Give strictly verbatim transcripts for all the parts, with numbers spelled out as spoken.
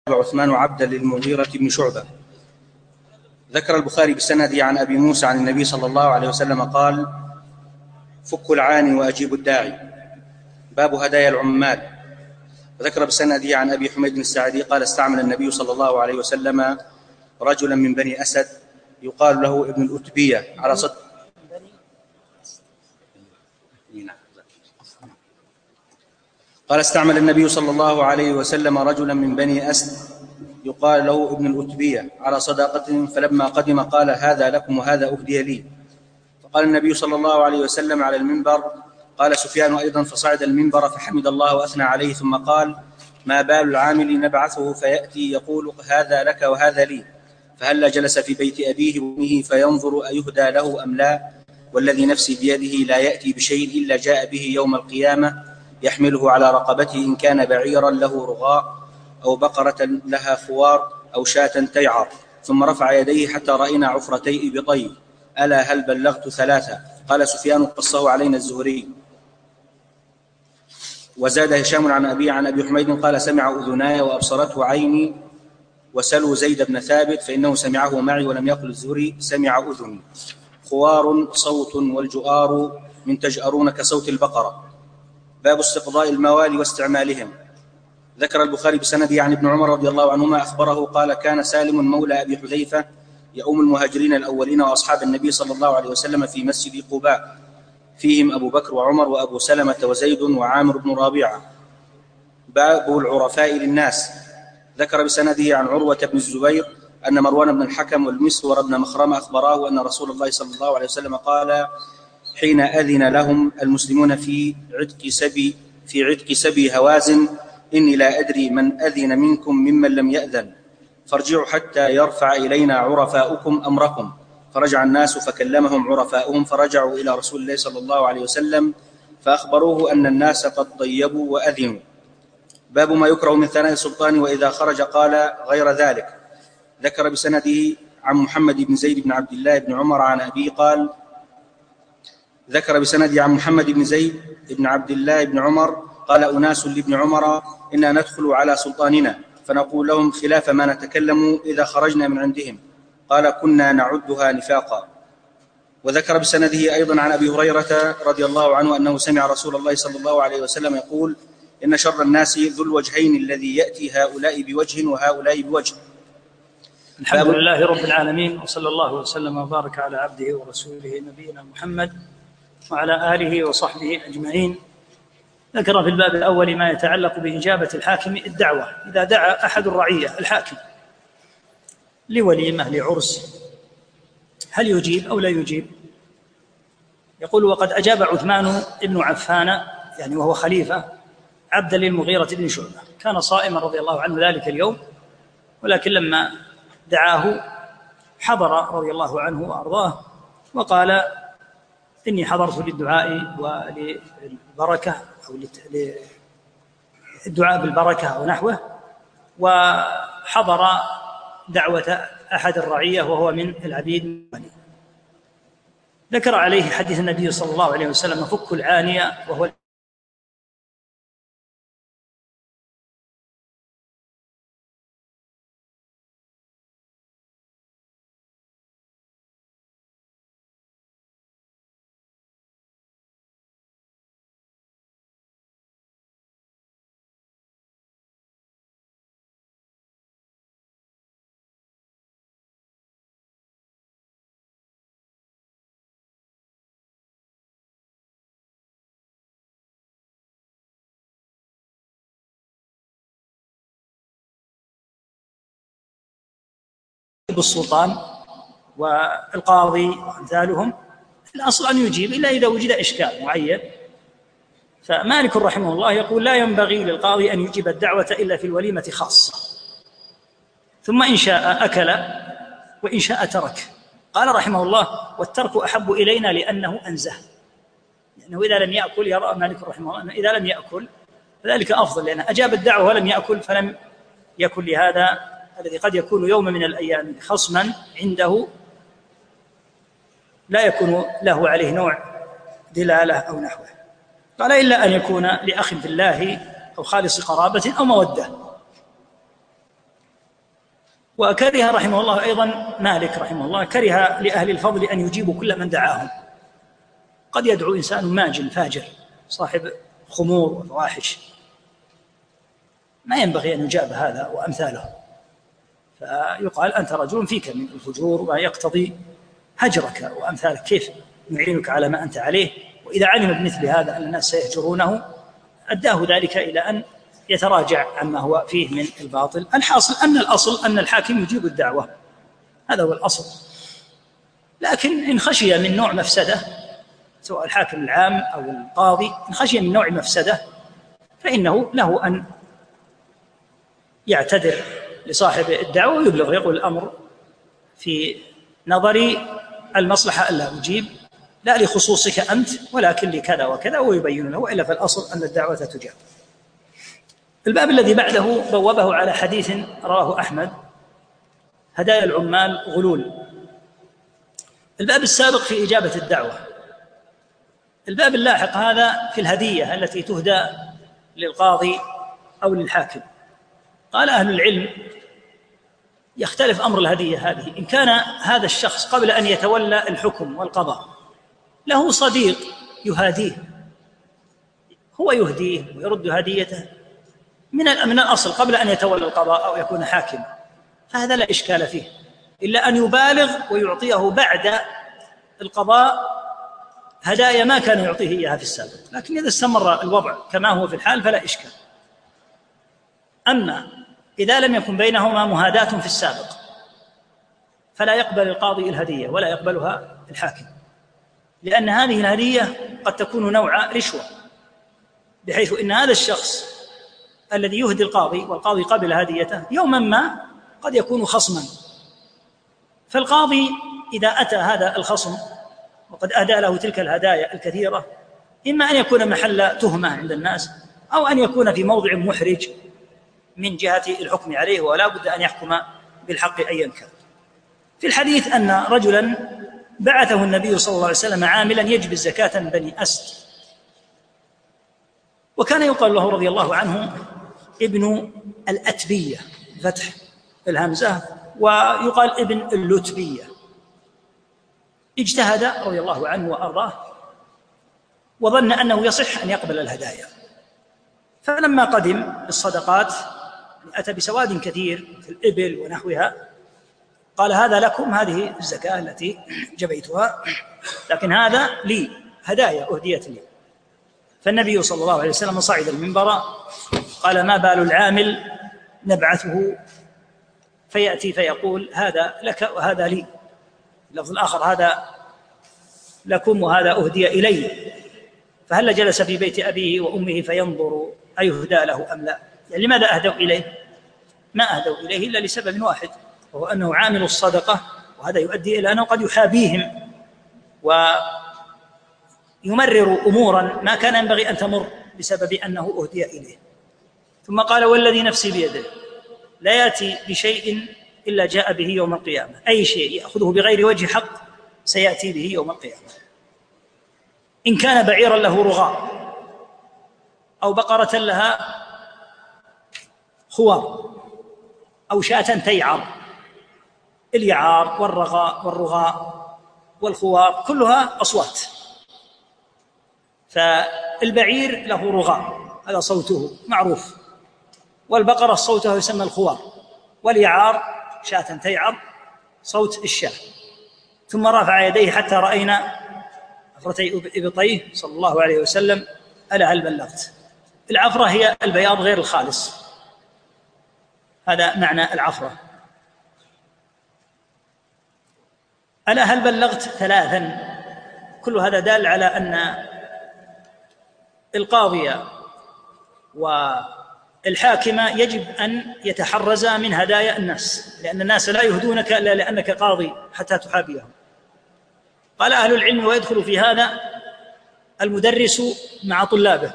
عثمان عبدا للمغيرة بن شعبة. ذكر البخاري بسنده عن أبي موسى عن النبي صلى الله عليه وسلم قال: فكوا العاني وأجيبوا الداعي، باب هدايا العمال. وذكر بسنده عن أبي حميد الساعدي قال: استعمل النبي صلى الله عليه وسلم رجلا من بني أسد يقال له ابن الأتبية على صدق قال استعمل النبي صلى الله عليه وسلم رجلا من بني أسد يقال له ابن الأتبية على صداقة، فلما قدم قال: هذا لكم وهذا أهدي لي. فقال النبي صلى الله عليه وسلم على المنبر. قال سفيان أيضا: فصعد المنبر فحمد الله وأثنى عليه، ثم قال: ما بال العامل نبعثه فيأتي يقول: هذا لك وهذا لي، فهلا جلس في بيت أبيه وأمه فينظر أيهدى له أم لا، والذي نفسي بيده لا يأتي بشيء إلا جاء به يوم القيامة يحمله على رقبته، إن كان بعيرا له رغاء أو بقرة لها خوار أو شاة تيعر. ثم رفع يديه حتى رأينا عفرتي إبطيه. ألا هل بلغت ثلاثة؟ قال سفيان: قصه علينا الزهري. وزاد هشام عن أبي عن أبي حميد قال: سمع أذناي وأبصرته عيني، وسلوا زيد بن ثابت فإنه سمعه معي، ولم يقل الزهري سمع أذني. خوار صوت، والجؤار من تجأرون كصوت البقرة. باب استقضاء الموالي واستعمالهم. ذكر البخاري بسنده عن ابن عمر رضي الله عنهما أخبره قال: كان سالم مولى أبي حذيفة يؤم المهاجرين الأولين وأصحاب النبي صلى الله عليه وسلم في مسجد قباء، فيهم أبو بكر وعمر وأبو سلمة وزيد وعامر بن رابعة. باب العرفاء للناس. ذكر بسنده عن عروة بن الزبير أن مروان بن الحكم والمسور بن مخرمة أخبراه أن رسول الله صلى الله عليه وسلم قال حين أذن لهم المسلمون في عتق سبي في عتق سبي هوازن: إني لا أدري من أذن منكم ممن لم يأذن، فارجعوا حتى يرفع إلينا عرفاؤكم أمركم. فرجع الناس فكلمهم عرفاؤهم، فرجعوا إلى رسول الله صلى الله عليه وسلم فأخبروه أن الناس قد طيبوا وأذنوا. باب ما يكره من ثناء السلطان وإذا خرج قال غير ذلك. ذكر بسنده عن محمد بن زيد بن عبد الله بن عمر عن أبيه قال: ذكر بسنده عن محمد بن زيد بن عبد الله بن عمر قال: أناس لابن عمر إنا ندخل على سلطاننا فنقول لهم خلاف ما نتكلم إذا خرجنا من عندهم. قال: كنا نعدها نفاقا. وذكر بسنده أيضا عن أبي هريرة رضي الله عنه أنه سمع رسول الله صلى الله عليه وسلم يقول: إن شر الناس ذو الوجهين الذي يأتي هؤلاء بوجه وهؤلاء بوجه. الحمد لله رب العالمين، وصلى الله وسلم وبارك على عبده ورسوله نبينا محمد وعلى آله وصحبه أجمعين. ذكر في الباب الأول ما يتعلق بإجابة الحاكم الدعوة إذا دعا أحد الرعية الحاكم لوليمة لعرس، هل يجيب أو لا يجيب؟ يقول: وقد أجاب عثمان بن عفان يعني وهو خليفة عبدا للمغيرة بن شعبة، كان صائما رضي الله عنه ذلك اليوم، ولكن لما دعاه حضر رضي الله عنه وأرضاه وقال: إني حضرت للدعاء وللبركة أو للدعاء بالبركة ونحوه، وحضر دعوة أحد الرعية وهو من العبيد. ذكر عليه حديث النبي صلى الله عليه وسلم: فك العانية، وهو السلطان والقاضي وأمثالهم الأصل أن يجيب إلا إذا وجد إشكال معين. فمالك رحمه الله يقول: لا ينبغي للقاضي أن يجيب الدعوة إلا في الوليمة خاصة، ثم إن شاء أكل وإن شاء ترك. قال رحمه الله: والترك أحب إلينا لأنه أنزه، لأنه إذا لم يأكل، يرى مالك رحمه الله أنه إذا لم يأكل فذلك أفضل، لأنه أجاب الدعوة ولم يأكل، فلم يكن لهذا الذي قد يكون يوم من الأيام خصما عنده لا يكون له عليه نوع دلالة أو نحوه. قال: إلا أن يكون لأخ في الله أو خالص قرابة أو مودة. وكره رحمه الله أيضا مالك رحمه الله كره لأهل الفضل أن يجيبوا كل من دعاهم. قد يدعو إنسان ماجن فاجر صاحب خمور وفواحش، ما ينبغي أن يجاب هذا وأمثاله، فيقال أنت رجل فيك من الفجور ويقتضي هجرك وأمثالك، كيف نعينك على ما أنت عليه؟ وإذا علم بمثل هذا أن الناس سيهجرونه أداه ذلك إلى أن يتراجع عما هو فيه من الباطل. الحاصل أن الأصل أن الحاكم يجيب الدعوة، هذا هو الأصل. لكن إن خشي من نوع مفسدة، سواء الحاكم العام أو القاضي، إن خشي من نوع مفسدة فإنه له أن يعتذر لصاحب الدعوة ويبلغ، يقول الأمر في نظري المصلحة ألا أجيب، لا لخصوصك أنت ولكن لكذا وكذا، ويبين له، وإلا فالأصل أن الدعوة تجاب. الباب الذي بعده بوابه على حديث رواه أحمد: هدايا العمال غلول. الباب السابق في إجابة الدعوة. الباب اللاحق هذا في الهدية التي تهدى للقاضي أو للحاكم. قال أهل العلم يختلف أمر الهدية هذه. إن كان هذا الشخص قبل أن يتولى الحكم والقضاء له صديق يهاديه، هو يهديه ويرد هديته من من الأصل قبل أن يتولى القضاء أو يكون حاكما، فهذا لا إشكال فيه، إلا أن يبالغ ويعطيه بعد القضاء هدايا ما كان يعطيه إياها في السابق. لكن إذا استمر الوضع كما هو في الحال فلا إشكال. أما إذا لم يكن بينهما مهاداة في السابق فلا يقبل القاضي الهدية ولا يقبلها الحاكم، لأن هذه الهدية قد تكون نوع رشوة، بحيث إن هذا الشخص الذي يهدي القاضي والقاضي قبل هديته يوما ما قد يكون خصما، فالقاضي إذا أتى هذا الخصم وقد أهدى له تلك الهدايا الكثيرة، إما أن يكون محل تهمة عند الناس أو أن يكون في موضع محرج من جهة الحكم عليه، ولا بد أن يحكم بالحق أيا كان. في الحديث أن رجلا بعثه النبي صلى الله عليه وسلم عاملا يجبي زكاة بني أسد، وكان يقال له رضي الله عنه ابن الأتبية فتح الهمزة، ويقال ابن اللتبية. اجتهد رضي الله عنه وأرضاه وظن أنه يصح أن يقبل الهدايا، فلما قدم بالصدقات أتى بسواد كثير في الإبل ونحوها، قال هذا لكم، هذه الزكاة التي جبيتها، لكن هذا لي، هدايا أهديت لي. فالنبي صلى الله عليه وسلم صعد المنبر قال ما بال العامل نبعثه فيأتي فيقول هذا لك وهذا لي، اللفظ الآخر هذا لكم وهذا أهدي إلي، فهل جلس في بيت أبيه وأمه فينظر أيهدى له أم لا؟ يعني لماذا أهدوا إليه؟ ما أهدوا إليه إلا لسبب واحد، وهو أنه عامل الصدقة، وهذا يؤدي إلى أنه قد يحابيهم ويمرر أمورا ما كان ينبغي أن تمر بسبب أنه أهدي إليه. ثم قال والذي نفسي بيده لا يأتي بشيء إلا جاء به يوم القيامة، أي شيء يأخذه بغير وجه حق سيأتي به يوم القيامة. إن كان بعيرا له رغاء أو بقرة لها خوار أو شاة تيعر، اليعار والرغاء والرغاء والخوار كلها أصوات، فالبعير له رغاء هذا صوته معروف، والبقرة صوتها يسمى الخوار، واليعار شاة تيعر صوت الشاة. ثم رفع يديه حتى رأينا عفرتي إبطيه صلى الله عليه وسلم ألا هل بلغت؟ العفرة هي البياض غير الخالص، هذا معنى العفرة. ألا هل بلغت ثلاثا، كل هذا دال على أن القاضي والحاكم يجب أن يتحرزا من هدايا الناس، لأن الناس لا يهدونك إلا لأنك قاضي حتى تحابيهم. قال أهل العلم ويدخل في هذا المدرس مع طلابه،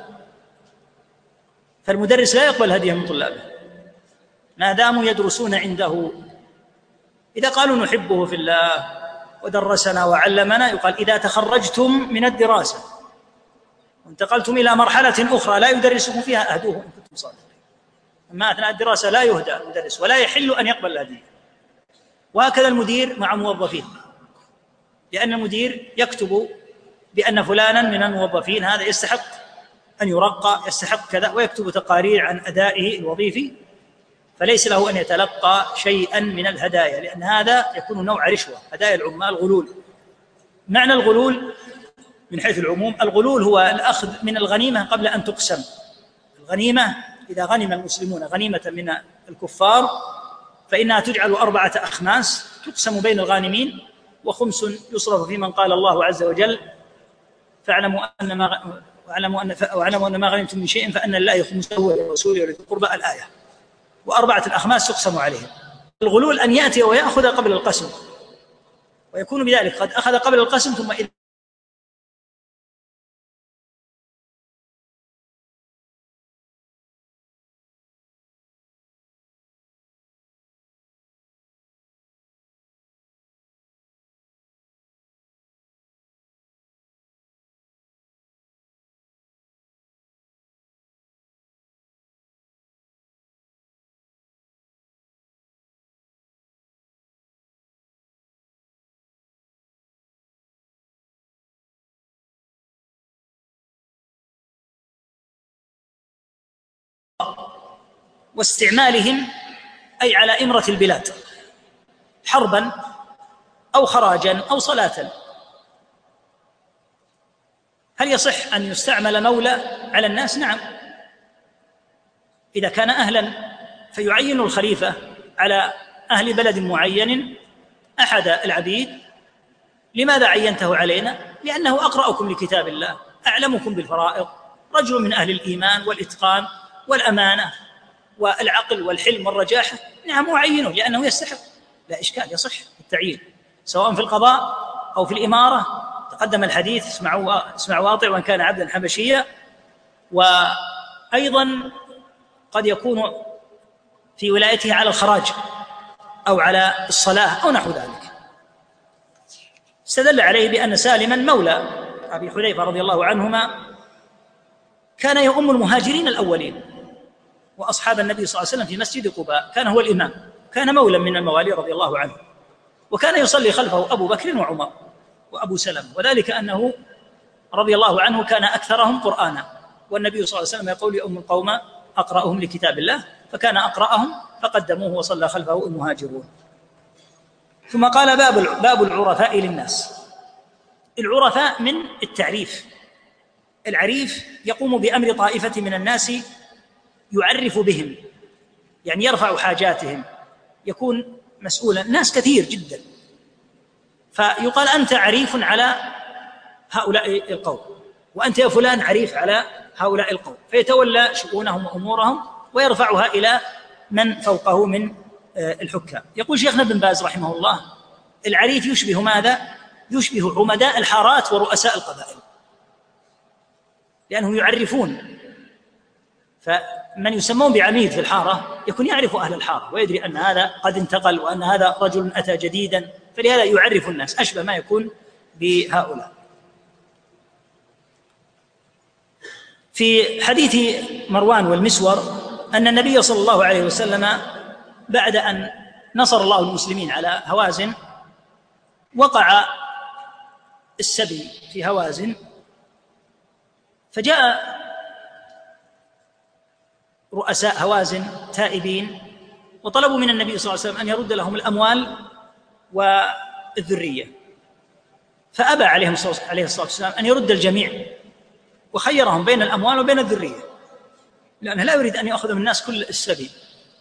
فالمدرس لا يقبل هديه من طلابه ما داموا يدرسون عنده. إذا قالوا نحبه في الله ودرسنا وعلمنا، يقال إذا تخرجتم من الدراسة وانتقلتم إلى مرحلة أخرى لا يدرسكم فيها أهدوه إن كنتم صادقين. أما أثناء الدراسة لا يهدى المدرس ولا يحل أن يقبل الهدية، وهكذا المدير مع موظفيه، لأن المدير يكتب بأن فلانا من الموظفين هذا يستحق أن يرقى، يستحق كذا، ويكتب تقارير عن أدائه الوظيفي، فليس له أن يتلقى شيئا من الهدايا، لأن هذا يكون نوع رشوة. هدايا العمال غلول. معنى الغلول من حيث العموم، الغلول هو الأخذ من الغنيمة قبل أن تقسم. الغنيمة إذا غنم المسلمون غنيمة من الكفار فإنها تجعل أربعة أخماس تقسم بين الغانمين، وخمس يصرف في من قال الله عز وجل فاعلموا أن ما واعلموا أن واعلموا أن ما غنمتم من شيء فأن لله خمسه ولرسوله ولذي القربى الآية. وأربعة الأخماس تقسم عليهم. الغلول أن يأتي ويأخذ قبل القسم، ويكون بذلك قد أخذ قبل القسم ثم إذا واستعمالهم أي على إمرة البلاد حربا أو خراجا أو صلاة. هل يصح أن يستعمل مولى على الناس؟ نعم، إذا كان أهلا فيعين الخليفة على أهل بلد معين أحد العبيد. لماذا عينته علينا؟ لأنه أقرأكم لكتاب الله، أعلمكم بالفرائض، رجل من أهل الإيمان والإتقان والأمانة والعقل والحلم والرجاحة. نعم أعينه لأنه يستحق، لا إشكال، يصح التعيين سواء في القضاء أو في الإمارة. تقدم الحديث اسمعوا اسمع واطع وإن كان عبدا حبشيا. وأيضا قد يكون في ولايته على الخراج أو على الصلاة أو نحو ذلك. استدل عليه بأن سالما مولى أبي حذيفة رضي الله عنهما كان يؤم المهاجرين الأولين وأصحاب النبي صلى الله عليه وسلم في مسجد قباء، كان هو الإمام، كان مولى من الموالي رضي الله عنه، وكان يصلي خلفه أبو بكر وعمر وأبو سلمة، وذلك أنه رضي الله عنه كان أكثرهم قرآنا، والنبي صلى الله عليه وسلم يقول يؤم القوم أقرأهم لكتاب الله، فكان أقرأهم فقدموه وصلى خلفه المهاجرون. ثم قال باب باب العرفاء للناس. العرفاء من التعريف. العريف يقوم بأمر طائفة من الناس يعرف بهم، يعني يرفع حاجاتهم، يكون مسؤولا. ناس كثير جدا، فيقال أنت عريف على هؤلاء القوم، وأنت يا فلان عريف على هؤلاء القوم، فيتولى شؤونهم وأمورهم ويرفعها إلى من فوقه من الحكام. يقول شيخنا ابن باز رحمه الله العريف يشبه ماذا؟ يشبه عمداء الحارات ورؤساء القبائل، لأنهم يعرفون. فمن يسمون بعميد في الحارة يكون يعرف أهل الحارة ويدري أن هذا قد انتقل وأن هذا رجل أتى جديدا، فلهذا يعرف الناس، أشبه ما يكون بهؤلاء. في حديث مروان والمسور أن النبي صلى الله عليه وسلم بعد أن نصر الله المسلمين على هوازن وقع السبي في هوازن، فجاء رؤساء هوازن تائبين وطلبوا من النبي صلى الله عليه وسلم أن يرد لهم الأموال والذرية، فأبى عليه الصلاة والسلام أن يرد الجميع، وخيرهم بين الأموال وبين الذرية، لأنه لا يريد أن يأخذ من الناس كل السبيل.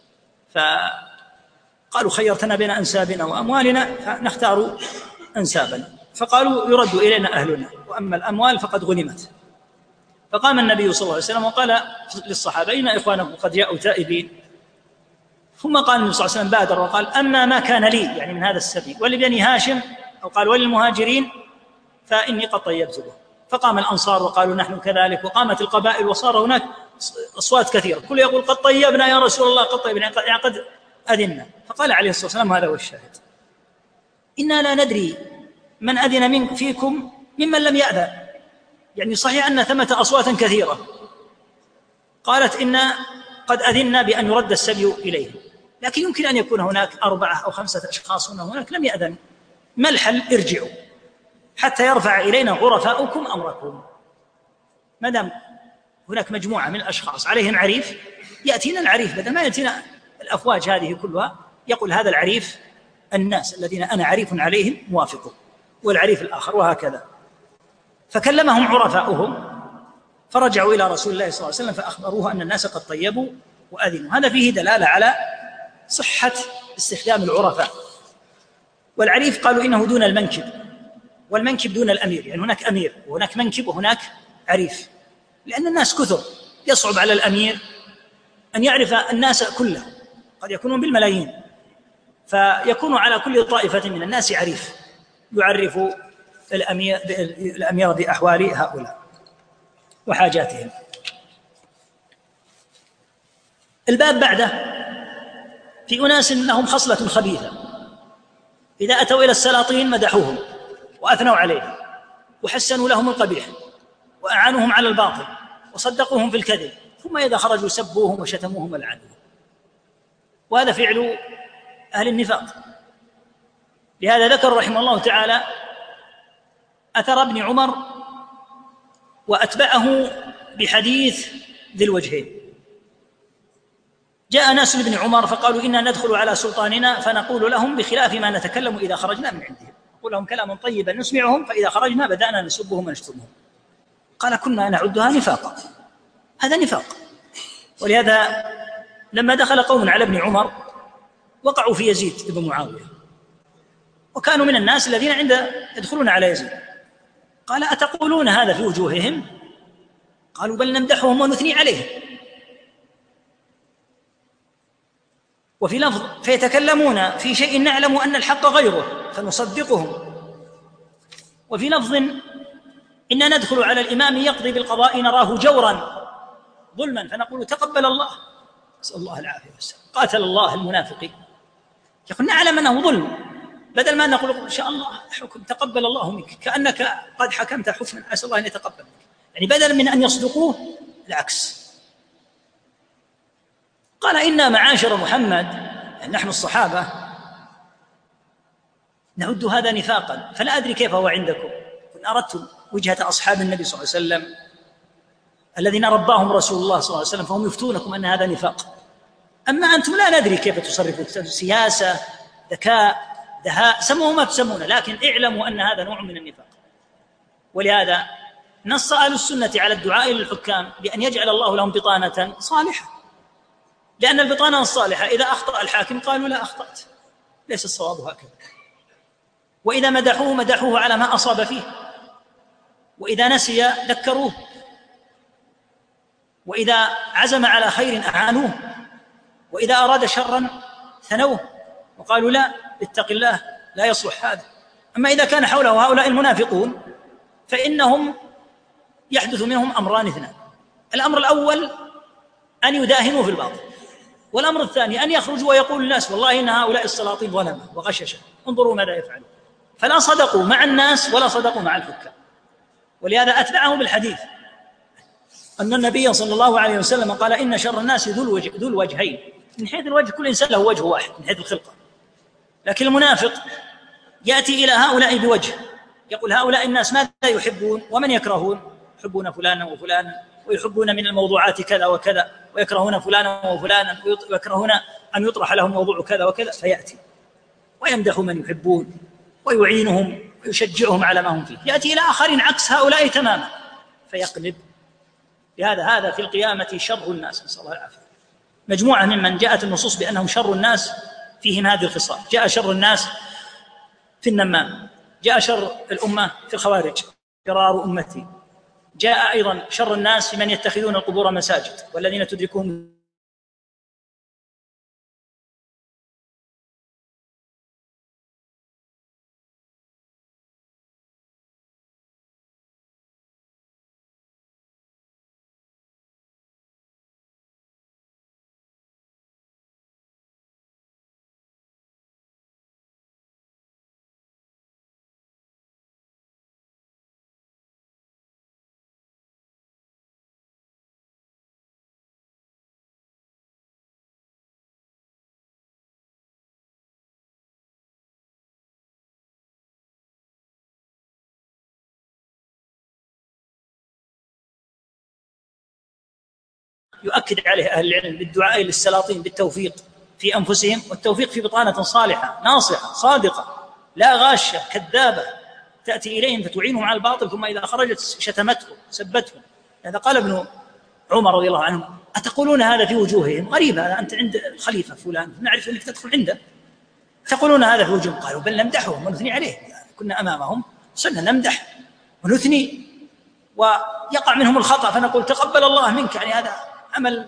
فقالوا خيرتنا بين أنسابنا وأموالنا فنختار أنسابنا، فقالوا يرد إلينا أهلنا، وأما الأموال فقد غنمت. فقام النبي صلى الله عليه وسلم وقال للصحابة إن إخوانكم قد جاءوا تائبين. ثم قال النبي صلى الله عليه وسلم بادر وقال أما ما كان لي يعني من هذا السبيل ولبني هاشم أو قال وللمهاجرين فإني قد طيبت به. فقام الأنصار وقالوا نحن كذلك، وقامت القبائل وصار هناك أصوات كثيرة، كل يقول قد طيبنا يا رسول الله، قد طيبنا، يعني قد أذنا. فقال عليه الصلاة والسلام هذا هو الشاهد، إنا لا ندري من أذن من فيكم ممن لم يأذن، يعني صحيح أن ثمة أصواتا كثيرة قالت إن قد أذنا بأن يرد السبي إليه، لكن يمكن أن يكون هناك أربعة أو خمسة أشخاص هناك لم يأذن. ما الحل؟ ارجعوا حتى يرفع إلينا غرفاؤكم أمركم. ما دام هناك مجموعة من الأشخاص عليهم عريف، يأتينا العريف بدل ما يأتينا الأفواج هذه كلها. يقول هذا العريف الناس الذين أنا عريف عليهم موافق، والعريف الآخر، وهكذا. فكلمهم عرفاؤهم فرجعوا إلى رسول الله صلى الله عليه وسلم فأخبروه أن الناس قد طيبوا وأذنوا. هذا فيه دلالة على صحة استخدام العرفاء. والعريف قالوا إنه دون المنكب، والمنكب دون الأمير، يعني هناك أمير وهناك منكب وهناك عريف، لأن الناس كثر، يصعب على الأمير أن يعرف الناس كله، قد يكونون بالملايين، فيكون على كل طائفة من الناس عريف يعرف الأمير, الأمير بأحوال هؤلاء وحاجاتهم. الباب بعده في أناس لهم خصلة خبيثة، إذا أتوا إلى السلاطين مدحوهم وأثنوا عليهم وحسنوا لهم القبيح وأعانوهم على الباطل وصدقوهم في الكذب، ثم إذا خرجوا سبوهم وشتموهم ولعنوهم. وهذا فعل أهل النفاق. لهذا ذكر رحمه الله تعالى أثر ابن عمر وأتبعه بحديث ذي الوجهين. جاء ناس لابن عمر فقالوا إنا ندخل على سلطاننا فنقول لهم بخلاف ما نتكلم إذا خرجنا من عندهم، نقول لهم كلاما طيبا نسمعهم، فإذا خرجنا بدأنا نسبهم ونشتمهم. قال كنا نعدها نفاقا. هذا نفاق. ولهذا لما دخل قوم على ابن عمر وقعوا في يزيد بن معاوية، وكانوا من الناس الذين عند يدخلون على يزيد، قال أتقولون هذا في وجوههم؟ قالوا بل نمدحهم ونثني عليهم. وفي لفظ فيتكلمون في شيء نعلم أن الحق غيره فنصدقهم. وفي لفظ إننا ندخل على الإمام يقضي بالقضاء نراه جورا ظلما فنقول تقبل الله، نسأل الله العافية والسلام، قاتل الله المنافقين. يقول نعلم أنه ظلم، بدل ما نقول إن شاء الله حكم تقبل الله منك، كأنك قد حكمت حكما أسأل الله أن يتقبل منك، يعني بدل من أن يصدقوه العكس. قال إنا معاشر محمد، يعني نحن الصحابة نعد هذا نفاقا، فلا أدري كيف هو عندكم. إن أردتم وجهة أصحاب النبي صلى الله عليه وسلم الذين رباهم رسول الله صلى الله عليه وسلم فهم يفتونكم أن هذا نفاق، أما أنتم لا ندري كيف تصرفون، سياسة، ذكاء، دهاء، سموه ما تسمونه، لكن اعلموا أن هذا نوع من النفاق. ولهذا نص أهل السنة على الدعاء للحكام بأن يجعل الله لهم بطانة صالحة، لأن البطانة الصالحة إذا أخطأ الحاكم قالوا لا أخطأت، ليس الصواب هكذا. وإذا مدحوه مدحوه على ما أصاب فيه، وإذا نسي ذكروه، وإذا عزم على خير أعانوه، وإذا أراد شرا ثنوه وقالوا لا اتق الله لا يصلح هذا. أما إذا كان حوله هؤلاء المنافقون فإنهم يحدث منهم أمران اثنان: الأمر الأول أن يداهنوا في الباطل، والأمر الثاني أن يخرجوا ويقول الناس والله إن هؤلاء السلاطين ظلمة وغششة، انظروا ماذا يفعلون. فلا صدقوا مع الناس ولا صدقوا مع الحكام. ولهذا أتبعه بالحديث أن النبي صلى الله عليه وسلم قال إن شر الناس ذو الوجه ذو الوجهين. من حيث الوجه كل إنسان له وجه واحد من حيث الخلقة، لكن المنافق يأتي إلى هؤلاء بوجه، يقول هؤلاء الناس ماذا يحبون ومن يكرهون؟ يحبون فلانا وفلانا، ويحبون من الموضوعات كذا وكذا، ويكرهون فلانا وفلانا، ويكرهون أن يطرح لهم موضوع كذا وكذا، فيأتي ويمدح من يحبون ويعينهم ويشجعهم على ما هم فيه. يأتي إلى آخرين عكس هؤلاء تماما فيقلب. لهذا هذا في القيامة شر الناس، نسأل الله العافية. مجموعة ممن جاءت النصوص بأنهم شر الناس فيهم هذه الخصال. جاء شر الناس في النمام، جاء شر الأمة في الخوارج فرار أمتي، جاء أيضا شر الناس في من يتخذون القبور مساجد والذين تدركهم يؤكد عليه أهل العلم بالدعاء للسلاطين بالتوفيق في أنفسهم، والتوفيق في بطانة صالحة ناصحة صادقة لا غاشة كذابة تأتي إليهم فتعينهم على الباطل، ثم إذا خرجت شتمتهم سبتهم. هذا قال ابن عمر رضي الله عنه: أتقولون هذا في وجوههم؟ غريب هذا، أنت عند الخليفة فلان نعرف أنك تدخل عنده، تقولون هذا في وجوههم؟ قالوا: بل نمدحهم ونثني عليه، يعني كنا أمامهم صرنا نمدح ونثني ويقع منهم الخطأ فنقول تقبل الله منك، يعني هذا عمل.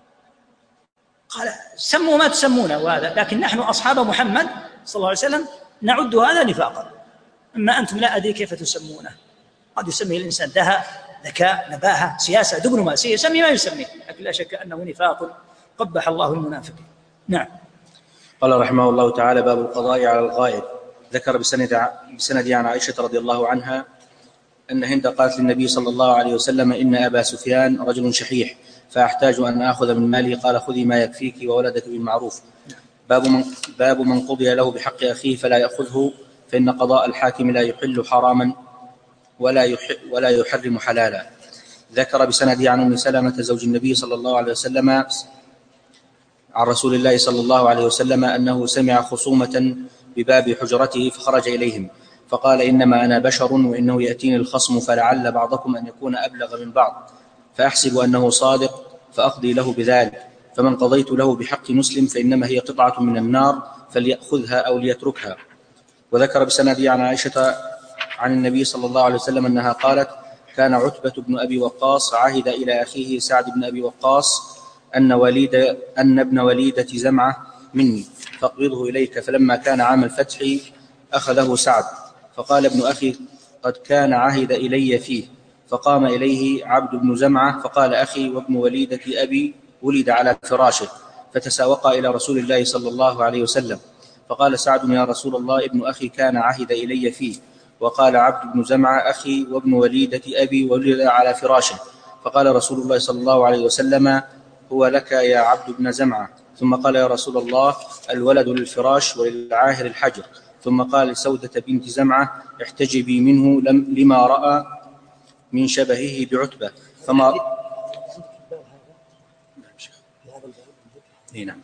قال: سموا ما تسمونه، وهذا لكن نحن أصحاب محمد صلى الله عليه وسلم نعد هذا نفاقا، أما أنتم لا أدري كيف تسمونه. قد يسميه الإنسان دهاء، ذكاء، نباهة، سياسة، دبلوماسية، يسمي ما يسميه، لكن لا شك أنه نفاق قبح الله المنافقين. نعم. قال رحمه الله تعالى: باب القضاء على الغائب. ذكر بسند بسند عن عائشة رضي الله عنها أن هند قالت للنبي صلى الله عليه وسلم: إن أبا سفيان رجل شحيح فأحتاج أن آخذ من ماله. قال: خذي ما يكفيك وولدك بالمعروف. باب من, باب من قضي له بحق أخيه فلا يأخذه، فإن قضاء الحاكم لا يحل حراما ولا ولا يحرم حلالا. ذكر بسنده عن أم سلمة زوج النبي صلى الله عليه وسلم عن رسول الله صلى الله عليه وسلم أنه سمع خصومة بباب حجرته فخرج إليهم فقال: إنما أنا بشر وإنه يأتيني الخصم فلعل بعضكم أن يكون أبلغ من بعض، فأحسب أنه صادق فأقضي له بذلك، فمن قضيت له بحق مسلم فإنما هي قطعة من النار فليأخذها أو ليتركها. وذكر بسنده عن عائشة عن النبي صلى الله عليه وسلم أنها قالت: كان عتبة بن أبي وقاص عهد إلى أخيه سعد بن أبي وقاص أن, وليد أن ابن وليدة زمعة مني فاقبضه إليك، فلما كان عام الفتح أخذه سعد، فقال ابن أخي: قد كان عهد إلي فيه. فقام إليه عبد بن زمعة فقال: أخي وابن وليدة أبي ولد على فراشه، فتساوقا إلى رسول الله صلى الله عليه وسلم، فقال سعد: يا رسول الله، ابن أخي كان عهد إلي فيه. وقال عبد بن زمعة: أخي وابن وليدة أبي ولد على فراشه. فقال رسول الله صلى الله عليه وسلم: هو لك يا عبد بن زمعة. ثم قال: يا رسول الله، الولد للفراش وللعاهر الحجر. ثم قال لسودة بنت زمعة: احتجبي منه لما رأى من شبهه بعتبة. فما نعم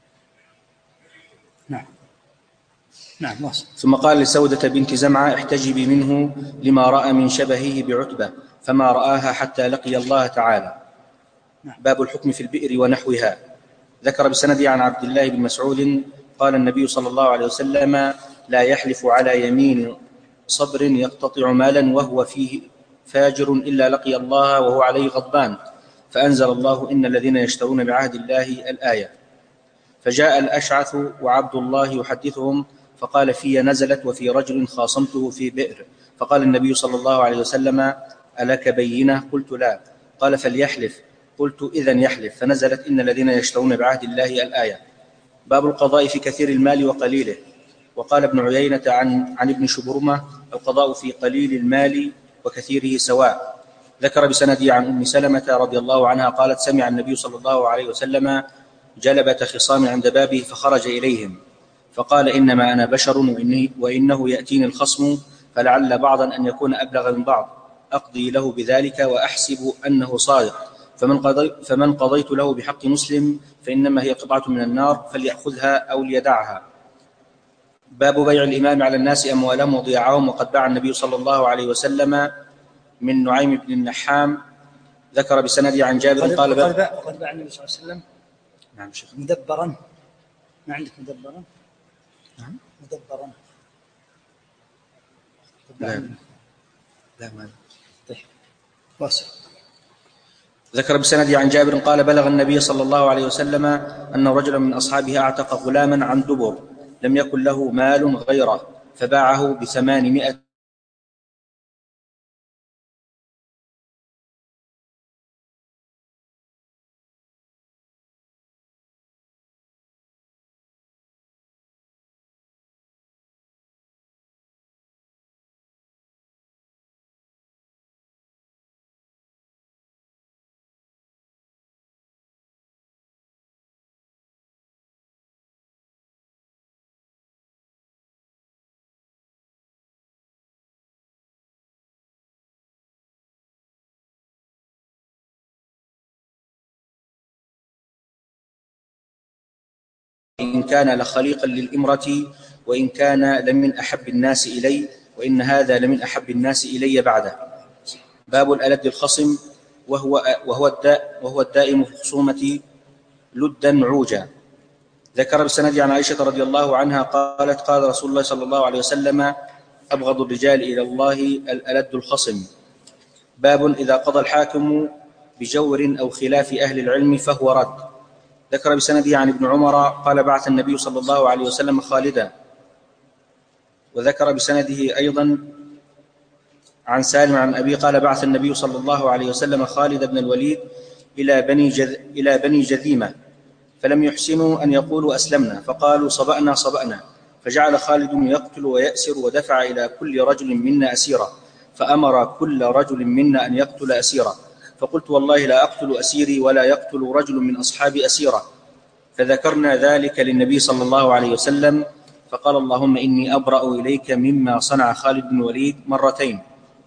نعم نعم ثم قال لسودة بنت زمعة: احتجبي منه لما رأى من شبهه بعتبة، فما رآها حتى لقي الله تعالى. باب الحكم في البئر ونحوها. ذكر بسنده عن عبد الله بن مسعود قال النبي صلى الله عليه وسلم: لا يحلف على يمين صبر يقتطع مالا وهو فيه فاجر إلا لقي الله وهو عليه غضبان، فأنزل الله: إن الذين يشترون بعهد الله الآية. فجاء الأشعث وعبد الله يحدثهم فقال: في نزلت وفي رجل خاصمته في بئر. فقال النبي صلى الله عليه وسلم: ألك بينة؟ قلت: لا. قال: فليحلف. قلت: إذن يحلف. فنزلت: إن الذين يشترون بعهد الله الآية. باب القضاء في كثير المال وقليله. وقال ابن عيينة عن, عن ابن شبرمة: القضاء في قليل المال وكثيره سواء. ذكر بسنده عن أم سلمة رضي الله عنها قالت: سمع النبي صلى الله عليه وسلم جلبة خصام عند بابه فخرج إليهم فقال: إنما أنا بشر وإنه يأتيني الخصم فلعل بعضا أن يكون أبلغ من بعض، أقضي له بذلك وأحسب أنه صادق، فمن, قضي فمن قضيت له بحق مسلم فإنما هي قطعة من النار فليأخذها أو ليدعها. باب بيع الإمام على الناس أموالهم وضياعهم. وقد باع النبي صلى الله عليه وسلم من نعيم بن النحام. ذكر بسند عن جابر قال: وقد باع النبي صلى الله عليه وسلم نعم شيخ مدبرا. ما عندك مدبرا؟ نعم مدبرا. لا لا ما طيب واصل. ذكر بسند عن جابر قال: بلغ النبي صلى الله عليه وسلم أن رجلا من أصحابه أعتق غلاما عن دبر لم يكن له مال غيره فباعه بثمانمائة إن كان لخليقا للإمرة وإن كان لمن أحب الناس إلي وإن هذا لمن أحب الناس إلي بعده. باب الألد الخصم وهو, وهو, الداء وهو الدائم في الخصومة لدا عوجا. ذكر بسند عن عائشة رضي الله عنها قالت قال رسول الله صلى الله عليه وسلم أبغض الرجال إلى الله الألد الخصم. باب إذا قضى الحاكم بجور أو خلاف أهل العلم فهو رد. ذكر بسنده عن ابن عمر قال بعث النبي صلى الله عليه وسلم خالدا. وذكر بسنده أيضا عن سالم عن أبي قال بعث النبي صلى الله عليه وسلم خالد بن الوليد إلى بني, جذ إلى بني جذيمة فلم يحسنوا أن يقولوا أسلمنا فقالوا صبأنا صبأنا، فجعل خالد يقتل ويأسر ودفع إلى كل رجل منا أسيرا، فأمر كل رجل منا أن يقتل أسيرا، فقلت والله لا أقتل أسيري ولا يقتل رجل من أصحابي أسيرا، فذكرنا ذلك للنبي صلى الله عليه وسلم فقال اللهم إني أبرأ إليك مما صنع خالد بن الوليد مرتين.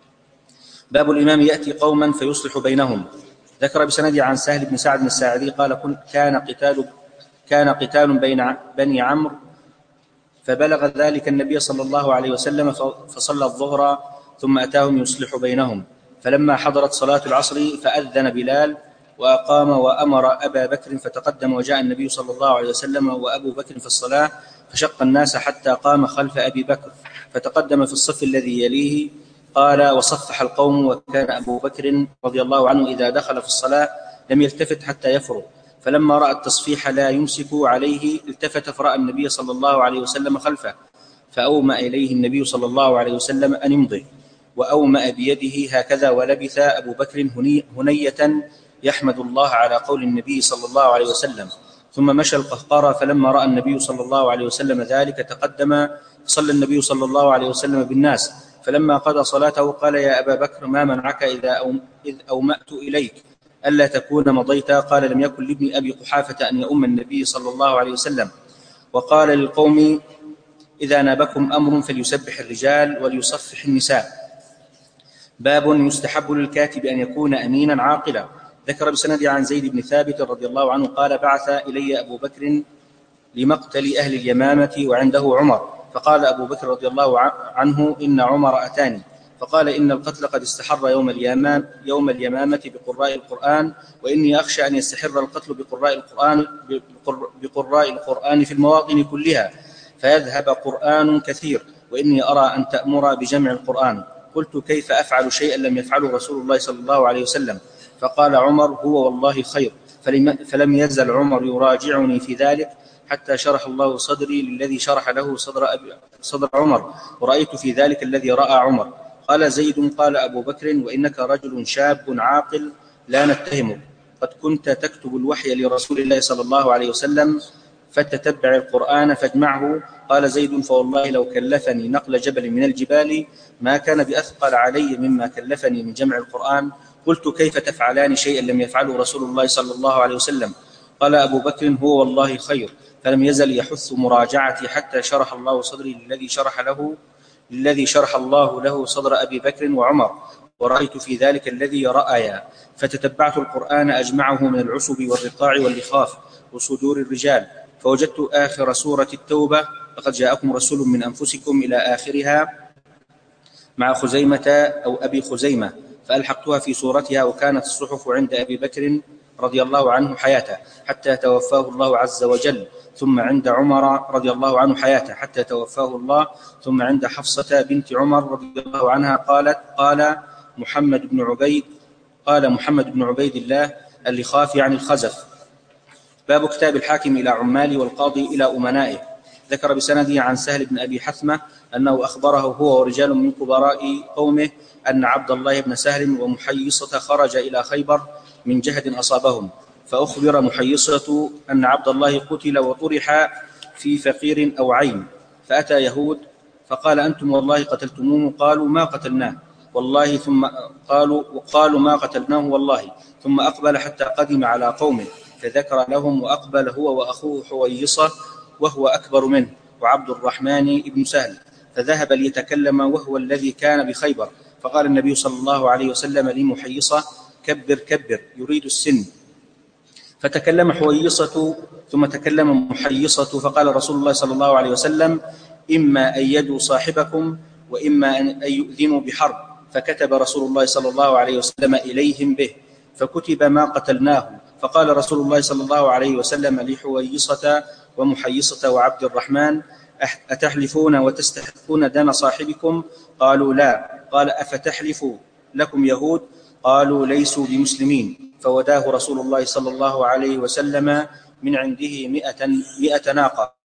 باب الإمام يأتي قوما فيصلح بينهم. ذكر بسنده عن سهل بن سعد الساعدي قال كان قتال كان قتال بين بني عمرو فبلغ ذلك النبي صلى الله عليه وسلم فصلى الظهر ثم أتاهم يصلح بينهم، فلما حضرت صلاة العصر فأذن بلال وأقام وأمر أبا بكر فتقدم وجاء النبي صلى الله عليه وسلم وأبو بكر في الصلاة فشق الناس حتى قام خلف أبي بكر فتقدم في الصف الذي يليه قال وصفح القوم، وكان أبو بكر رضي الله عنه إذا دخل في الصلاة لم يلتفت حتى يفرغ، فلما رأى التصفيح لا يمسك عليه التفت فرأى النبي صلى الله عليه وسلم خلفه فأومأ إليه النبي صلى الله عليه وسلم أن يمضي، وأومأ بيده هكذا، ولبث أبو بكر هنية يحمد الله على قول النبي صلى الله عليه وسلم، ثم مشى القهقرى، فلما رأى النبي صلى الله عليه وسلم ذلك تقدم صلى النبي صلى الله عليه وسلم بالناس، فلما قضى صلاته قال يا أبا بكر ما منعك إذا إذ أومأت إليك ألا تكون مضيت؟ قال لم يكن لابن أبي قحافة أن يؤم النبي صلى الله عليه وسلم. وقال للقوم إذا نابكم أمر فليسبح الرجال وليصفح النساء. باب يستحب للكاتب أن يكون أمينا عاقلا. ذكر بسند عن زيد بن ثابت رضي الله عنه قال بعث إلي أبو بكر لمقتل أهل اليمامة وعنده عمر، فقال أبو بكر رضي الله عنه إن عمر أتاني فقال إن القتل قد استحر يوم اليمام يوم اليمامة بقراء القرآن، وإني أخشى أن يستحر القتل بقراء القرآن بقراء القرآن في المواطن كلها فيذهب قرآن كثير، وإني أرى أن تأمر بجمع القرآن. قلت كيف أفعل شيئا لم يفعله رسول الله صلى الله عليه وسلم؟ فقال عمر هو والله خير، فلم يزل عمر يراجعني في ذلك حتى شرح الله صدري للذي شرح له صدر, صدر عمر، ورأيت في ذلك الذي رأى عمر. قال زيد قال أبو بكر وإنك رجل شاب عاقل لا نتهمك، قد كنت تكتب الوحي لرسول الله صلى الله عليه وسلم فتتبع القرآن فاجمعه. قال زيد فوالله لو كلفني نقل جبل من الجبال ما كان بأثقل علي مما كلفني من جمع القرآن. قلت كيف تفعلان شيئا لم يفعله رسول الله صلى الله عليه وسلم؟ قال أبو بكر هو والله خير، فلم يزل يحث مراجعتي حتى شرح الله صدري للذي شرح له الذي شرح الله له صدر أبي بكر وعمر، ورأيت في ذلك الذي رأيا، فتتبعت القرآن أجمعه من العصب والرقاع واللخاف وصدور الرجال، فوجدت آخر سورة التوبة لقد جاءكم رسول من أنفسكم إلى آخرها مع خزيمة أو أبي خزيمة، فألحقتها في سورتها، وكانت الصحف عند أبي بكر رضي الله عنه حياته حتى توفاه الله عز وجل، ثم عند عمر رضي الله عنه حياته حتى توفاه الله، ثم عند حفصة بنت عمر رضي الله عنها قالت قال محمد بن عبيد قال محمد بن عبيد الله اللخاف عن الخزف. باب كتاب الحاكم إلى عماله والقاضي إلى أمنائه. ذكر بسنده عن سهل بن أبي حثمة أنه أخبره هو ورجال من كبراء قومه أن عبد الله بن سهل ومحيصة خرج إلى خيبر من جهد أصابهم، فأخبر محيصة أن عبد الله قتل وطرح في فقير أو عين، فأتى يهود فقال أنتم والله قتلتموه؟ قالوا ما قتلناه والله، ثم قالوا وقالوا ما قتلناه والله، ثم أقبل حتى قدم على قومه فذكر لهم، وأقبل هو وأخوه حويصة وهو أكبر منه وعبد الرحمن بن سهل، فذهب ليتكلم وهو الذي كان بخيبر، فقال النبي صلى الله عليه وسلم لمحيصة كبر كبر يريد السن، فتكلم حويصة ثم تكلم محيصة، فقال رسول الله صلى الله عليه وسلم: إما أن يدوا صاحبكم وإما أن يؤذنوا بحرب. فكتب رسول الله صلى الله عليه وسلم إليهم به، فكتب ما قتلناه. فقال رسول الله صلى الله عليه وسلم لحويصة ومحيصة وعبد الرحمن: أتحلفون وتستحقون دم صاحبكم؟ قالوا: لا. قال: أفتحلف لكم يهود؟ قالوا: ليسوا بمسلمين. فوداه رسول الله صلى الله عليه وسلم من عنده مئة, مئة ناقة.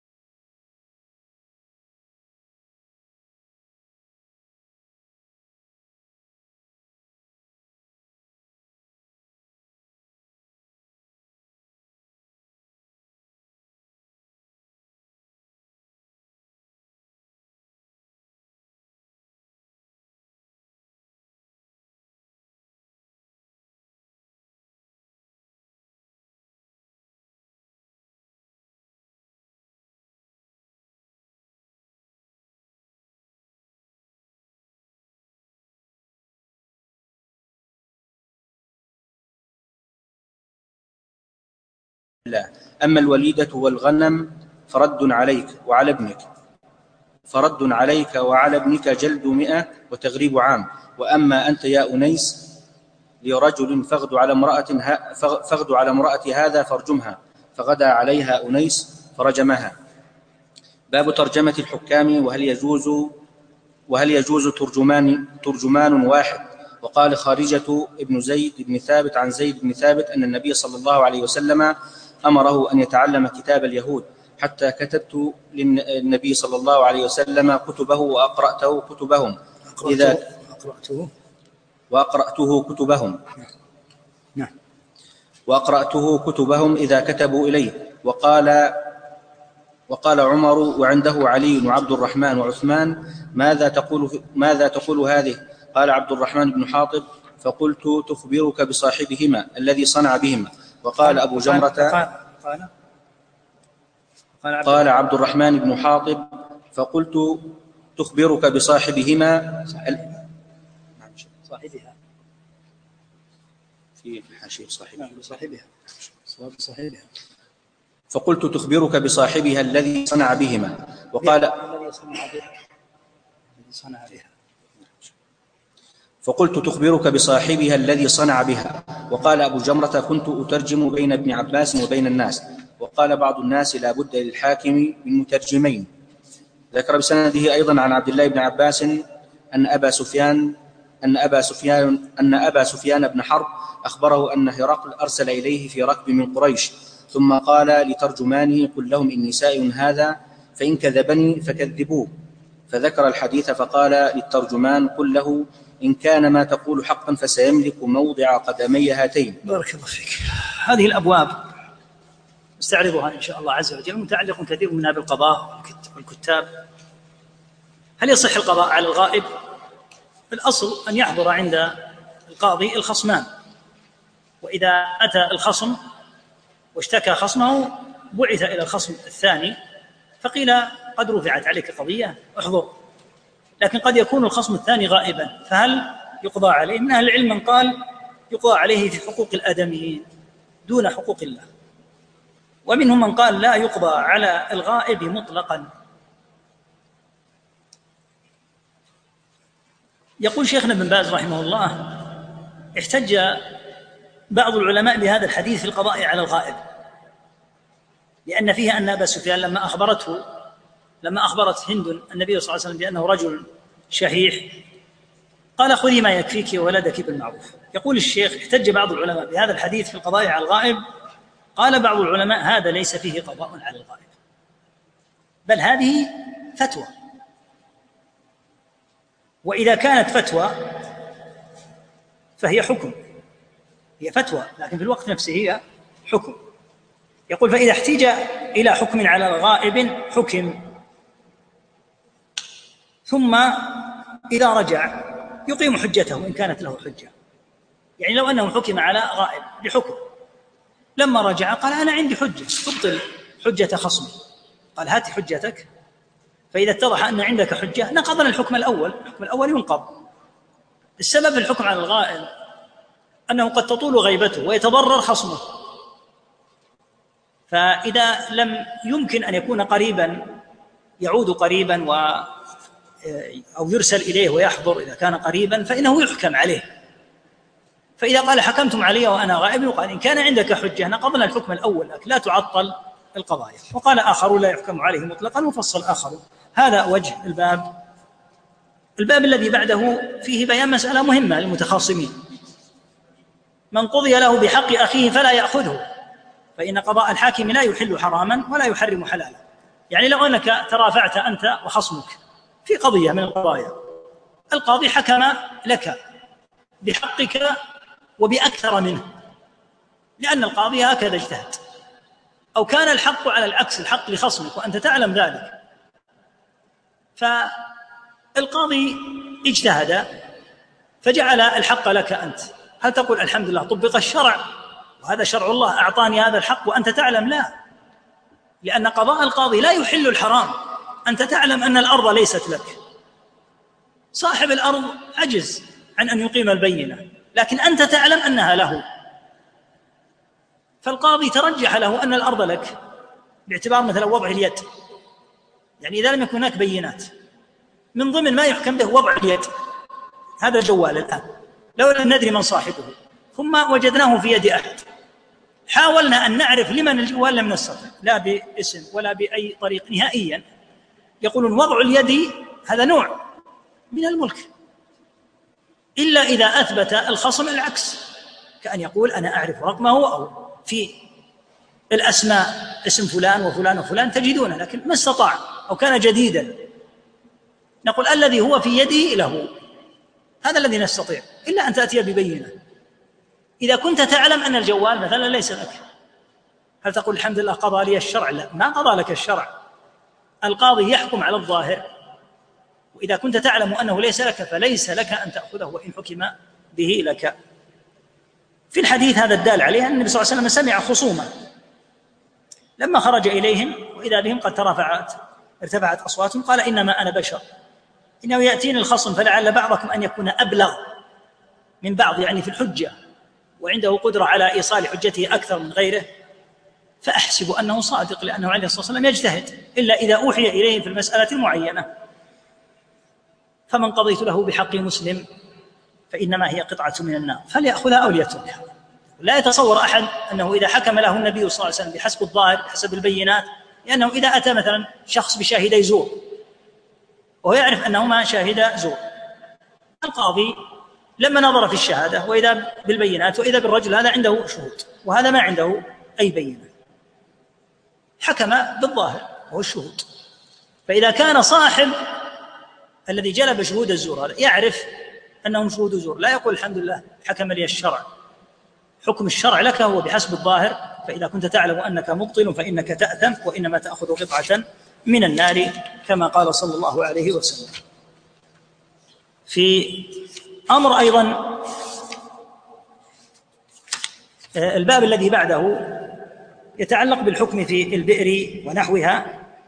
لا. أما الوليدة والغنم فرد عليك وعلى ابنك فرد عليك وعلى ابنك جلد مئة وتغريب عام. وأما أنت يا أنيس لرجل فاغد على امرأة فاغد على امرأة هذا فارجمها. فغدا عليها أنيس فرجمها. باب ترجمة الحكام وهل يجوز وهل يجوز ترجمان ترجمان واحد. وقال خارجة ابن زيد بن ثابت عن زيد بن ثابت أن النبي صلى الله عليه وسلم أمره أن يتعلم كتاب اليهود، حتى كتبت للنبي صلى الله عليه وسلم كتبه وأقرأته كتبهم إذا أقرأته وأقرأته كتبهم نعم وأقرأته كتبهم إذا كتبوا إليه. وقال وقال عمر وعنده علي وعبد الرحمن وعثمان: ماذا تقول ماذا تقول هذه؟ قال عبد الرحمن بن حاطب: فقلت: تخبرك بصاحبهما الذي صنع بهما. وقال أبو جمرة قال, قال, قال عبد الرحمن بن حاطب: فقلت: تخبرك بصاحبهما صاحبها في حاشية صاحبها بصاحبها صاحبها فقلت: تخبرك بصاحبها الذي صنع بهما. وقال الذي صنع بها صنع بها فقلت: تخبرك بصاحبها الذي صنع بها. وقال أبو جمرة: كنت أترجم بين ابن عباس وبين الناس. وقال بعض الناس: لا بد للحاكم من مترجمين. ذكر بسنده أيضا عن عبد الله بن عباس أن أبا سفيان أن أبا سفيان أن أبا سفيان بن حرب أخبره أن هرقل أرسل إليه في ركب من قريش، ثم قال لترجمانه: قل لهم إني سائل هذا، فإن كذبني فكذبوه. فذكر الحديث فقال للترجمان: قل له إن كان ما تقول حقا فسيملك موضع قدمي هاتين. بارك الله فيك. هذه الأبواب نستعرضها إن شاء الله عز وجل، متعلق كثير منها بالقضاء والكتاب. هل يصح القضاء على الغائب؟ الأصل أن يحضر عند القاضي الخصمان، وإذا أتى الخصم واشتكى خصمه بعث إلى الخصم الثاني فقيل: قد رفعت عليك قضية، احضر. لكن قد يكون الخصم الثاني غائبا، فهل يقضى عليه؟ من أهل العلم من قال يقضى عليه في حقوق الآدميين دون حقوق الله، ومنهم من قال لا يقضى على الغائب مطلقا. يقول شيخنا ابن باز رحمه الله: احتج بعض العلماء بهذا الحديث في القضاء على الغائب، لأن فيه أن أبا سفيان لما أخبرته لما أخبرت هند النبي صلى الله عليه وسلم بأنه رجل شحيح قال: خذي ما يكفيك وولدك بالمعروف. يقول الشيخ: احتج بعض العلماء بهذا الحديث في القضاء على الغائب. قال بعض العلماء: هذا ليس فيه قضاء على الغائب، بل هذه فتوى، وإذا كانت فتوى فهي حكم، هي فتوى لكن في الوقت نفسه هي حكم. يقول: فإذا احتج إلى حكم على الغائب حكم، ثم إذا رجع يقيم حجته إن كانت له حجة. يعني لو أنه حكم على غائب بحكم، لما رجع قال: أنا عندي حجة تبطل حجة خصمي. قال: هات حجتك. فإذا اتضح أن عندك حجة نقضنا الحكم الأول، الحكم الأول ينقض. السبب في الحكم على الغائب أنه قد تطول غيبته ويتضرر خصمه، فإذا لم يمكن أن يكون قريبا يعود قريبا و أو يرسل إليه ويحضر إذا كان قريبا فإنه يحكم عليه. فإذا قال حكمتم علي وأنا غائب يقال إن كان عندك حجة نقضنا الحكم الأول لك لا تعطل القضايا. وقال آخر لا يحكم عليه مطلقا وفصل آخر. هذا وجه الباب. الباب الذي بعده فيه بيان مسألة مهمة للمتخاصمين: من قضي له بحق أخيه فلا يأخذه، فإن قضاء الحاكم لا يحل حراما ولا يحرم حلالا. يعني لو أنك ترافعت أنت وخصمك في قضية من القضايا، القاضي حكم لك بحقك وبأكثر منه، لأن القاضي هكذا اجتهد، أو كان الحق على العكس الحق لخصمك وأنت تعلم ذلك، فالقاضي اجتهد فجعل الحق لك أنت، هل تقول الحمد لله طبق الشرع وهذا شرع الله أعطاني هذا الحق وأنت تعلم؟ لا، لأن قضاء القاضي لا يحل الحرام. أنت تعلم أن الأرض ليست لك، صاحب الأرض عجز عن أن يقيم البينة، لكن أنت تعلم أنها له، فالقاضي ترجح له أن الأرض لك باعتبار مثلا وضع اليد. يعني إذا لم يكن هناك بينات من ضمن ما يحكم به وضع اليد، هذا الجوال الآن لو لم ندري من صاحبه ثم وجدناه في يد أحد، حاولنا أن نعرف لمن الجوال لم نستطع، لا باسم ولا بأي طريق نهائيا. يقولون وضع اليد هذا نوع من الملك، إلا إذا أثبت الخصم العكس، كأن يقول أنا أعرف رقمه أو في الأسماء اسم فلان وفلان وفلان تجدونه، لكن ما استطاع أو كان جديدا، نقول الذي هو في يده له، هذا الذي نستطيع، إلا أن تأتي ببينة. إذا كنت تعلم أن الجوال مثلا ليس لك، هل تقول الحمد لله قضى لي الشرع؟ لا، ما قضى لك الشرع، القاضي يحكم على الظاهر، وإذا كنت تعلم أنه ليس لك فليس لك أن تأخذه وإن حكم به لك. في الحديث هذا الدال عليه أن النبي صلى الله عليه وسلم سمع خصومة لما خرج إليهم وإذا بهم قد ترفعت ارتفعت أصواتهم، قال إنما أنا بشر، إنه يأتيني الخصم فلعل بعضكم أن يكون أبلغ من بعض، يعني في الحجة، وعنده قدرة على إيصال حجته أكثر من غيره، فأحسب أنه صادق لأنه عليه الصلاة والسلام يجتهد، إلا إذا أوحي إليه في المسألة المعينة. فمن قضيت له بحق مسلم فإنما هي قطعة من النار فليأخذها أو ليتركها. لا يتصور أحد أنه إذا حكم له النبي صلى الله عليه وسلم بحسب الظاهر بحسب البينات، لأنه إذا أتى مثلا شخص بشاهدي زور وهو يعرف أنهما شاهدا زور، القاضي لما نظر في الشهادة وإذا بالبينات وإذا بالرجل هذا عنده شهود وهذا ما عنده أي بينة، حكم بالظاهر وهو الشهود. فإذا كان صاحب الذي جلب شهود الزور هذا يعرف أنهم شهود زور، لا يقول الحمد لله حكم لي الشرع، حكم الشرع لك هو بحسب الظاهر، فإذا كنت تعلم أنك مبطل فإنك تأثم وإنما تأخذ قطعة من النار كما قال صلى الله عليه وسلم. في أمر أيضا الباب الذي بعده يتعلق بالحكم في البئر ونحوها.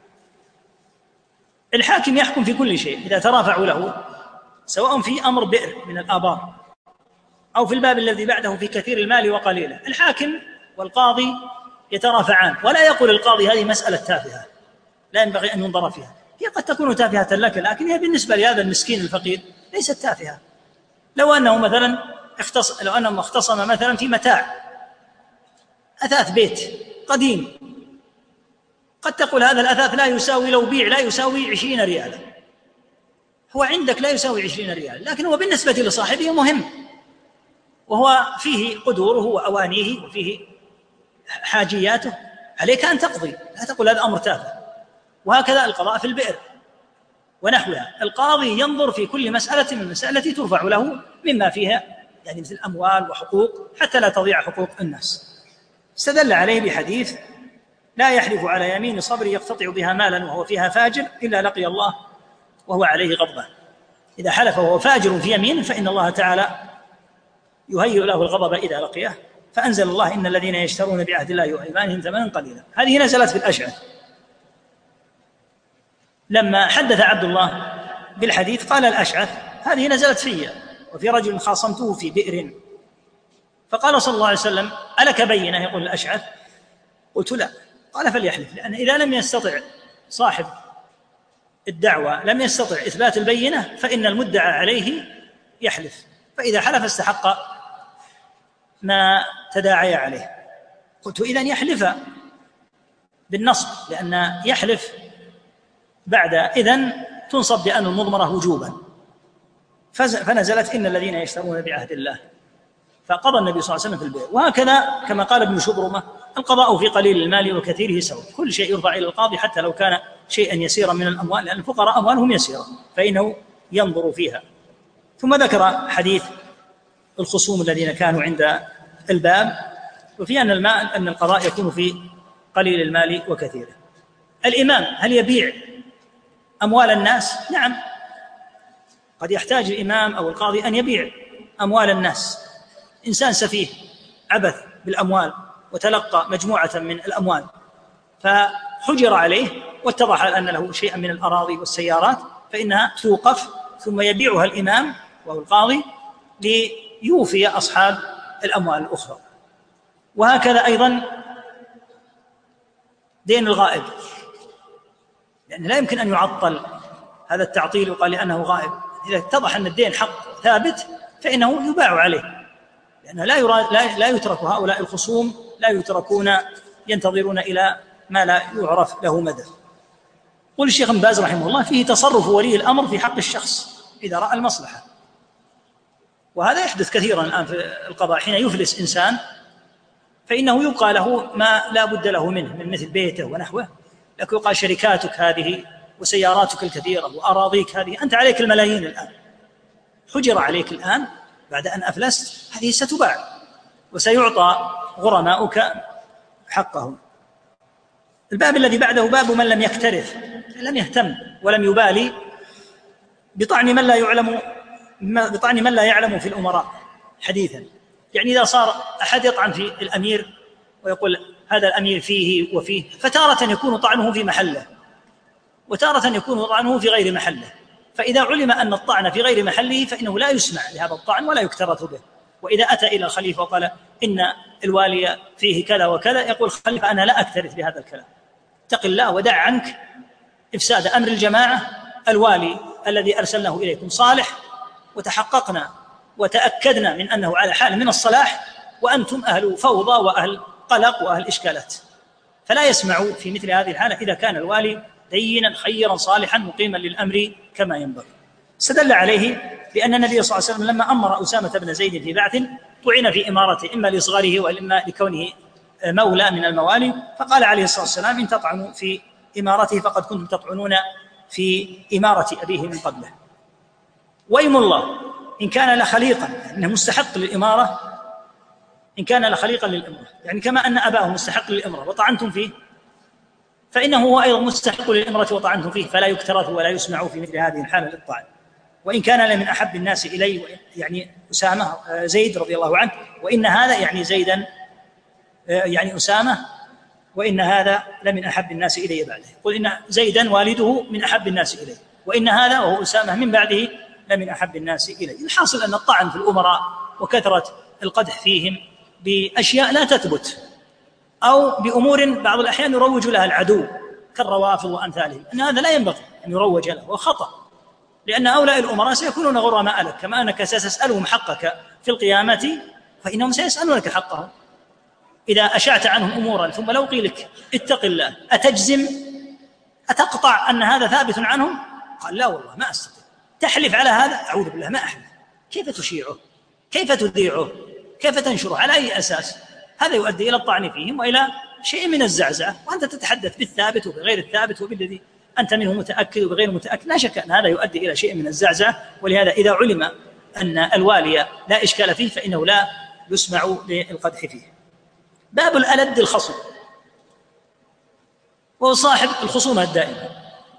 الحاكم يحكم في كل شيء إذا ترافعوا له، سواء في أمر بئر من الآبار أو في الباب الذي بعده في كثير المال وقليله، الحاكم والقاضي يترافعان، ولا يقول القاضي هذه مسألة تافهة لا ينبغي أن ينظر فيها، هي قد تكون تافهة لك لكن هي بالنسبة لهذا المسكين الفقير ليست تافهة. لو أنه مثلا اختص... لو أنه اختصم مثلا في متاع أثاث بيت قديم، قد تقول هذا الأثاث لا يساوي لو بيع لا يساوي عشرين ريالا، هو عندك لا يساوي عشرين ريال، لكن هو بالنسبة لصاحبه مهم، وهو فيه قدوره وأوانيه وفيه حاجياته، عليك أن تقضي، لا تقول هذا أمر تافه. وهكذا القضاء في البئر ونحوها، القاضي ينظر في كل مسألة من المسائل التي ترفع له مما فيها يعني مثل الأموال وحقوق حتى لا تضيع حقوق الناس. استدل عليه بحديث لا يحلف على يمين صبر يقتطع بها مالا وهو فيها فاجر إلا لقي الله وهو عليه غضبان. إذا حلف وهو فاجر في يمين فإن الله تعالى يهيئ له الغضب إذا لقيه، فأنزل الله إن الذين يشترون بعهد الله وأيمانهم ثمنا قليلا. هذه نزلت في الأشعث لما حدث عبد الله بالحديث قال الأشعث هذه نزلت في وفي رجل خاصمته في بئر، فقال صلى الله عليه وسلم ألك بينة؟ يقول الأشعث قلت لا، قال فليحلف، لأن إذا لم يستطع صاحب الدعوة لم يستطع إثبات البينة فإن المدعى عليه يحلف، فإذا حلف استحق ما تداعي عليه. قلت إذن يحلف بالنصب، لأن يحلف بعد إذن تنصب بأن المضمرة وجوبا، فنزلت إن الذين يشترون بعهد الله، فقضى النبي صلى الله عليه وسلم في البيع. وهكذا كما قال ابن شبرمة القضاء في قليل المال وكثيره سواء، كل شيء يرفع إلى القاضي حتى لو كان شيئا يسيرا من الأموال، لأن الفقراء أموالهم يسيرة فإنه ينظر فيها. ثم ذكر حديث الخصوم الذين كانوا عند الباب، وفي أن المال أن القضاء يكون في قليل المال وكثيره. الإمام هل يبيع أموال الناس؟ نعم، قد يحتاج الإمام أو القاضي أن يبيع أموال الناس. إنسان سفيه عبث بالأموال وتلقى مجموعة من الأموال فحجر عليه واتضح أن له شيئا من الأراضي والسيارات، فإنها توقف ثم يبيعها الإمام وهو القاضي ليوفي أصحاب الأموال الأخرى. وهكذا أيضا دين الغائب، لأن لا يمكن أن يعطل هذا التعطيل وقال لأنه غائب. إذا اتضح أن الدين حق ثابت فإنه يباع عليه، لأنه لا يراد لا, لا يترك هؤلاء الخصوم لا يتركون ينتظرون إلى ما لا يعرف له مدى. قل الشيخ ابن باز رحمه الله فيه تصرف ولي الأمر في حق الشخص إذا رأى المصلحة، وهذا يحدث كثيرا الآن في القضاء. حين يفلس إنسان فإنه يبقى له ما لا بد له منه من مثل بيته ونحوه، لكن يقال شركاتك هذه وسياراتك الكثيرة وأراضيك هذه أنت عليك الملايين الآن، حجر عليك الآن بعد أن أفلست، هذه ستباع وسيعطى غرماؤك حقهم. الباب الذي بعده باب من لم يكترث، لم يهتم ولم يبالي بطعن من لا يعلم بطعن من لا يعلم في الأمراء حديثا. يعني إذا صار أحد يطعن في الأمير ويقول هذا الأمير فيه وفيه، فتارة يكون طعنه في محله وتارة يكون طعنه في غير محله، فإذا علم أن الطعن في غير محله فإنه لا يسمع لهذا الطعن ولا يكترث به. وإذا أتى إلى الخليفة وقال إن الوالي فيه كذا وكذا، يقول الخليفة أنا لا أكترث بهذا الكلام، اتق الله ودع عنك إفساد أمر الجماعة. الوالي الذي أرسلناه إليكم صالح وتحققنا وتأكدنا من أنه على حال من الصلاح، وأنتم أهل فوضى وأهل قلق وأهل إشكالات، فلا يسمعوا في مثل هذه الحالة إذا كان الوالي دينا خيرا صالحا مقيما للأمر كما ينبغي. استدل عليه بأن النبي صلى الله عليه وسلم لما أمر أسامة بن زيد في بعث طعن في إمارته إما لصغره وإما لكونه مولى من الموالي، فقال عليه الصلاة والسلام إن تطعنوا في إمارته فقد كنتم تطعنون في إمارة أبيه من قبله. وإيم الله إن كان لخليقا، إنه مستحق للإمارة، إن كان لخليقا للإمارة يعني كما أن أباه مستحق للإمارة وطعنتم فيه فإنه هو أيضا مستحق للإمارة وطعنتم فيه، فلا يكترث ولا يسمع في مثل هذه الحالة للطعن. وإن كان لمن أحب الناس إلي يعني أسامة زيد رضي الله عنه، وإن هذا يعني زيدا يعني أسامة، وإن هذا لمن أحب الناس إلي بعده. قل إن زيدا والده من أحب الناس إلي، وإن هذا وهو أسامة من بعده لمن أحب الناس إلي. الحاصل أن الطعن في الأمراء وكثرة القدح فيهم بأشياء لا تثبت أو بأمور بعض الأحيان يروج لها العدو كالروافض وأمثالهم، أن هذا لا ينبغي أن يروج له وخطأ، لأن هؤلاء الأمراء سيكونون غرماء لك كما أنك ستسألهم حقك في القيامة فإنهم سيسألونك حقهم. إذا أشعت عنهم أمورا ثم لو قيل لك اتق الله أتجزم أتقطع أن هذا ثابت عنهم؟ قال لا والله ما أستطيع. تحلف على هذا؟ أعوذ بالله ما أحلف. كيف تشيعه؟ كيف تذيعه؟ كيف تنشره؟ على أي أساس؟ هذا يؤدي إلى الطعن فيهم وإلى شيء من الزعزعة، وأنت تتحدث بالثابت وبغير الثابت وبالذي أنت منه متأكد وبغير متأكد، لا شك أن هذا يؤدي إلى شيء من الزعزعة. ولهذا إذا علم أن الوالي لا إشكال فيه فإنه لا يسمع للقدح فيه. باب الألد الخصم، وهو صاحب الخصومة الدائمة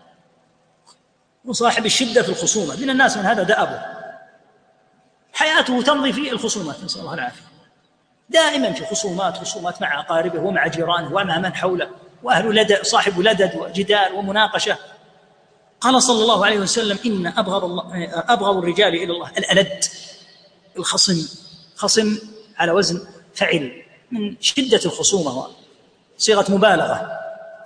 وصاحب الشدة في الخصومة. من الناس من هذا دأبه، حياته تمضي في الخصومات، نسأل الله العافية، دائما في خصومات خصومات مع أقاربه ومع جيرانه ومع من حوله، وأهل لدد صاحب لدد وجدال ومناقشة. قال صلى الله عليه وسلم إن أبغض, الله أبغض الرجال إلى الله الألد، الخصم، خصم على وزن فعل، من شدة الخصومة صيغة مبالغة.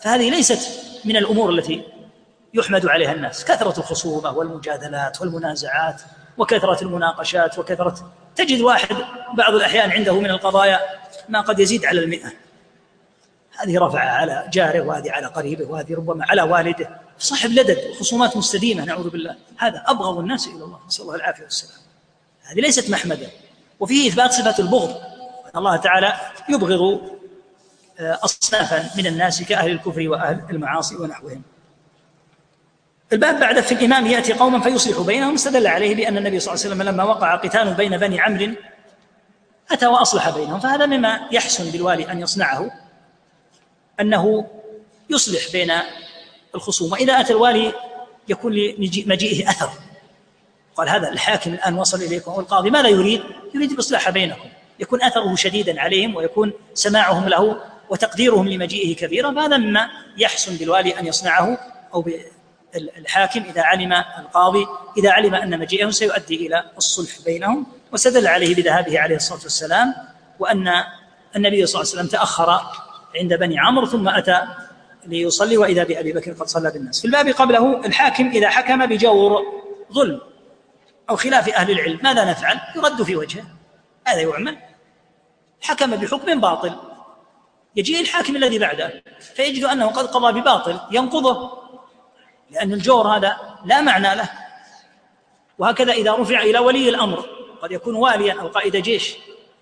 فهذه ليست من الأمور التي يحمد عليها الناس، كثرة الخصومة والمجادلات والمنازعات وكثرة المناقشات وكثرة، تجد واحد بعض الأحيان عنده من القضايا ما قد يزيد على المئة، هذه رفعها على جاره وهذه على قريبه وهذه ربما على والده، صاحب لدد، خصومات مستديمة نعوذ بالله. هذا أبغض الناس إلى الله، نسأل الله العافية والسلام. هذه ليست محمدا. وفيه إثبات صفة البغض، أن الله تعالى يبغض أصنافا من الناس كأهل الكفر وأهل المعاصي ونحوهم. الباب بعد في الإمام يأتي قوما فيصلح بينهم، استدل عليه بأن النبي صلى الله عليه وسلم لما وقع قتال بين بني عمرو أتى وأصلح بينهم، فهذا مما يحسن بالوالي أن يصنعه، أنه يصلح بين الخصوم. وإذا أتى الوالي يكون لمجيئه أثر، قال هذا الحاكم الآن وصل إليكم والقاضي ماذا يريد؟ يريد الإصلاح بينكم، يكون أثره شديدا عليهم ويكون سماعهم له وتقديرهم لمجيئه كبيرا، فهذا مما يحسن بالوالي أن يصنعه أو بالحاكم إذا علم القاضي إذا علم أن مجيئه سيؤدي إلى الصلح بينهم. واستدل عليه بذهابه عليه الصلاة والسلام، وأن النبي صلى الله عليه وسلم تأخر عند بني عمرو ثم أتى ليصلي وإذا بأبي بكر قد صلى بالناس. في الباب قبله الحاكم إذا حكم بجور ظلم أو خلاف أهل العلم ماذا نفعل؟ يرد في وجهه، هذا يعمل. حكم بحكم باطل، يجي الحاكم الذي بعده فيجد أنه قد قضى بباطل ينقضه، لأن الجور هذا لا معنى له. وهكذا إذا رفع إلى ولي الأمر، قد يكون واليا أو قائد جيش،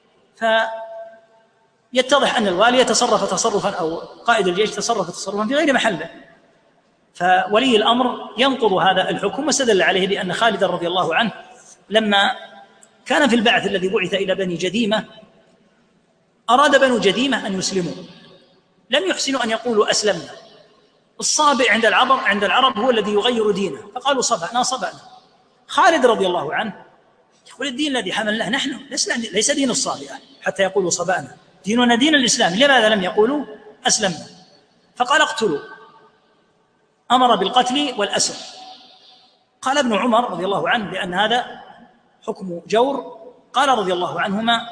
فيتضح أن الوالي يتصرف تصرفا أو قائد الجيش تصرف تصرفا في غير محله، فولي الأمر ينقض هذا الحكم. واستدل عليه بأن خالد رضي الله عنه لما كان في البعث الذي بعث إلى بني جذيمة أراد بنو جذيمة أن يسلموا، لم يحسنوا أن يقولوا أسلمنا. الصابئ عند العرب عند العرب هو الذي يغير دينه، فقالوا صبأنا صبأنا. خالد رضي الله عنه يقول الدين الذي حملناه نحن ليس دين الصابئة حتى يقولوا صبأنا، ديننا دين الإسلام، لماذا لم يقولوا أسلمنا؟ فقال اقتلوا، أمر بالقتل والأسر. قال ابن عمر رضي الله عنه بأن هذا حكم جور، قال رضي الله عنهما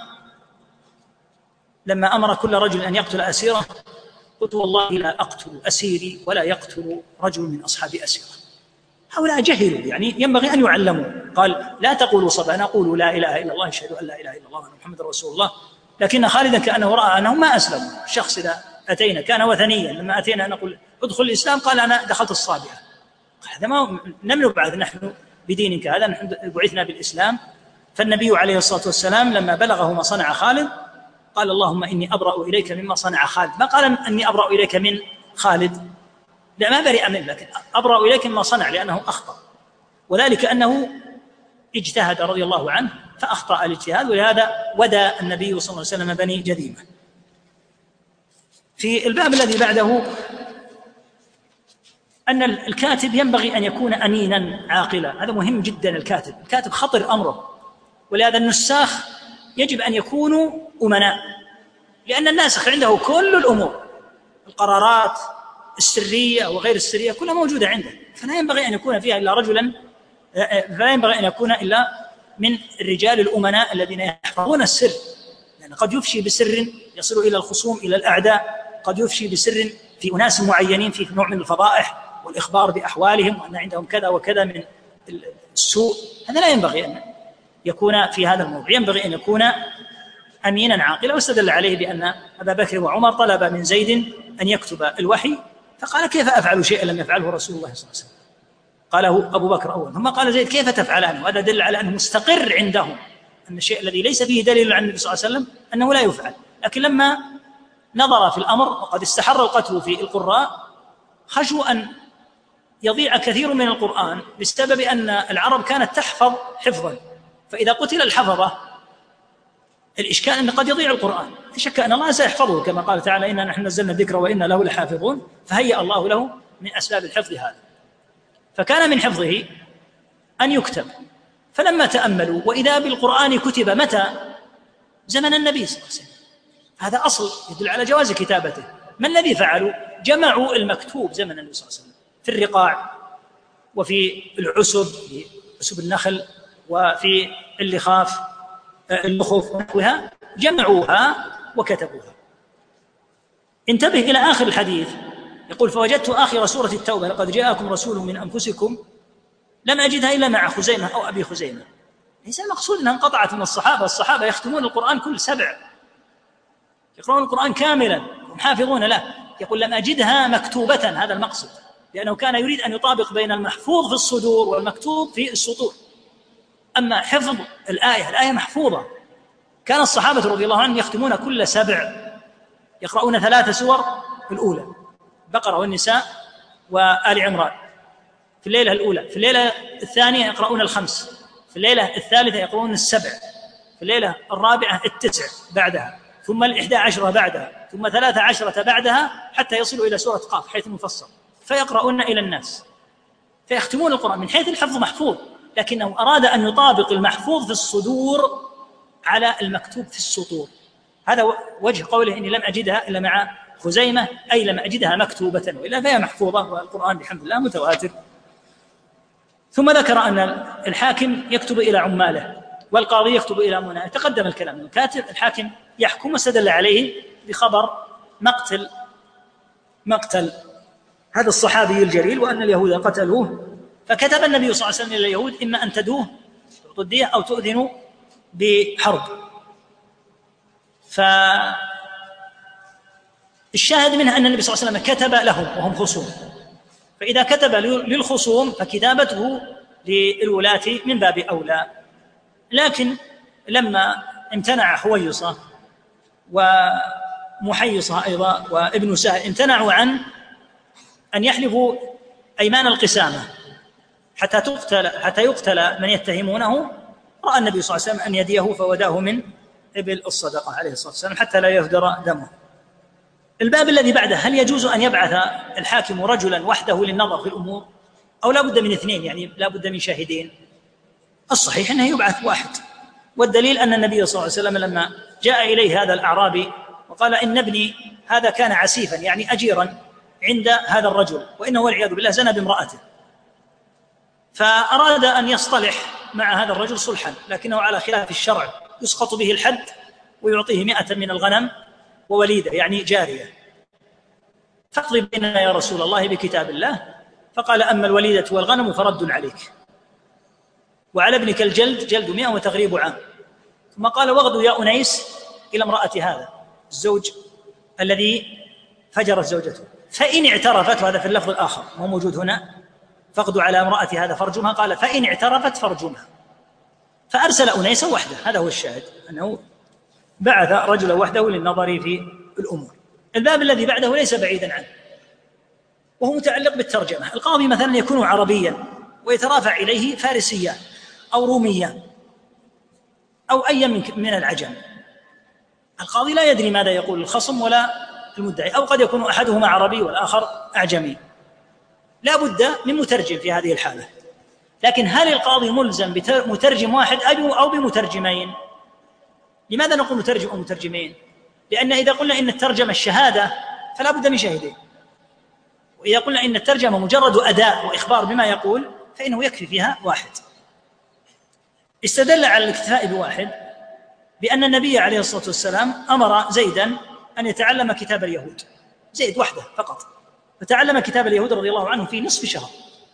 لما أمر كل رجل أن يقتل أسيره قلت والله لا أقتل أسيري ولا يقتل رجل من أصحاب أسيره. هؤلاء جهلوا، يعني ينبغي أن يعلموا. قال لا تقولوا صبأنا، قولوا لا إله إلا الله، اشهدوا أن لا إله إلا الله وأن محمد رسول الله. لكن خالدا كأنه رأى أنهم ما أسلموا. الشخص إذا أتينا كان وثنيا، لما أتينا نقول ادخل الإسلام قال أنا دخلت الصابئة، هذا ما لم نبعث نحن بدين كهذا، نحن بعثنا بالإسلام. فالنبي عليه الصلاة والسلام لما بلغه ما صنع خالد قال اللهم إني أبرأ إليك مما صنع خالد، ما قال أني أبرأ إليك من خالد، لا ما برئ منه، لكن أبرأ إليك مما صنع لأنه أخطأ، وذلك أنه اجتهد رضي الله عنه فأخطأ الاجتهاد، ولهذا ودى النبي صلى الله عليه وسلم بني جذيمة. في الباب الذي بعده أن الكاتب ينبغي أن يكون أمينا عاقلا، هذا مهم جدا. الكاتب الكاتب خطر أمره، ولهذا النساخ يجب أن يكونوا أمناء، لأن الناسخ عنده كل الأمور، القرارات السرية وغير السرية كلها موجودة عنده، فلا ينبغي أن يكون فيها إلا رجلا، فلا ينبغي أن يكون إلا من الرجال الأمناء الذين يحفظون السر، لأن قد يفشي بسر يصل إلى الخصوم إلى الأعداء، قد يفشي بسر في أناس معينين في نوع من الفضائح والإخبار بأحوالهم وأن عندهم كذا وكذا من السوء، هذا لا ينبغي أن يكون في هذا الموضوع، ينبغي أن يكون أمينا عاقلا. واستدل عليه بأن أبا بكر وعمر طلب من زيد أن يكتب الوحي، فقال كيف أفعل شيئا لم يفعله رسول الله صلى الله عليه وسلم؟ قاله أبو بكر أول، ثم قال زيد كيف تفعلان؟ وهذا دل على أنه مستقر عندهم أن الشيء الذي ليس فيه دليل عن النبي صلى الله عليه وسلم أنه لا يفعل. لكن لما نظر في الأمر وقد استحر القتل في القراء خشوا أن يضيع كثير من القرآن بسبب أن العرب كانت تحفظ حفظا، فإذا قتل الحفظة الإشكال أن قد يضيع القرآن، لا شك أن الله سيحفظه كما قال تعالى إنا نحن نزلنا الذكر وإنا له لحافظون، فهيأ الله له من أسباب الحفظ هذا. فكان من حفظه أن يكتب، فلما تأملوا وإذا بالقرآن كتب متى؟ زمن النبي صلى الله عليه وسلم، هذا أصل يدل على جواز كتابته. ما الذي فعلوا؟ جمعوا المكتوب زمن النبي صلى الله عليه وسلم في الرقاع وفي العسب، في عسب النخل وفي اللخاف اللخوف ونحوها، جمعوها وكتبوها. انتبه إلى آخر الحديث، يقول فوجدت آخر سورة التوبة لقد جاءكم رسول من أنفسكم لم أجدها إلا مع خزيمة أو أبي خزيمة. ليس المقصود أنها انقطعت من الصحابة، الصحابة يختمون القرآن كل سبع، يقرؤون القرآن كاملا هم حافظون له. يقول لم أجدها مكتوبة، هذا المقصد، لأنه كان يريد أن يطابق بين المحفوظ في الصدور والمكتوب في السطور. أما حفظ الآية، الآية محفوظة. كان الصحابة رضي الله عنهم يختمون كل سبع، يقرؤون ثلاث سور في الأولى، بقرة والنساء وآل عمران في الليلة الأولى، في الليلة الثانية يقرؤون الخمس، في الليلة الثالثة يقرؤون السبع، في الليلة الرابعة التسع بعدها، ثم الإحدى عشرة بعدها، ثم ثلاثة عشرة بعدها، حتى يصلوا إلى سورة قاف حيث المفصل، فيقرؤون إلى الناس، فيختمون القرآن. من حيث الحفظ محفوظ، لكنه أراد أن يطابق المحفوظ في الصدور على المكتوب في السطور. هذا وجه قوله إني لم أجدها إلا مع خزيمة، أي لم أجدها مكتوبة، وإلا فهي محفوظة، والقرآن بحمد الله متواتر. ثم ذكر أن الحاكم يكتب إلى عماله والقاضي يكتب إلى أمنائه. تقدم الكلام، الكاتب الحاكم يحكم، واستدل عليه بخبر مقتل مقتل هذا الصحابي الجليل، وأن اليهود قتلوه، فكتب النبي صلى الله عليه وسلم إلى اليهود إما أن تدوه تعطوا الدية أو تؤذنوا بحرب. فالشاهد منها أن النبي صلى الله عليه وسلم كتب لهم وهم خصوم، فإذا كتب للخصوم فكتابته للولاة من باب أولى. لكن لما امتنع حويصة ومحيصة أيضا وابن سهل امتنعوا عن أن يحلفوا أيمان القسامة حتى تقتل حتى يقتل من يتهمونه، رأى النبي صلى الله عليه وسلم أن يديه فوداه من إبل الصدقة عليه الصلاة والسلام حتى لا يهدر دمه. الباب الذي بعده، هل يجوز أن يبعث الحاكم رجلا وحده للنظر في الأمور أو لا بد من اثنين، يعني لا بد من شاهدين؟ الصحيح أنه يبعث واحد، والدليل أن النبي صلى الله عليه وسلم لما جاء إليه هذا الأعرابي وقال إن ابني هذا كان عسيفا، يعني أجيرا عند هذا الرجل، وإنه والعياذ بالله زنى بامرأته، فأراد أن يصطلح مع هذا الرجل صلحا، لكنه على خلاف الشرع، يسقط به الحد ويعطيه مئة من الغنم ووليدة يعني جارية. فاقضي بيننا يا رسول الله بكتاب الله. فقال أما الوليدة والغنم فرد عليك، وعلى ابنك الجلد جلد مئة وتغريب عام. ثم قال واغدوا يا أنيس إلى امرأة هذا الزوج الذي فجرت زوجته، فإن اعترفت، وهذا في اللفظ الآخر هو موجود هنا، فاغدوا على امرأة هذا فرجمها، قال فإن اعترفت فرجمها. فأرسل أنيسا وحده، هذا هو الشاهد، أنه بعث رجلا وحده للنظر في الأمور. الباب الذي بعده ليس بعيدا عنه، وهو متعلق بالترجمة. القاضي مثلا يكون عربيا ويترافع إليه فارسيا أو روميا أو أي من العجم، القاضي لا يدري ماذا يقول الخصم ولا المدعي، أو قد يكون أحدهما عربي والآخر أعجمي، لا بد من مترجم في هذه الحالة. لكن هل القاضي ملزم بمترجم واحد أو بمترجمين؟ لماذا نقول مترجم أو مترجمين؟ لأن إذا قلنا إن الترجمة الشهادة فلا بد من شاهدين، وإذا قلنا إن الترجمة مجرد أداء وإخبار بما يقول فإنه يكفي فيها واحد. استدل على الاكتفاء بواحد بأن النبي عليه الصلاة والسلام أمر زيدا أن يتعلم كتاب اليهود، زيد وحده فقط، فتعلم كتاب اليهود رضي الله عنه في نصف شهر،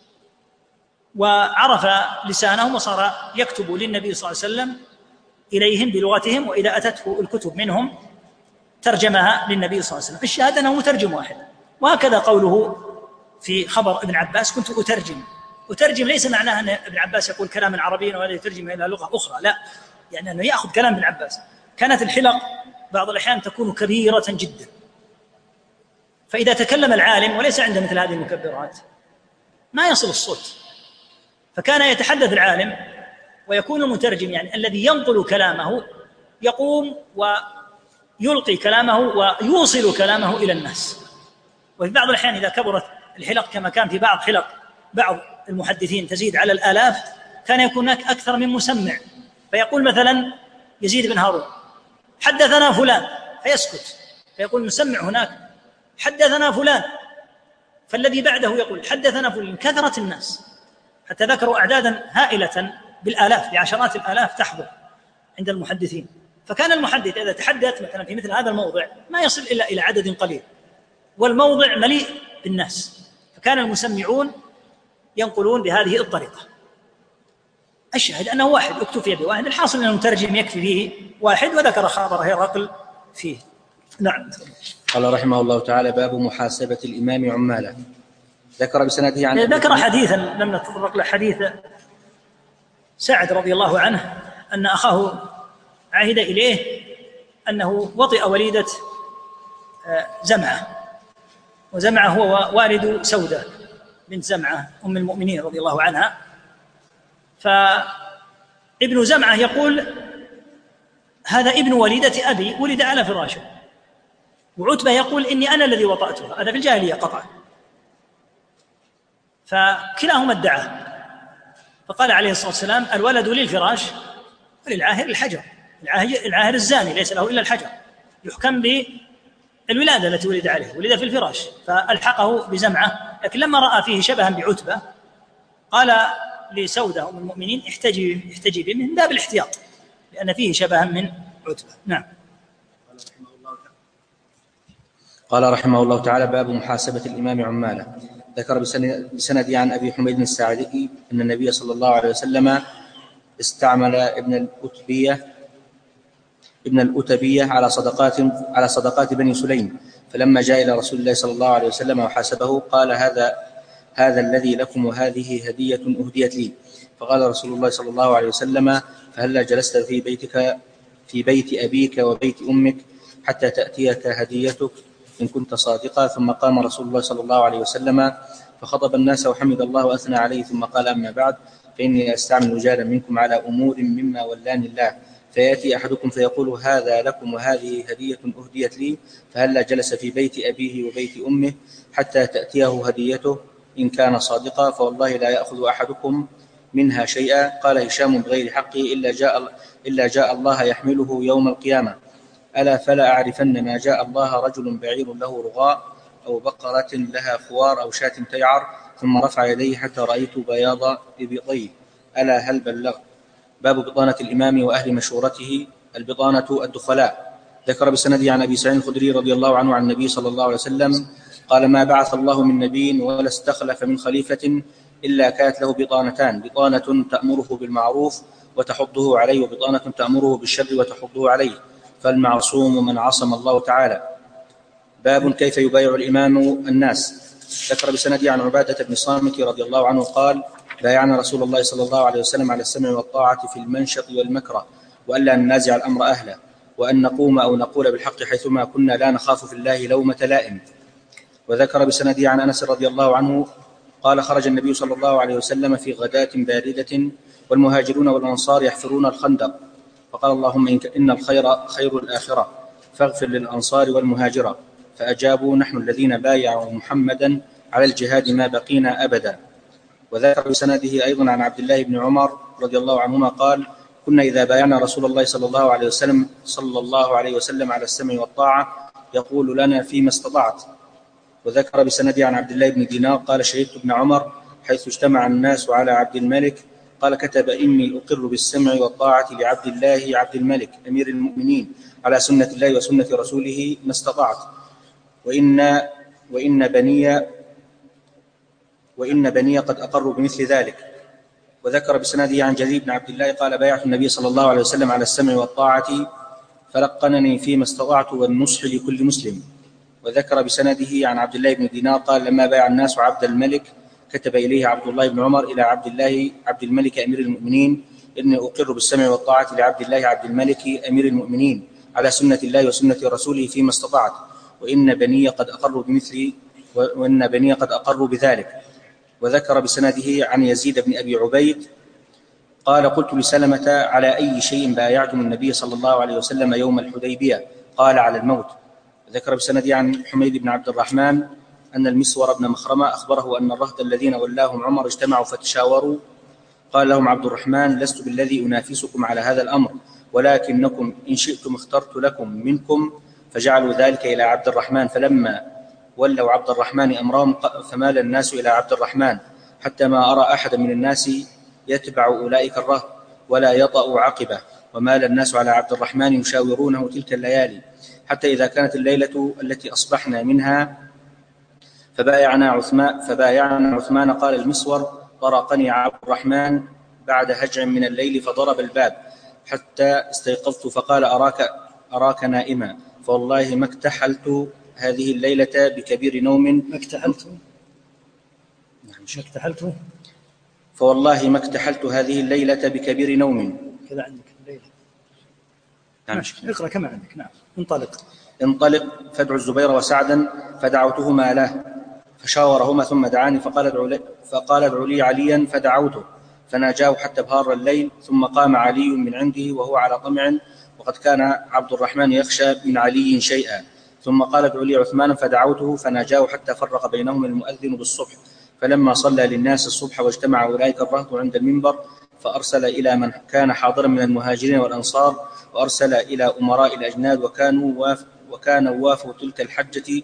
وعرف لسانهم وصار يكتب للنبي صلى الله عليه وسلم إليهم بلغتهم، وإذا أتته الكتب منهم ترجمها للنبي صلى الله عليه وسلم. الشهادة أنه مترجم واحد. وهكذا قوله في خبر ابن عباس كنت أترجم. أترجم ليس معناه أن ابن عباس يقول كلاما عربيا وهذا يترجم إلى لغة أخرى، لا، يعني أنه يأخذ كلام ابن عباس. كانت الحلق بعض الأحيان تكون كبيرة جدا، فإذا تكلم العالم وليس عنده مثل هذه المكبرات ما يصل الصوت، فكان يتحدث العالم ويكون المترجم يعني الذي ينقل كلامه يقوم ويلقي كلامه ويوصل كلامه إلى الناس. وفي بعض الأحيان إذا كبرت الحلق كما كان في بعض حلق بعض المحدثين تزيد على الآلاف، كان يكون هناك أكثر من مسمع، فيقول مثلا يزيد بن هارون حدثنا فلان فيسكت، فيقول المسمع هناك حدثنا فلان، فالذي بعده يقول حدثنا فلان. كثرت الناس حتى ذكروا أعدادا هائلة بالآلاف، بعشرات الآلاف تحضر عند المحدثين. فكان المحدث إذا تحدث مثلا في مثل هذا الموضع ما يصل إلا إلى عدد قليل، والموضع مليء بالناس، فكان المسمعون ينقلون بهذه الطريقة. الشاهد أنه واحد اكتفي بواحد، الحاصل أن المترجم يكفي به واحد، وذكر خبر هرقل فيه. نعم. قال رحمه الله تعالى: باب محاسبة الإمام عماله. ذكر بسنده عن ذكر حديثا لم نتطرق له، حديث سعد رضي الله عنه أن أخاه عهد إليه أنه وطئ وليدة زمعة، وزمعة هو والد سودة بنت زمعة أم المؤمنين رضي الله عنها. فابن زمعة يقول: هذا ابن وليدة أبي ولد على فراشه، وعتبة يقول: إني أنا الذي وطأته، هذا في الجاهلية قطعا. فكلاهما ادعى، فقال عليه الصلاة والسلام: الولد للفراش وللعاهر الحجر، العاهر الزاني ليس له إلا الحجر، يحكم بالولادة التي ولد عليه، ولد في الفراش. فألحقه بزمعة، لكن لما رأى فيه شبها بعتبة قال لسودة أم المؤمنين: احتجي احتجي به من باب الاحتياط، لأن فيه شبها من عتبة. نعم. قال رحمه الله تعالى: باب محاسبة الإمام عماله. ذكر بسند عن أبي حميد الساعدي أن النبي صلى الله عليه وسلم استعمل ابن الأتبية ابن الأتبية على صدقات على صدقات بني سليم، فلما جاء إلى رسول الله صلى الله عليه وسلم وحاسبه قال: هذا هذا الذي لكم وهذه هدية أهديت لي. فقال رسول الله صلى الله عليه وسلم: فهلا جلست في بيتك في بيت أبيك وبيت أمك حتى تأتيك هديتك إن كنت صادقا. ثم قام رسول الله صلى الله عليه وسلم فخطب الناس وحمد الله وأثنى عليه، ثم قال: أما بعد، فإني أستعمل رجالا منكم على أمور مما ولاني الله، فيأتي أحدكم فيقول: هذا لكم وهذه هدية أهديت لي، فهلا جلس في بيت أبيه وبيت أمه حتى تأتيه هديته إن كان صادقا، فوالله لا يأخذ أحدكم منها شيئا. قال هشام: بغير حقه إلا جاء, إلا جاء الله يحمله يوم القيامة. ألا فلا أعرفن ما جاء الله رجل بعير له رغاء أو بقرة لها خوار أو شاة تيعر، ثم رفع يديه حتى رأيت بياض إبطيه. ألا هل بلغ؟ باب بطانة الإمام وأهل مشورته. البطانة الدخلاء. ذكر بسنده عن أبي سعيد الخدري رضي الله عنه عن النبي صلى الله عليه وسلم قال: ما بعث الله من نبي ولا استخلف من خليفة إلا كانت له بطانتان: بطانة تأمره بالمعروف وتحضه عليه، وبطانة تأمره بالشر وتحضه عليه، فالمعصوم من عصم الله تعالى. باب كيف يبايع الإمام الناس. ذكر بسنده عن عبادة بن صامت رضي الله عنه قال: بايعنا رسول الله صلى الله عليه وسلم على السمع والطاعة في المنشط والمكره، وألا ننازع الأمر أهله، وأن نقوم أو نقول بالحق حيثما كنا لا نخاف في الله لومة لائم. وذكر بسنده عن أنس رضي الله عنه قال: خرج النبي صلى الله عليه وسلم في غداة باردة والمهاجرون والأنصار يحفرون الخندق، فقال: اللهم إن الخير خير الآخرة، فاغفر للأنصار والمهاجرة. فأجابوا: نحن الذين بايعوا محمدا على الجهاد ما بقينا أبدا. وذكر بسنده أيضا عن عبد الله بن عمر رضي الله عنهما قال: كنا إذا بايعنا رسول الله صلى الله عليه وسلم صلى الله عليه وسلم على السمع والطاعة يقول لنا فيما استطعت. وذكر بسنده عن عبد الله بن دينار قال: شهدت ابن عمر حيث اجتمع الناس على عبد الملك قال: كتب: إني أقر بالسمع والطاعة لعبد الله عبد الملك أمير المؤمنين على سنة الله وسنة رسوله ما استطعت، وإن وإن بني وإن بني قد أقروا بمثل ذلك. وذكر بسنده عن جرير بن عبد الله قال: بايعت النبي صلى الله عليه وسلم على السمع والطاعة فلقنني فيما استطعت والنصح لكل مسلم. وذكر بسنده عن عبد الله بن دينار قال: لما بايع الناس عبد الملك كتب إليه عبد الله بن عمر إلى عبد الله عبد الملك أمير المؤمنين: إني أقر بالسمع والطاعة لعبد الله عبد الملك أمير المؤمنين على سنة الله وسنة رسوله فيما استطعت، وإن بني قد أقروا بمثل وإن بني قد أقروا بذلك. وذكر بسنده عن يزيد بن أبي عبيد قال: قلت لسلمة: على أي شيء بايعتم النبي صلى الله عليه وسلم يوم الحديبية؟ قال: على الموت. ذكر بسنده عن حميد بن عبد الرحمن أن المسور بن مخرمة أخبره أن الرهط الذين ولاهم عمر اجتمعوا فتشاوروا، قال لهم عبد الرحمن: لست بالذي أنافسكم على هذا الأمر، ولكنكم إن شئتم اخترت لكم منكم. فجعلوا ذلك إلى عبد الرحمن، فلما ولوا عبد الرحمن أمرهم فمال الناس إلى عبد الرحمن، حتى ما أرى أحدا من الناس يتبع أولئك الرهط ولا يطأ عقبه، ومال الناس على عبد الرحمن يشاورونه تلك الليالي، حتى إذا كانت الليلة التي أصبحنا منها فبايعنا عثمان فبايعنا عثمان قال المسور: طرقني عبد الرحمن بعد هجع من الليل فضرب الباب حتى استيقظت فقال: أراك أراك نائما، فوالله ما اكتحلت هذه الليلة بكبير نوم. ما اكتحلت ما اكتحلت فوالله ما اكتحلت هذه الليلة بكبير نوم. كذا عندك الليلة. نعم. اقرأ كما عندك. نعم. انطلق انطلق فادعو الزبير وسعدا، فدعوتهما له فشاورهما ثم دعاني فقال ادعو لي, فقال ادعو لي عليا، فدعوته فناجاه حتى بهار الليل، ثم قام علي من عنده وهو على طمع، وقد كان عبد الرحمن يخشى من علي شيئا، ثم قال ادعو لي عثمان، فدعوته فناجاه حتى فرق بينهم المؤذن بالصبح. فلما صلى للناس الصبح واجتمع أولئك الرهط عند المنبر، فأرسل إلى من كان حاضرا من المهاجرين والأنصار، وأرسل إلى أمراء الأجناد، وكانوا واف وكانوا وافوا تلك الحجة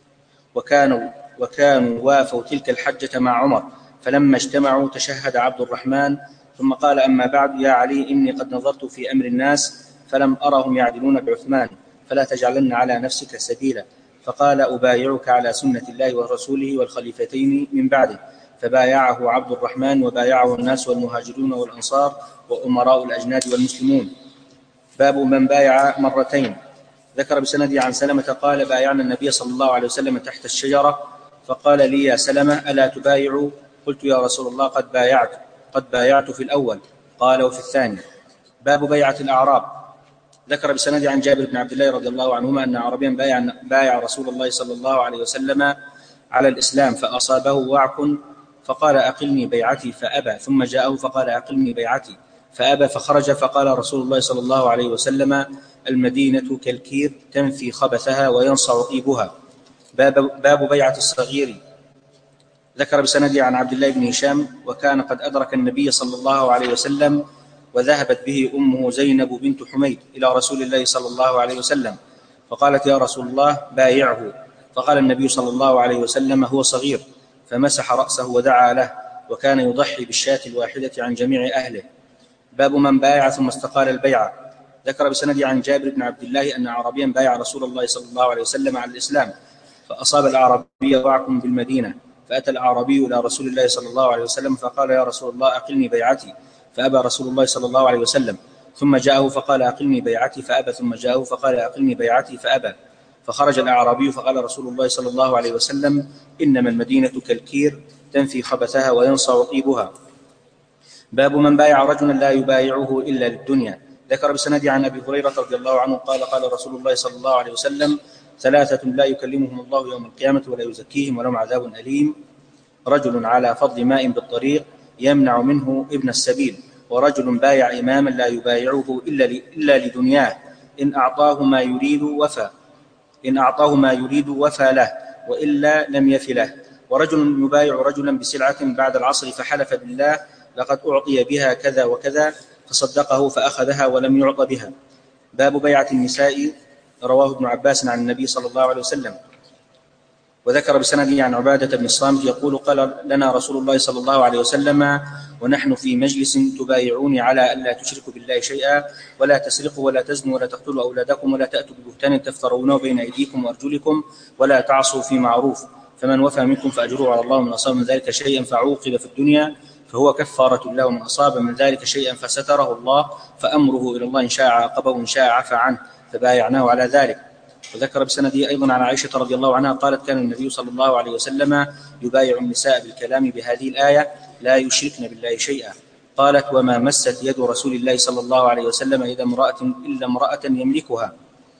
وكانوا وكانوا وافوا تلك الحجة مع عمر. فلما اجتمعوا تشهد عبد الرحمن ثم قال: أما بعد يا علي، إني قد نظرت في أمر الناس فلم أرهم يعدلون بعثمان، فلا تجعلن على نفسك سبيلا. فقال: أبايعك على سنة الله ورسوله والخليفتين من بعده. فبايعه عبد الرحمن وبايعه الناس والمهاجرون والأنصار وأمراء الأجناد والمسلمون. باب من بايع مرتين. ذكر بسنده عن سلمة قال: بايعنا النبي صلى الله عليه وسلم تحت الشجرة، فقال لي: يا سلمة، ألا تبايع؟ قلت: يا رسول الله، قد بايعت قد بايعت في الأول. قال: وفي الثاني. باب بيعة الأعراب. ذكر بسنده عن جابر بن عبد الله رضي الله عنهما أن عربيا بايع, بايع رسول الله صلى الله عليه وسلم على الإسلام، فأصابه وعك فقال: أقلني بيعتي، فأبى، ثم جاءه فقال: أقلني بيعتي، فأبى، فخرج فقال رسول الله صلى الله عليه وسلم: المدينة كالكير تنفي خبثها وينصع طيبها. باب, باب بيعة الصغير. ذكر بسنده عن عبد الله بن هشام: وكان قد أدرك النبي صلى الله عليه وسلم، وذهبت به أمه زينب بنت حميد إلى رسول الله صلى الله عليه وسلم، فقالت: يا رسول الله، بايعه. فقال النبي صلى الله عليه وسلم: هو صغير. فمسح رأسه ودعا له، وكان يضحي بالشاة الواحدة عن جميع أهله. باب من بايع ثم استقال البيعة. ذكر بسنده عن جابر بن عبد الله أن عربيا بايع رسول الله صلى الله عليه وسلم على الإسلام، فأصاب الأعرابي وعك بالمدينة، فأتى الأعرابي إلى رسول الله صلى الله عليه وسلم فقال: يا رسول الله، أقلني بيعتي، فأبى رسول الله صلى الله عليه وسلم، ثم جاءه فقال: أقلني بيعتي، فأبى، ثم جاءه فقال: أقلني بيعتي، فأبى. فخرج الأعرابي فقال رسول الله صلى الله عليه وسلم: إنما المدينة كالكير تنفي خبثها وينصع طيبها. باب من بايع رجلا لا يبايعه إلا للدنيا. ذكر بسنده عن أبي هريرة رضي الله عنه قال: قال رسول الله صلى الله عليه وسلم: ثلاثة لا يكلمهم الله يوم القيامة ولا يزكيهم ولهم عذاب أليم: رجل على فضل ماء بالطريق يمنع منه ابن السبيل، ورجل بايع إماما لا يبايعه إلا لدنياه، إن أعطاه ما يريد وفى إن أعطاه ما يريد وفى له، وإلا لم يف له. ورجل يبايع رجلا بسلعة بعد العصر فحلف بالله: لقد أعطي بها كذا وكذا، فصدقه فأخذها ولم يعط بها. باب بيعة النساء. رواه ابن عباس عن النبي صلى الله عليه وسلم. وذكر بسنده عن عبادة بن الصامت يقول: قال لنا رسول الله صلى الله عليه وسلم ونحن في مجلس: تبايعوني على ألا تشركوا بالله شيئا، ولا تسرقوا، ولا تزنوا، ولا تقتلوا أولادكم، ولا تأتوا ببهتان تفترونه بين أيديكم وأرجلكم، ولا تعصوا في معروف، فمن وفى منكم فأجره على الله، ومن أصاب من ذلك شيئا فعوقب في الدنيا فهو كفارة له، ومن أصاب من ذلك شيئا فستره الله فأمره إلى الله، إن شاء عاقبه وإن شاء عفى عنه، فبايعناه على ذلك. وذكر بسنده أيضا عن عائشة رضي الله عنها قالت: كان النبي صلى الله عليه وسلم يبايع النساء بالكلام بهذه الآية: لا يشركن بالله شيئا. قالت: وما مست يد رسول الله صلى الله عليه وسلم إذا امرأة إلا امرأة يملكها.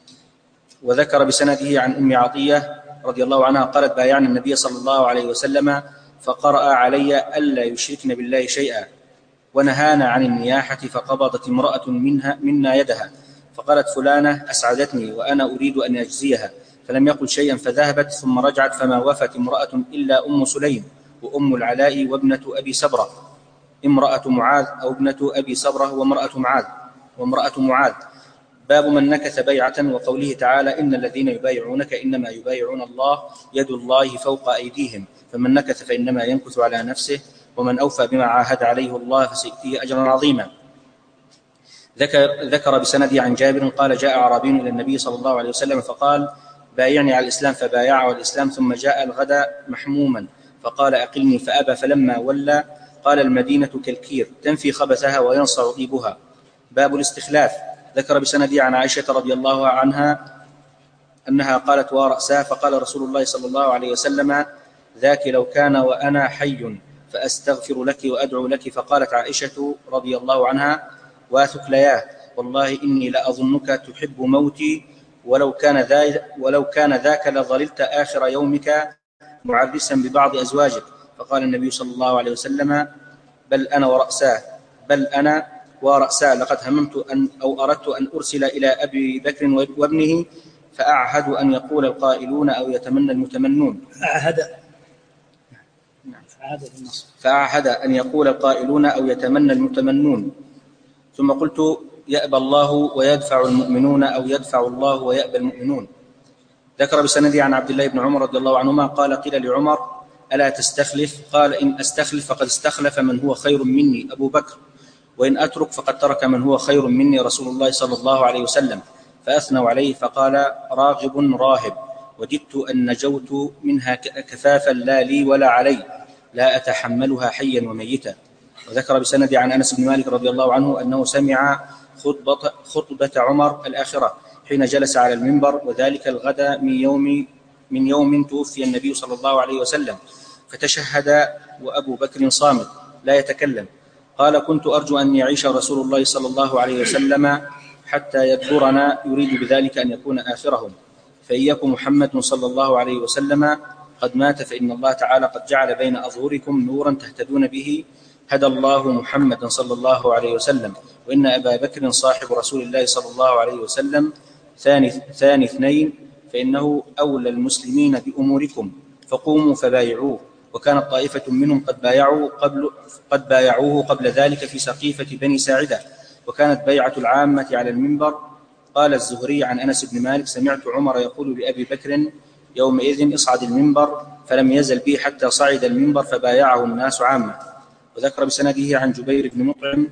وذكر بسنده عن أم عطية رضي الله عنها قالت: بايعنا النبي صلى الله عليه وسلم فقرأ علي ألا يشركن بالله شيئا، ونهانا عن النياحة، فقبضت امرأة منها منا يدها، فقالت: فلانة أسعدتني وأنا أريد أن أجزيها، فلم يقل شيئا، فذهبت ثم رجعت، فما وفت امرأة إلا أم سليم وأم العلاء وابنة أبي سبرة، امرأة معاذ أو ابنة أبي سبرة وامرأة معاذ وامرأة معاذ. باب من نكث بيعة. وقوله تعالى: إن الذين يبايعونك إنما يبايعون الله يد الله فوق أيديهم، فمن نكث فإنما ينكث على نفسه، ومن أوفى بما عاهد عليه الله فسيؤتيه أجرا عظيما. ذكر, ذكر بسنده عن جابر قال: جاء أعرابي إلى النبي صلى الله عليه وسلم فقال: بايعني على الإسلام فبايعه على الإسلام، ثم جاء الغداء محموما فقال أقلني فأبى، فلما ولى قال المدينة كالكير تنفي خبثها وينصع طيبها. باب الاستخلاف. ذكر بسنده عن عائشة رضي الله عنها أنها قالت ورأسها فقال رسول الله صلى الله عليه وسلم ذاك لو كان وأنا حي فأستغفر لك وأدعو لك. فقالت عائشة رضي الله عنها واثكلياه والله إني لأظنك تحب موتي ولو كان, ذا ولو كان ذاك لظللت آخر يومك معرسا ببعض أزواجك. فقال النبي صلى الله عليه وسلم بل أنا ورأساه بل أنا ورأساه لقد هممت أن أو أردت أن أرسل إلى أبي بكر وابنه فأعهد أن يقول القائلون أو يتمنى المتمنون. أعهد فأعهد أن يقول القائلون أو يتمنى المتمنون. ثم قلت يأبى الله ويدفع المؤمنون أو يدفع الله ويأبى المؤمنون. ذكر بسنده عن عبد الله بن عمر رضي الله عنهما قال قيل لعمر ألا تستخلف؟ قال إن أستخلف فقد استخلف من هو خير مني أبو بكر، وإن أترك فقد ترك من هو خير مني رسول الله صلى الله عليه وسلم. فأثنوا عليه فقال راغب راهب وددت أن نجوت منها كفافا لا لي ولا علي لا أتحملها حيا وميتا. وذكر بسند عن أنس بن مالك رضي الله عنه أنه سمع خطبة, خطبة عمر الآخرة حين جلس على المنبر، وذلك الغد من يوم, من يوم توفي النبي صلى الله عليه وسلم، فتشهد وأبو بكر صامت لا يتكلم. قال كنت أرجو أن يعيش رسول الله صلى الله عليه وسلم حتى يذكرنا، يريد بذلك أن يكون آخرهم. فإياكم محمد صلى الله عليه وسلم قد مات، فإن الله تعالى قد جعل بين أظهركم نورا تهتدون به، هدى الله محمد صلى الله عليه وسلم. وإن أبا بكر صاحب رسول الله صلى الله عليه وسلم ثاني, ثاني اثنين، فإنه أولى المسلمين بأموركم، فقوموا فبايعوه. وكانت طائفة منهم قد بايعوا قبل قد بايعوه قبل ذلك في سقيفة بني ساعدة، وكانت بيعة العامة على المنبر. قال الزهري عن أنس بن مالك سمعت عمر يقول لأبي بكر يومئذ اصعد المنبر، فلم يزل به حتى صعد المنبر فبايعه الناس عامة. وذكر بسنده عن جبير بن مطعم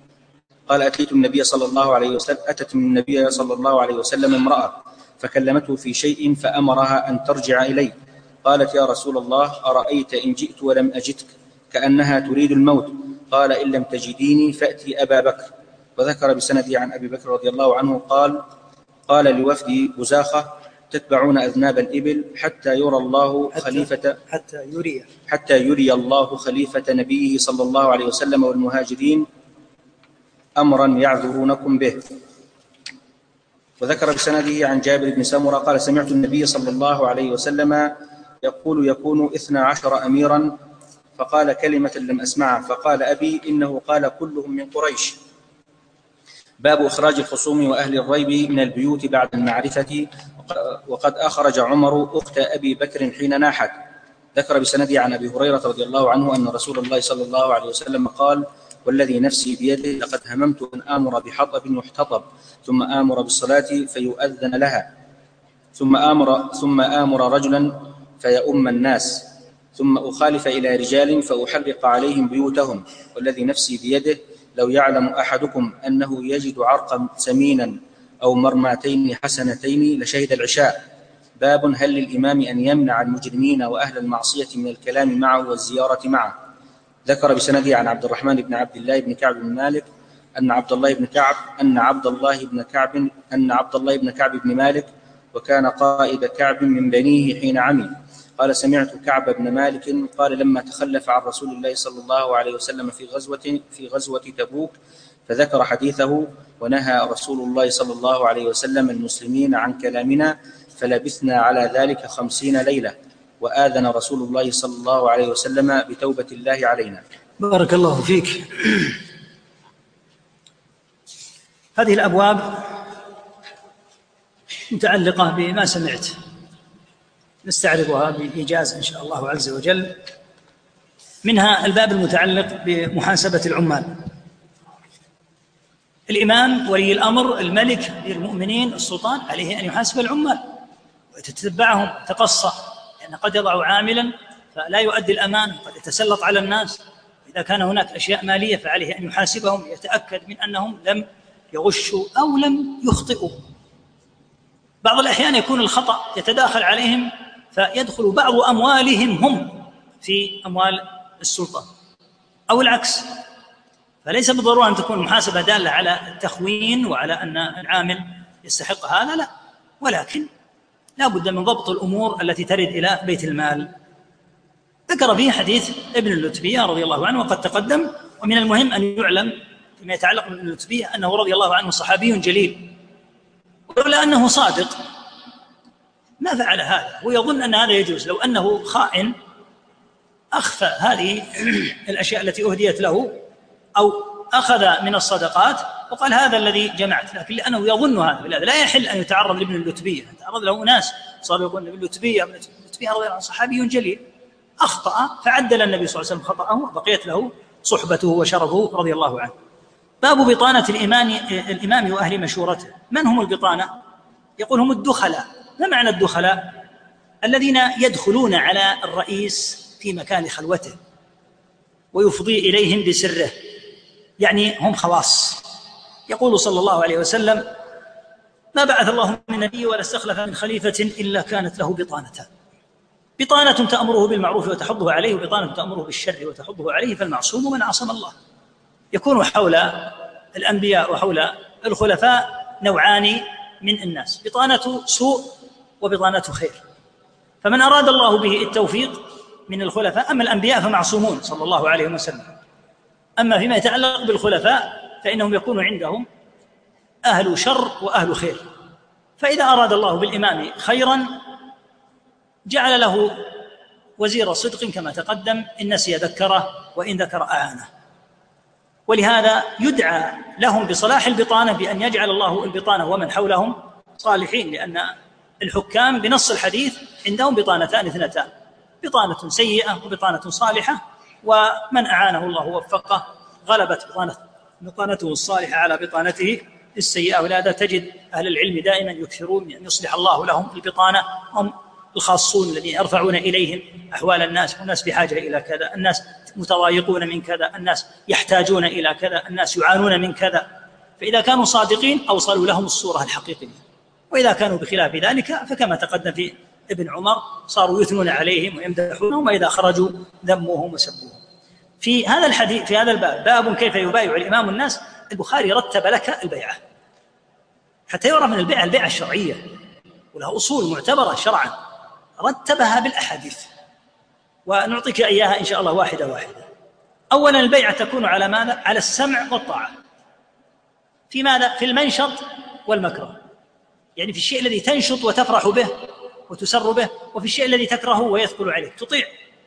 قال أتيت النبي صلى الله عليه وسلم أتت من النبي صلى الله عليه وسلم امرأة فكلمته في شيء فأمرها أن ترجع إليه. قالت يا رسول الله أرأيت إن جئت ولم أجدك كأنها تريد الموت؟ قال إن لم تجديني فأتي أبا بكر. وذكر بسنده عن أبي بكر رضي الله عنه قال قال لوفد بزاخة تتبعون أذناب الإبل حتى يرى الله خليفة حتى يري حتى يري الله خليفة نبيه صلى الله عليه وسلم والمهاجرين أمرا يعذرونكم به. وذكر بسنده عن جابر بن سمرة قال سمعت النبي صلى الله عليه وسلم يقول يكون اثنا عشر أميرا، فقال كلمة لم أسمعها، فقال أبي إنه قال كلهم من قريش. باب إخراج الخصوم وأهل الريب من البيوت بعد المعرفة. وقد أخرج عمر أخت أبي بكر حين ناحت. ذكر بسنده عن أبي هريرة رضي الله عنه أن رسول الله صلى الله عليه وسلم قال والذي نفسي بيده لقد هممت أن آمر بحطب يحتطب ثم آمر بالصلاة فيؤذن لها ثم آمر, ثم آمر رجلا فيؤم الناس ثم أخالف إلى رجال فأحرق عليهم بيوتهم، والذي نفسي بيده لو يعلم أحدكم أنه يجد عرقا سمينا أو مرماتين حسنتين لشهد العشاء. باب هل للإمام أن يمنع المجرمين وأهل المعصية من الكلام معه والزيارة معه. ذكر بسنده عن عبد الرحمن بن عبد الله بن كعب بن مالك أن عبد الله بن كعب أن عبد الله بن كعب أن عبد الله بن كعب بن مالك وكان قائد كعب من بنيه حين عمي قال سمعت كعب بن مالك قال لما تخلف عن رسول الله صلى الله عليه وسلم في غزوة في غزوة تبوك فذكر حديثه ونهى رسول الله صلى الله عليه وسلم المسلمين عن كلامنا فلبثنا على ذلك خمسين ليلة، وآذن رسول الله صلى الله عليه وسلم بتوبة الله علينا. بارك الله فيك. هذه الأبواب متعلقة بما سمعت، نستعرضها بإيجاز إن شاء الله عز وجل. منها الباب المتعلق بمحاسبة العمال. الإمام ولي الأمر الملك المؤمنين السلطان عليه أن يحاسب العمال ويتتبعهم تقصى، لأن قد يضع عاملا فلا يؤدي الأمان، قد يتسلط على الناس. إذا كان هناك أشياء مالية فعليه أن يحاسبهم يتأكد من أنهم لم يغشوا أو لم يخطئوا. بعض الأحيان يكون الخطأ يتداخل عليهم فيدخل بعض أموالهم هم في أموال السلطة أو العكس، فليس بالضرورة أن تكون المحاسبة دالة على التخوين وعلى أن العامل يستحق هذا، لا، ولكن لا بد من ضبط الأمور التي ترد إلى بيت المال. ذكر فيه حديث ابن اللتبية رضي الله عنه وقد تقدم، ومن المهم أن يعلم فيما يتعلق بابن اللتبية أنه رضي الله عنه صحابي جليل، ولولا أنه صادق ما فعل هذا، ويظن أن هذا يجوز. لو أنه خائن أخفى هذه الأشياء التي أهديت له أو أخذ من الصدقات وقال هذا الذي جمعت، لكن لأنه يظن هذا لا يحل أن يتعرض لابن اللتبية. تعرض له ناس صاروا يقولون ابن اللتبية ابن اللتبية رضي الله عنه صحابي جليل، أخطأ فعدل النبي صلى الله عليه وسلم خطأه وبقيت له صحبته وشرفه رضي الله عنه. باب بطانة الإمام, الإمام وأهل مشورته. من هم البطانة؟ يقول هم الدخلاء. ما معنى الدخلاء؟ الذين يدخلون على الرئيس في مكان خلوته ويفضي إليهم بسره، يعني هم خواص. يقول صلى الله عليه وسلم ما بعث الله من نبي ولا استخلف من خليفة إلا كانت له بطانتان، بطانة تأمره بالمعروف وتحضه عليه، وبطانة تأمره بالشر وتحضه عليه، فالمعصوم من عصم الله. يكون حول الأنبياء وحول الخلفاء نوعان من الناس، بطانة سوء وبطانة خير، فمن أراد الله به التوفيق من الخلفاء. أما الأنبياء فمعصومون صلى الله عليه وسلم. أما فيما يتعلق بالخلفاء فإنهم يكون عندهم أهل شر وأهل خير، فإذا أراد الله بالإمام خيرا جعل له وزير صدق كما تقدم، إن نسي ذكره وإن ذكر أعانه. ولهذا يدعى لهم بصلاح البطانة بأن يجعل الله البطانة ومن حولهم صالحين، لأن الحكام بنص الحديث عندهم بطانتان اثنتان، بطانة سيئة وبطانة صالحة، ومن أعانه الله ووفقه غلبت بطانته الصالحة على بطانته السيئة. ولهذا تجد أهل العلم دائما يكثرون من أن يصلح الله لهم البطانة، هم الخاصون الذين يرفعون إليهم أحوال الناس، والناس بحاجة إلى كذا، الناس متضايقون من كذا، الناس يحتاجون إلى كذا، الناس يعانون من كذا، فإذا كانوا صادقين أوصلوا لهم الصورة الحقيقية. وإذا كانوا بخلاف ذلك فكما تقدم في ابن عمر صاروا يثنون عليهم ويمدحونهم، وإذا خرجوا ذموهم وسبوهم. في هذا الحديث في هذا الباب باب كيف يبايع الإمام الناس. البخاري رتب لك البيعة حتى يعرف من البيعة البيعة الشرعية ولها أصول معتبرة شرعا، رتبها بالأحاديث، ونعطيك إياها إن شاء الله واحدة واحدة. أولا البيعة تكون على ماذا؟ على السمع والطاعة. في ماذا؟ في المنشط والمكره، يعني في الشيء الذي تنشط وتفرح به وتسر به، وفي الشيء الذي تكرهه ويثقل عليك تطيع،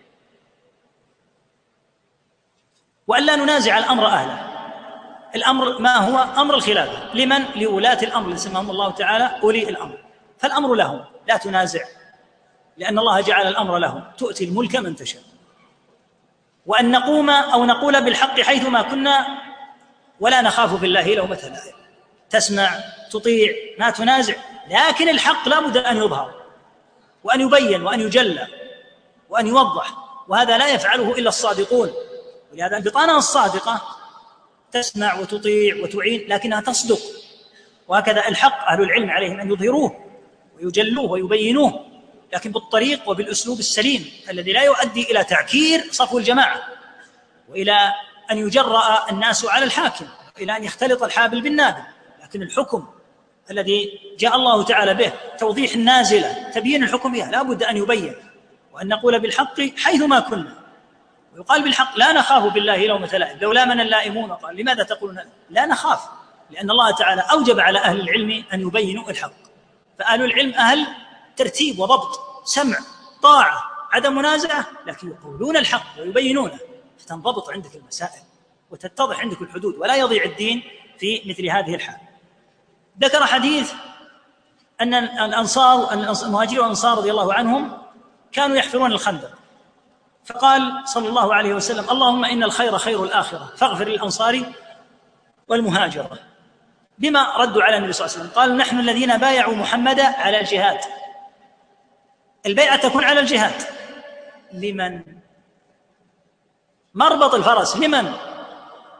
وألا ننازع الأمر أهله. الأمر ما هو؟ أمر الخلافة. لمن؟ لولاة الأمر اللي سماهم الله تعالى أولي الأمر، فالأمر لهم لا تنازع، لأن الله جعل الأمر لهم، تؤتي الملك من تشاء. وأن نقوم أو نقول بالحق حيثما كنا ولا نخاف في الله لومة لائم. تسمع تطيع ما تنازع، لكن الحق لا بد أن يظهر وأن يبين وأن يجلى وأن يوضح، وهذا لا يفعله إلا الصادقون. ولهذا البطانة الصادقة تسمع وتطيع وتعين لكنها تصدق، وهكذا الحق أهل العلم عليهم أن يظهروه ويجلوه ويبينوه، لكن بالطريق وبالأسلوب السليم الذي لا يؤدي إلى تعكير صفو الجماعة، وإلى أن يجرأ الناس على الحاكم، وإلى أن يختلط الحابل بالنابل. لكن الحكم الذي جاء الله تعالى به توضيح النازلة، تبيين الحكم بها، لا بد أن يبين، وأن نقول بالحق حيثما كنا. ويقال بالحق لا نخاف بالله لومة لائم. لولا من اللائمون قال لماذا تقولون لا نخاف؟ لأن الله تعالى أوجب على أهل العلم أن يبينوا الحق، فأهل العلم أهل ترتيب وضبط، سمع طاعة عدم منازعة، لكن يقولون الحق ويبينونه، فتنضبط عندك المسائل وتتضح عندك الحدود، ولا يضيع الدين في مثل هذه الحال. ذكر حديث أن الأنصار المهاجرين والأنصار رضي الله عنهم كانوا يحفرون الخندق، فقال صلى الله عليه وسلم اللهم إن الخير خير الآخرة فاغفر للأنصار والمهاجرة. بما ردوا على النبي صلى الله عليه وسلم؟ قال نحن الذين بايعوا محمدا على الجهاد. البيعة تكون على الجهاد. لمن؟ مربط الفرس لمن؟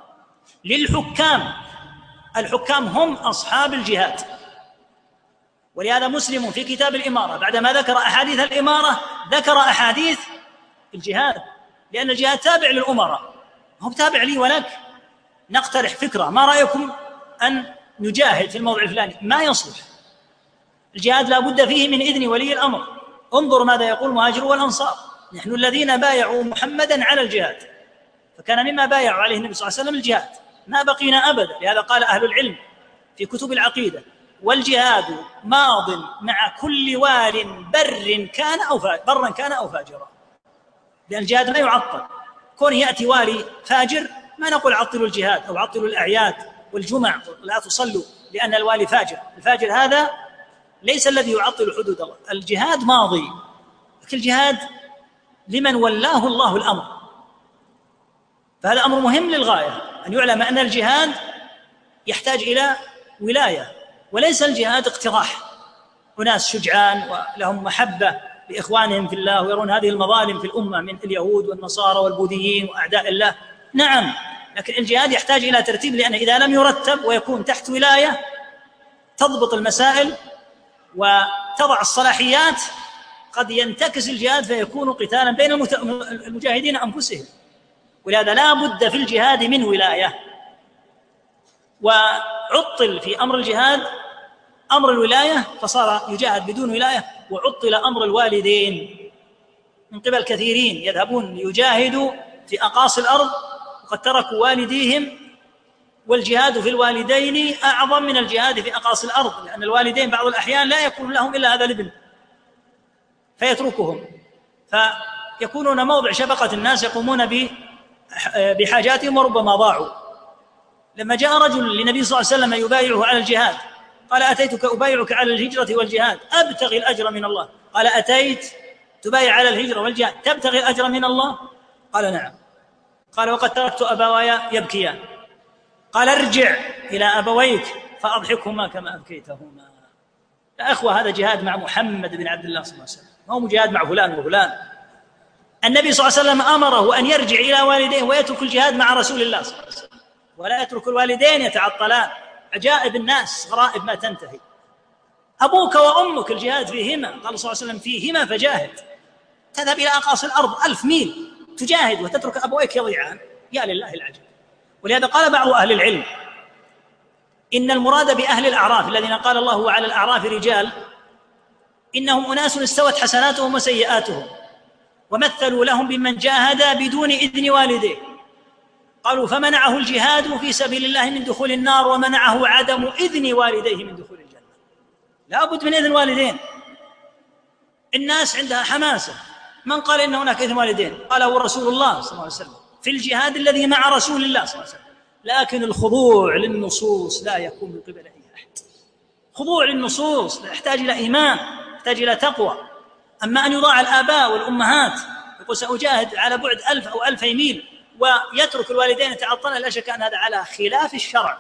للحكام. الحكام هم أصحاب الجهاد، ولهذا مسلم في كتاب الإمارة بعدما ذكر أحاديث الإمارة ذكر أحاديث الجهاد، لأن الجهاد تابع للأمراء، هو تابع لي ولك. نقترح فكرة، ما رأيكم أن نجاهد في الموضع الفلاني؟ ما يصلح. الجهاد لا بد فيه من إذن ولي الأمر. انظر ماذا يقول المهاجر والأنصار: نحن الذين بايعوا محمدا على الجهاد، فكان مما بايعوا عليه النبي صلى الله عليه وسلم الجهاد، ما بقينا أبدا. لهذا قال أهل العلم في كتب العقيدة: والجهاد ماض مع كل وال بر كان أو فاجر، برا كان أو فاجرا، لأن الجهاد لا يعطل. كون يأتي والي فاجر ما نقول عطلوا الجهاد أو عطلوا الأعياد والجمع لا تصلوا لأن الوالي فاجر. الفاجر هذا ليس الذي يعطل حدود الله. الجهاد ماضي، لكن الجهاد لمن ولاه الله الأمر، فهذا أمر مهم للغاية أن يعلم أن الجهاد يحتاج إلى ولاية، وليس الجهاد اقتراح. أناس شجعان ولهم محبة لإخوانهم في الله ويرون هذه المظالم في الأمة من اليهود والنصارى والبوذيين وأعداء الله، نعم، لكن الجهاد يحتاج إلى ترتيب، لأن إذا لم يرتب ويكون تحت ولاية تضبط المسائل وتضع الصلاحيات قد ينتكس الجهاد فيكون قتالا بين المجاهدين أنفسهم. ولهذا لا بد في الجهاد من ولاية. وعطل في أمر الجهاد أمر الولاية فصار يجاهد بدون ولاية، وعطل أمر الوالدين من قبل كثيرين يذهبون ليجاهدوا في أقاصي الأرض وقد تركوا والديهم، والجهاد في الوالدين أعظم من الجهاد في أقاصي الأرض، لأن الوالدين بعض الأحيان لا يكون لهم إلا هذا الابن فيتركهم، فيكونون موضع شفقة الناس يقومون بحاجاتهم وربما ضاعوا. لما جاء رجل للنبي صلى الله عليه وسلم يبايعه على الجهاد قال: أتيتك أبايعك على الهجرة والجهاد أبتغي الأجر من الله. قال: أتيت تبايع على الهجرة والجهاد تبتغي الأجر من الله؟ قال: نعم. قال: وقد تركت أبوايا يبكيان. قال: ارجع إلى أبويك فأضحكهما كما أبكيتهما. يا أخوة، هذا جهاد مع محمد بن عبد الله صلى الله عليه وسلم، ما هو جهاد مع فلان وفلان. النبي صلى الله عليه وسلم أمره أن يرجع إلى والديه ويترك الجهاد مع رسول الله صلى الله عليه وسلم، ولا يترك الوالدين يتعطلان. عجائب الناس غرائب ما تنتهي. أبوك وأمك الجهاد فيهما، قال صلى الله عليه وسلم: فيهما فجاهد. تذهب إلى أقاصي الأرض ألف ميل تجاهد وتترك أبويك يضيعان، يا لله العجب. ولهذا قال بعض أهل العلم: إن المراد بأهل الأعراف الذين قال الله وعلى الأعراف رجال، إنهم أناس استوت حسناتهم وسيئاتهم، ومثلوا لهم بمن جاهد بدون إذن والديه. قالوا: فمنعه الجهاد في سبيل الله من دخول النار، ومنعه عدم إذن والديه من دخول الجنة. لا بد من إذن والدين. الناس عندها حماسة. من قال إن هناك إذن والدين؟ قاله رسول الله صلى الله عليه وسلم في الجهاد الذي مع رسول الله صلى الله عليه وسلم. لكن الخضوع للنصوص لا يكون من قبل أي أحد. خضوع للنصوص يحتاج إلى إيمان، يحتاج إلى تقوى. أما أن يضاع الآباء والأمهات يقول سأجاهد على بعد ألف أو ألفي ميل ويترك الوالدين يتعطلن، لا شك أن هذا على خلاف الشرع.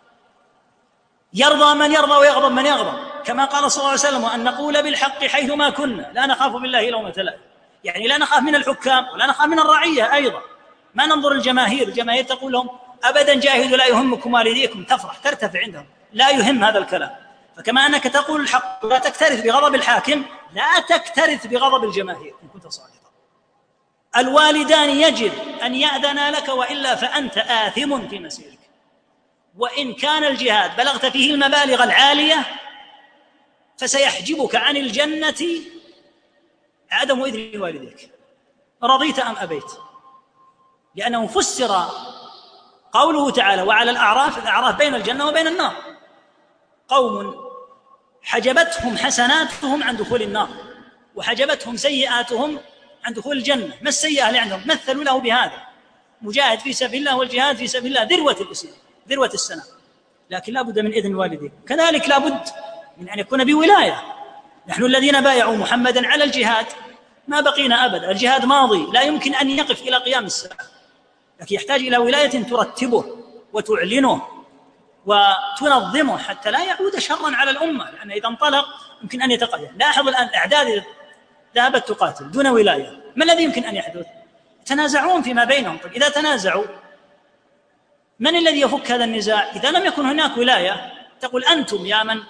يرضى من يرضى ويغضب من يغضب، كما قال صلى الله عليه وسلم: وأن نقول بالحق حيثما كنا لا نخاف بالله لومة لائم. يعني لا نخاف من الحكام ولا نخاف من الرعية أيضا. ما ننظر الجماهير، الجماهير تقول لهم أبدا جاهدوا لا يهمكم والديكم، تفرح ترتفع عندهم، لا يهم هذا الكلام. فكما أنك تقول الحق لا تكترث بغضب الحاكم، لا تكترث بغضب الجماهير إن كنت صادقا. الوالدان يجب أن يأذنا لك، وإلا فأنت آثم في مسيرك. وإن كان الجهاد بلغت فيه المبالغ العالية فسيحجبك عن الجنة عدم إذن والديك، رضيت أم أبيت. لأنه فسر قوله تعالى: وعلى الأعراف، الأعراف بين الجنة وبين النار. قوم حجبتهم حسناتهم عن دخول النار، وحجبتهم سيئاتهم عن دخول الجنة. ما السيئة اللي عندهم؟ مثلوا له بهذا: مجاهد في سبيل الله، والجهاد في سبيل الله ذروة الإسلام، ذروة السنة. لكن لا بد من إذن الوالدين. كذلك لا بد من أن يكون بولاية. نحن الذين بايعوا محمدا على الجهاد ما بقينا أبدا، الجهاد ماضي لا يمكن أن يقف إلى قيام الساعة، لكن يحتاج إلى ولاية ترتبه وتعلنه وتنظمه حتى لا يعود شرا على الأمة، لأن إذا انطلق يمكن أن يتقيد. لاحظ الآن الأعداد ذهبت تقاتل دون ولاية، ما الذي يمكن أن يحدث؟ يتنازعون فيما بينهم. طيب إذا تنازعوا من الذي يفك هذا النزاع؟ إذا لم يكن هناك ولاية تقول أنتم يا من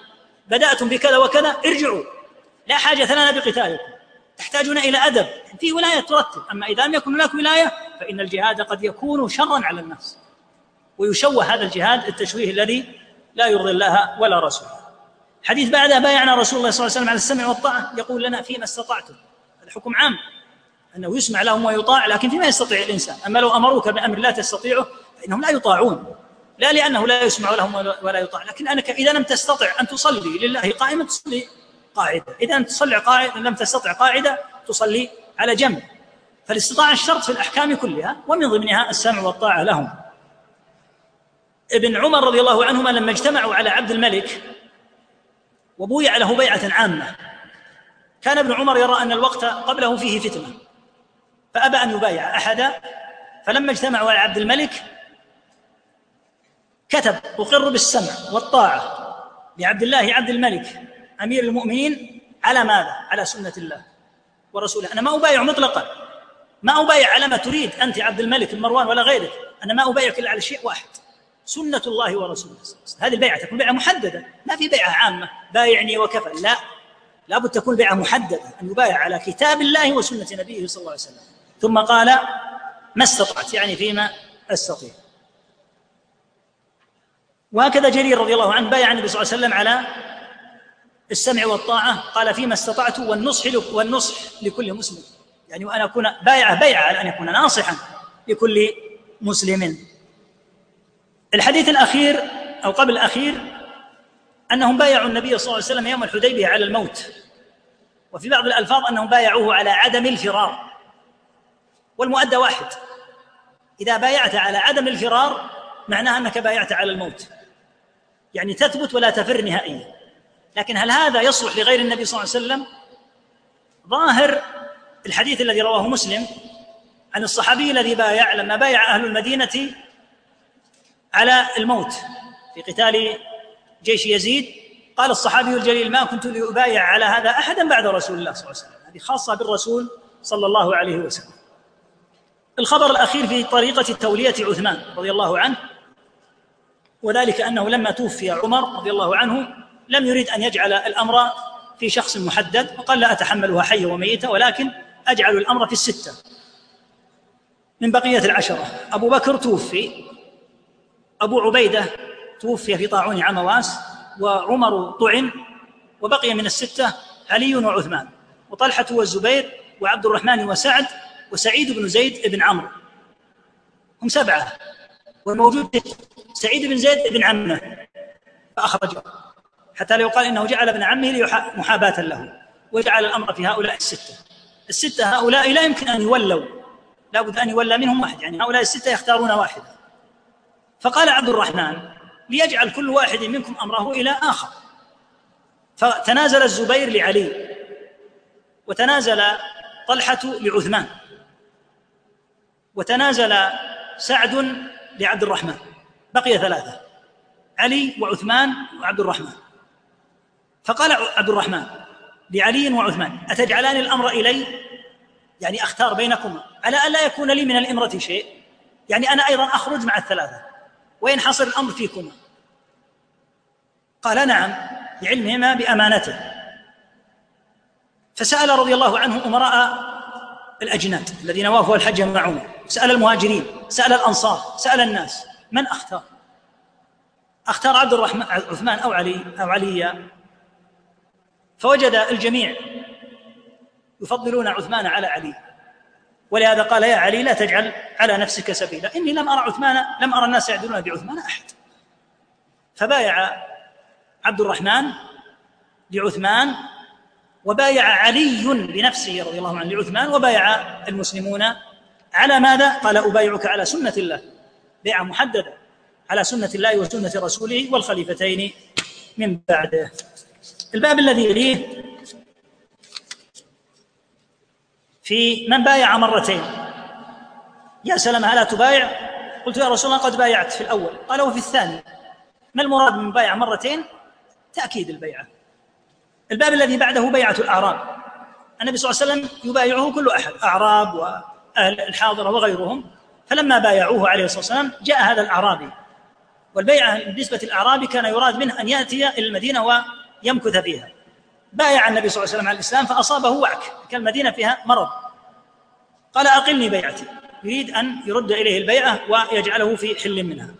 بدأتم بكذا وكذا ارجعوا، لا حاجة لنا بقتالكم، تحتاجون إلى أدب، في ولاية ترتب. أما إذا لم يكن هناك ولاية فإن الجهاد قد يكون شرا على الناس، ويشوه هذا الجهاد التشويه الذي لا يرضي الله ولا رسوله. حديث بعدها بايعنا رسول الله صلى الله عليه وسلم على السمع والطاعة، يقول لنا فيما استطعتم، هذا حكم عام أنه يسمع لهم ويطاع، لكن فيما يستطيع الإنسان. أما لو أمروك بأمر لا تستطيعه فإنهم لا يطاعون، لا لأنه لا يسمع لهم ولا يطاع، لكن أنك إذا لم تستطع أن تصلي لله قائمة تصلي قاعدة، إذا لم تستطع قاعدة لم تستطع قاعدة تصلي على جنب. فالاستطاعة الشرط في الأحكام كلها، ومن ضمنها السمع والطاعة لهم. ابن عمر رضي الله عنهما لما اجتمعوا على عبد الملك وبويع له بيعة عامة، كان ابن عمر يرى أن الوقت قبله فيه فتنة فأبى أن يبايع أحدا، فلما اجتمعوا على عبد الملك كتب: أقر بالسمع والطاعة لعبد الله عبد الملك أمير المؤمنين على ماذا؟ على سنة الله ورسوله. أنا ما أبايع مطلقا، ما أبايع على ما تريد أنت عبد الملك المروان ولا غيرك، أنا ما أبايعك إلا على شيء واحد، سنة الله ورسوله. هذه البيعة تكون بيعة محددة، ما في بيعة عامة بايعني وكفى، لا، لابد تكون بيعة محددة، أن يبايع على كتاب الله وسنة نبيه صلى الله عليه وسلم. ثم قال: ما استطعت، يعني فيما أستطيع. وهكذا جرير رضي الله عنه بايع النبي صلى الله عليه وسلم على السمع والطاعة، قال: فيما استطعت، والنصح والنصح لكل مسلم، يعني وأن أكون بايعة بيعة على أن يكون ناصحا لكل مسلم. الحديث الأخير أو قبل الأخير أنهم بايعوا النبي صلى الله عليه وسلم يوم الحديبية على الموت، وفي بعض الألفاظ أنهم بايعوه على عدم الفرار، والمؤدى واحد، إذا بايعت على عدم الفرار معناها أنك بايعت على الموت، يعني تثبت ولا تفر نهائيا. لكن هل هذا يصلح لغير النبي صلى الله عليه وسلم؟ ظاهر الحديث الذي رواه مسلم عن الصحابي الذي بايع لما بايع أهل المدينة على الموت في قتال جيش يزيد، قال الصحابي الجليل: ما كنت لأبايع على هذا أحدا بعد رسول الله صلى الله عليه وسلم. هذه خاصة بالرسول صلى الله عليه وسلم. الخبر الأخير في طريقة تولية عثمان رضي الله عنه، وذلك أنه لما توفي عمر رضي الله عنه لم يريد أن يجعل الأمر في شخص محدد، وقال: لا أتحملها حية وميتة، ولكن أجعل الأمر في الستة من بقية العشرة. أبو بكر توفي، أبو عبيدة توفي في طاعون عمواس، وعمر طعن، وبقي من الستة علي وعثمان وطلحة والزبير وعبد الرحمن وسعد وسعيد بن زيد بن عمرو، هم سبعة، والموجود سعيد بن زيد بن عمه فأخرجه، حتى لا يقال إنه جعل ابن عمه محاباة له، وجعل الأمر في هؤلاء الستة. الستة هؤلاء لا يمكن أن يولوا، لا بد أن يولى منهم واحد، يعني هؤلاء الستة يختارون واحدا. فقال عبد الرحمن: ليجعل كل واحد منكم أمره إلى آخر. فتنازل الزبير لعلي، وتنازل طلحة لعثمان، وتنازل سعد لعبد الرحمن، بقي ثلاثة: علي وعثمان وعبد الرحمن. فقال عبد الرحمن لعلي وعثمان: أتجعلان الأمر إلي؟ يعني أختار بينكما على أن لا يكون لي من الإمرة شيء، يعني أنا أيضا أخرج مع الثلاثة وينحصر الأمر فيكما. قال: نعم، لعلمهما بأمانته. فسأل رضي الله عنه أمراء الأجناد الذين وافوا الحج مع عمر، سأل المهاجرين، سأل الأنصار، سأل الناس: من أختار؟ أختار عبد الرحمن عثمان أو علي أو عليا؟ فوجد الجميع يفضلون عثمان على علي، ولهذا قال: يا علي لا تجعل على نفسك سبيلا، إني لم أرى عثمان لم أرى الناس يعدلون بعثمان أحد. فبايع عبد الرحمن لعثمان، وبايع علي بنفسه رضي الله عنه لعثمان، وبايع المسلمون على ماذا؟ قال: أبايعك على سنة الله، بيعة محددة على سنة الله وسنة رسوله والخليفتين من بعده. الباب الذي يليه في من بايع مرتين. يا سلام، هل تبايع؟ قلت: يا رسول الله قد بايعت في الأول. قال: وفي الثاني؟ ما المراد من بايع مرتين؟ تأكيد البيعة. الباب الذي بعده بيعة الأعراب. النبي صلى الله عليه وسلم يبايعه كل أحد، أعراب وأهل الحاضرة وغيرهم. فلما بايعوه عليه الصلاة والسلام جاء هذا الأعرابي، والبيعة بالنسبة للأعرابي كان يراد منه أن يأتي إلى المدينة يمكث فيها. بايع النبي صلى الله عليه وسلم على الإسلام فأصابه وعك، كان المدينة فيها مرض، قال أقلني بيعتي، يريد أن يرد إليه البيعة ويجعله في حل منها.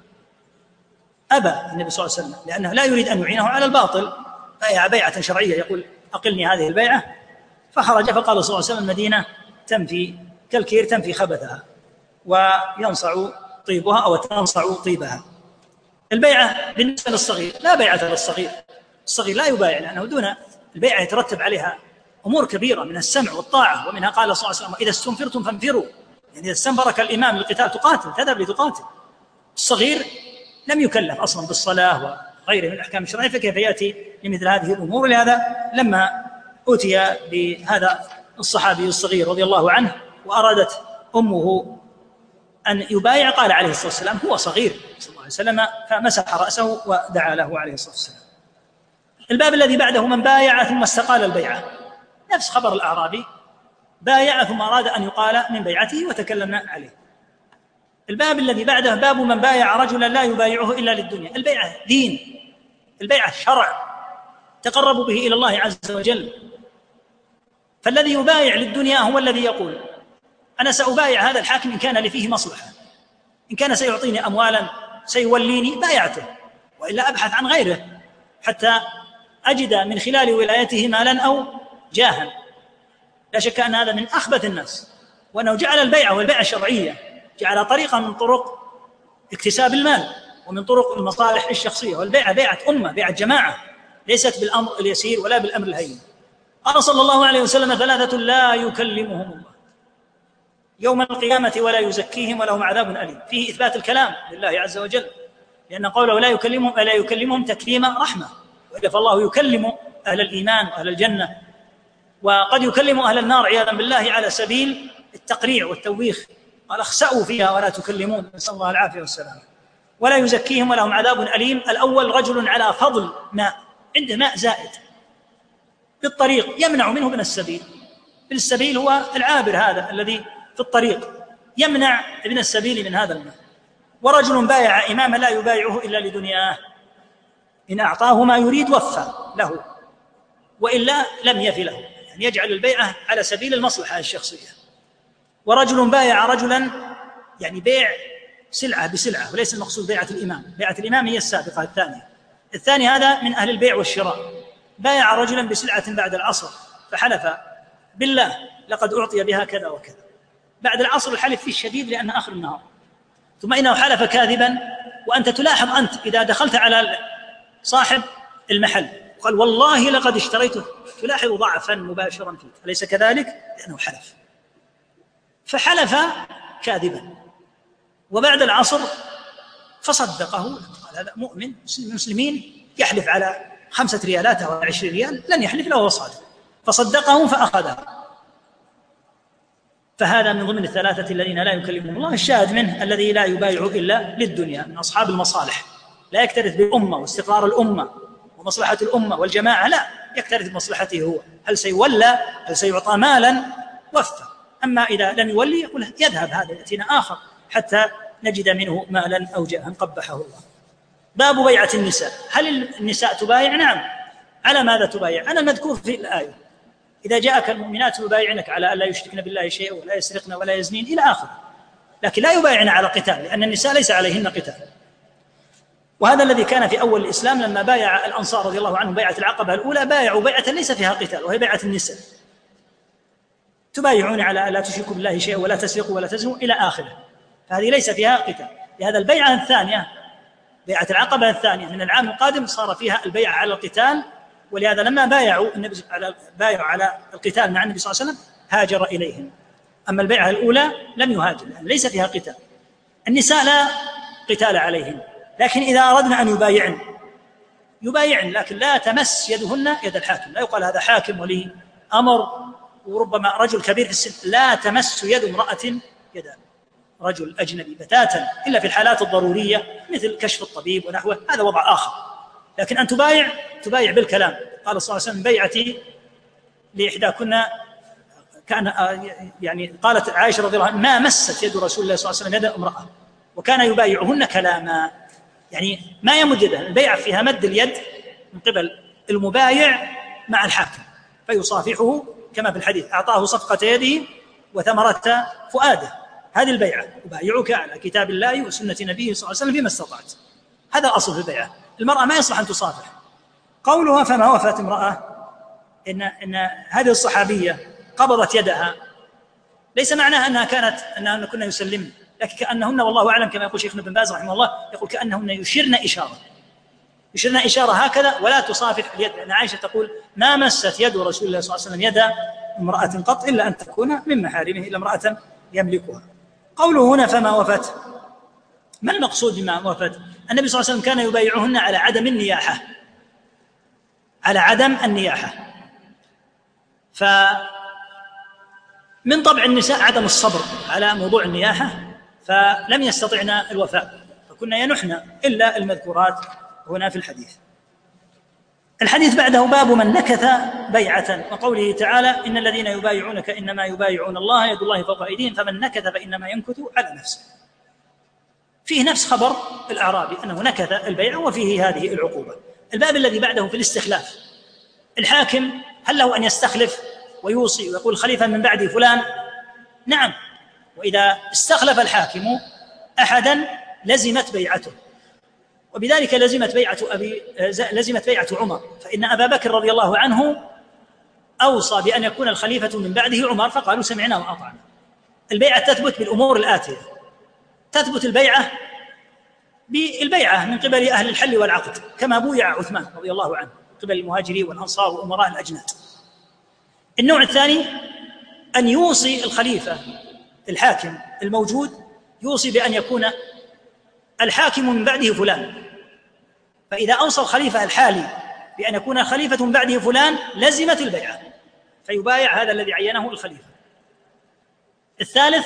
أبى النبي صلى الله عليه وسلم لأنه لا يريد أن يعينه على الباطل، بايع بيعة شرعية يقول أقلني هذه البيعة. فخرج فقال صلى الله عليه وسلم المدينة تنفي كالكير تنفي خبثها وينصع طيبها أو تنصع طيبها. البيعة بالنسبة للصغير لا بيعة للصغير، الصغير لا يبايع لأنه دون البيعة يترتب عليها أمور كبيرة من السمع والطاعة، ومنها قال صلى الله عليه وسلم إذا استنفرتم فانفروا، يعني إذا استنفرك الإمام للقتال تقاتل، تذهب لتقاتل. الصغير لم يكلف أصلا بالصلاة وغيره من الأحكام الشرعية، فكيف يأتي لمثل هذه الأمور؟ لهذا لما أتي بهذا الصحابي الصغير رضي الله عنه وأرادت أمه أن يبايع قال عليه الصلاة والسلام هو صغير صلى الله عليه وسلم، فمسح رأسه ودعا له عليه الصلاة والسلام. الباب الذي بعده من بايع ثم استقال البيعة، نفس خبر الأعرابي، بايع ثم أراد أن يقال من بيعته وتكلمنا عليه. الباب الذي بعده باب من بايع رجلا لا يبايعه إلا للدنيا. البيعة دين، البيعة شرع تقرب به إلى الله عز وجل. فالذي يبايع للدنيا هو الذي يقول أنا سأبايع هذا الحاكم إن كان لي فيه مصلحة، إن كان سيعطيني أموالا سيوليني بايعته، وإلا أبحث عن غيره حتى أجد من خلال ولايته مالا أو جاها. لا شك أن هذا من أخبث الناس، وأنه جعل البيعة والبيعة الشرعية جعل طريقة من طرق اكتساب المال ومن طرق المصالح الشخصية، والبيعة بيعة أمة، بيعة جماعة، ليست بالأمر اليسير ولا بالأمر الهين. قال صلى الله عليه وسلم ثلاثة لا يكلمهم الله يوم القيامة ولا يزكيهم ولهم عذاب أليم، فيه إثبات الكلام لله عز وجل، لأن قوله لا يكلمهم لا يكلمهم تكليم رحمة، وإلا فالله يكلم أهل الإيمان وأهل الجنة، وقد يكلم أهل النار عياذا بالله على سبيل التقريع والتوبيخ، قال اخسأوا فيها ولا تكلمون، نسأل الله العافية والسلام. ولا يزكيهم ولهم عذاب أليم. الأول رجل على فضل ماء، عنده ماء زائد بالطريق يمنع منه ابن السبيل، ابن السبيل هو العابر هذا الذي في الطريق، يمنع ابن السبيل من هذا الماء. ورجل بايع إماما لا يبايعه إلا لدنياه، إن أعطاه ما يريد وفى له وإلا لم يفي له، يعني يجعل البيعة على سبيل المصلحة الشخصية. ورجل بايع رجلا، يعني بيع سلعة بسلعة، وليس المقصود بيعة الإمام، بيعة الإمام هي السابقة الثانية. الثاني هذا من أهل البيع والشراء، بايع رجلا بسلعة بعد العصر فحلف بالله لقد أعطي بها كذا وكذا، بعد العصر الحلف فيه الشديد لأن آخر النهار، ثم إنه حلف كاذبا، وأنت تلاحظ أنت إذا دخلت على صاحب المحل قال والله لقد اشتريته، تلاحظ ضعفا مباشرا فيه، أليس كذلك؟ لأنه حلف، فحلف كاذبا، وبعد العصر فصدقه، قال هذا مؤمن المسلمين يحلف على خمسة ريالات أو عشرين ريال لن يحلف له وهو صادق، فصدقه فأخذها. فهذا من ضمن الثلاثة الذين لا يكلمهم الله. الشاهد منه الذي لا يبايع إلا للدنيا، من أصحاب المصالح، لا يكترث بالأمة واستقرار الأمة ومصلحة الأمة والجماعة، لا يكترث بمصلحته هو، هل سيولى هل سيعطى مالا وفى. أما إذا لم يولي يقول يذهب هذا يأتينا آخر حتى نجد منه مالا أو جاها قبحه الله. باب بيعة النساء. هل النساء تبايع؟ نعم. على ماذا تبايع؟ على المذكور في الآية، إذا جاءك المؤمنات يبايعنك على أن لا يشركن بالله شيئا ولا يسرقن ولا يزنين إلى آخره، لكن لا يبايعن على قتال، لأن النساء ليس عليهن قتال. وهذا الذي كان في أول الإسلام لما بايع الأنصار رضي الله عنهم بيعة العقبة الأولى، بايعوا بيعة ليس فيها قتال وهي بيعة النساء، تبايعون على أن لا تشركوا بالله شيئا ولا تسرقوا ولا تزنوا إلى آخره، فهذه ليس فيها قتال. لهذا البيعة الثانية بيعة العقبة الثانية من العام القادم صار فيها البيعة على القتال، ولهذا لما بايعوا النبي على بايعوا على القتال مع النبي صلى الله عليه وسلم هاجر إليهم. أما البيعة الأولى لم يهاجر، يعني ليس فيها قتال. النساء لا قتال عليهم، لكن إذا أردنا أن يبايعن يبايعن، لكن لا تمس يدهن يد الحاكم، لا يقال هذا حاكم ولي أمر وربما رجل كبير في السن، لا تمس يد امرأة يد رجل أجنبي بتاتا إلا في الحالات الضرورية مثل كشف الطبيب ونحوه، هذا وضع آخر. لكن أن تبايع تبايع بالكلام. قال صلى الله عليه وسلم بيعتي لإحداكن كان يعني قالت عائشة رضي الله عنها ما مست يد رسول الله صلى الله عليه وسلم يد امرأة، وكان يبايعهن كلاما، يعني ما يمد يده، البيعة فيها مد اليد من قبل المبايع مع الحاكم فيصافحه كما في الحديث أعطاه صفقة يده وثمرة فؤاده، هذه البيعة، أبايعك على كتاب الله وسنة نبيه صلى الله عليه وسلم فيما استطعت. هذا أصل في البيعة. المرأة ما يصلح أن تصافح. قولها فما وفت امرأة إن, إن هذه الصحابية قبضت يدها ليس معناها أنها كانت أنها كنا يسلمن، لكن كأنهن والله أعلم كما يقول شيخنا بن باز رحمه الله يقول كأنهن يشرن إشارة يشرن إشارة هكذا ولا تصافح اليد، لأن عائشة تقول ما مست يد رسول الله صلى الله عليه وسلم يد امرأة قط إلا أن تكون من محارمه إلا امرأة يملكها. قوله هنا فما وفت، ما المقصود بما وفت؟ النبي صلى الله عليه وسلم كان يبايعهن على عدم النياحة على عدم النياحة فمن طبع النساء عدم الصبر على موضوع النياحة فلم يستطعن الوفاء فكنا ينحن إلا المذكورات هنا في الحديث. الحديث بعده باب من نكث بيعة، وقوله تعالى إن الذين يبايعونك إنما يبايعون الله يد الله فوق أيديهم فمن نكث فإنما ينكث على نفسه. فيه نفس خبر الأعرابي أنه نكث البيع وفيه هذه العقوبة. الباب الذي بعده في الاستخلاف، الحاكم هل له أن يستخلف ويوصي ويقول خليفة من بعدي فلان؟ نعم، وإذا استخلف الحاكم أحدا لزمت بيعته، وبذلك لزمت بيعة أبي لزمت بيعة عمر، فإن أبا بكر رضي الله عنه أوصى بأن يكون الخليفة من بعده عمر فقالوا سمعنا وأطعنا. البيعة تثبت بالأمور الآتية: تثبت البيعة بالبيعة من قبل أهل الحل والعقد كما بويع عثمان رضي الله عنه من قبل المهاجرين والأنصار وأمراء الأجناد. النوع الثاني أن يوصي الخليفة الحاكم الموجود يوصي بأن يكون الحاكم من بعده فلان، فإذا أوصى الخليفة الحالي بأن يكون خليفة من بعده فلان لزمت البيعة فيبايع هذا الذي عينه الخليفة. الثالث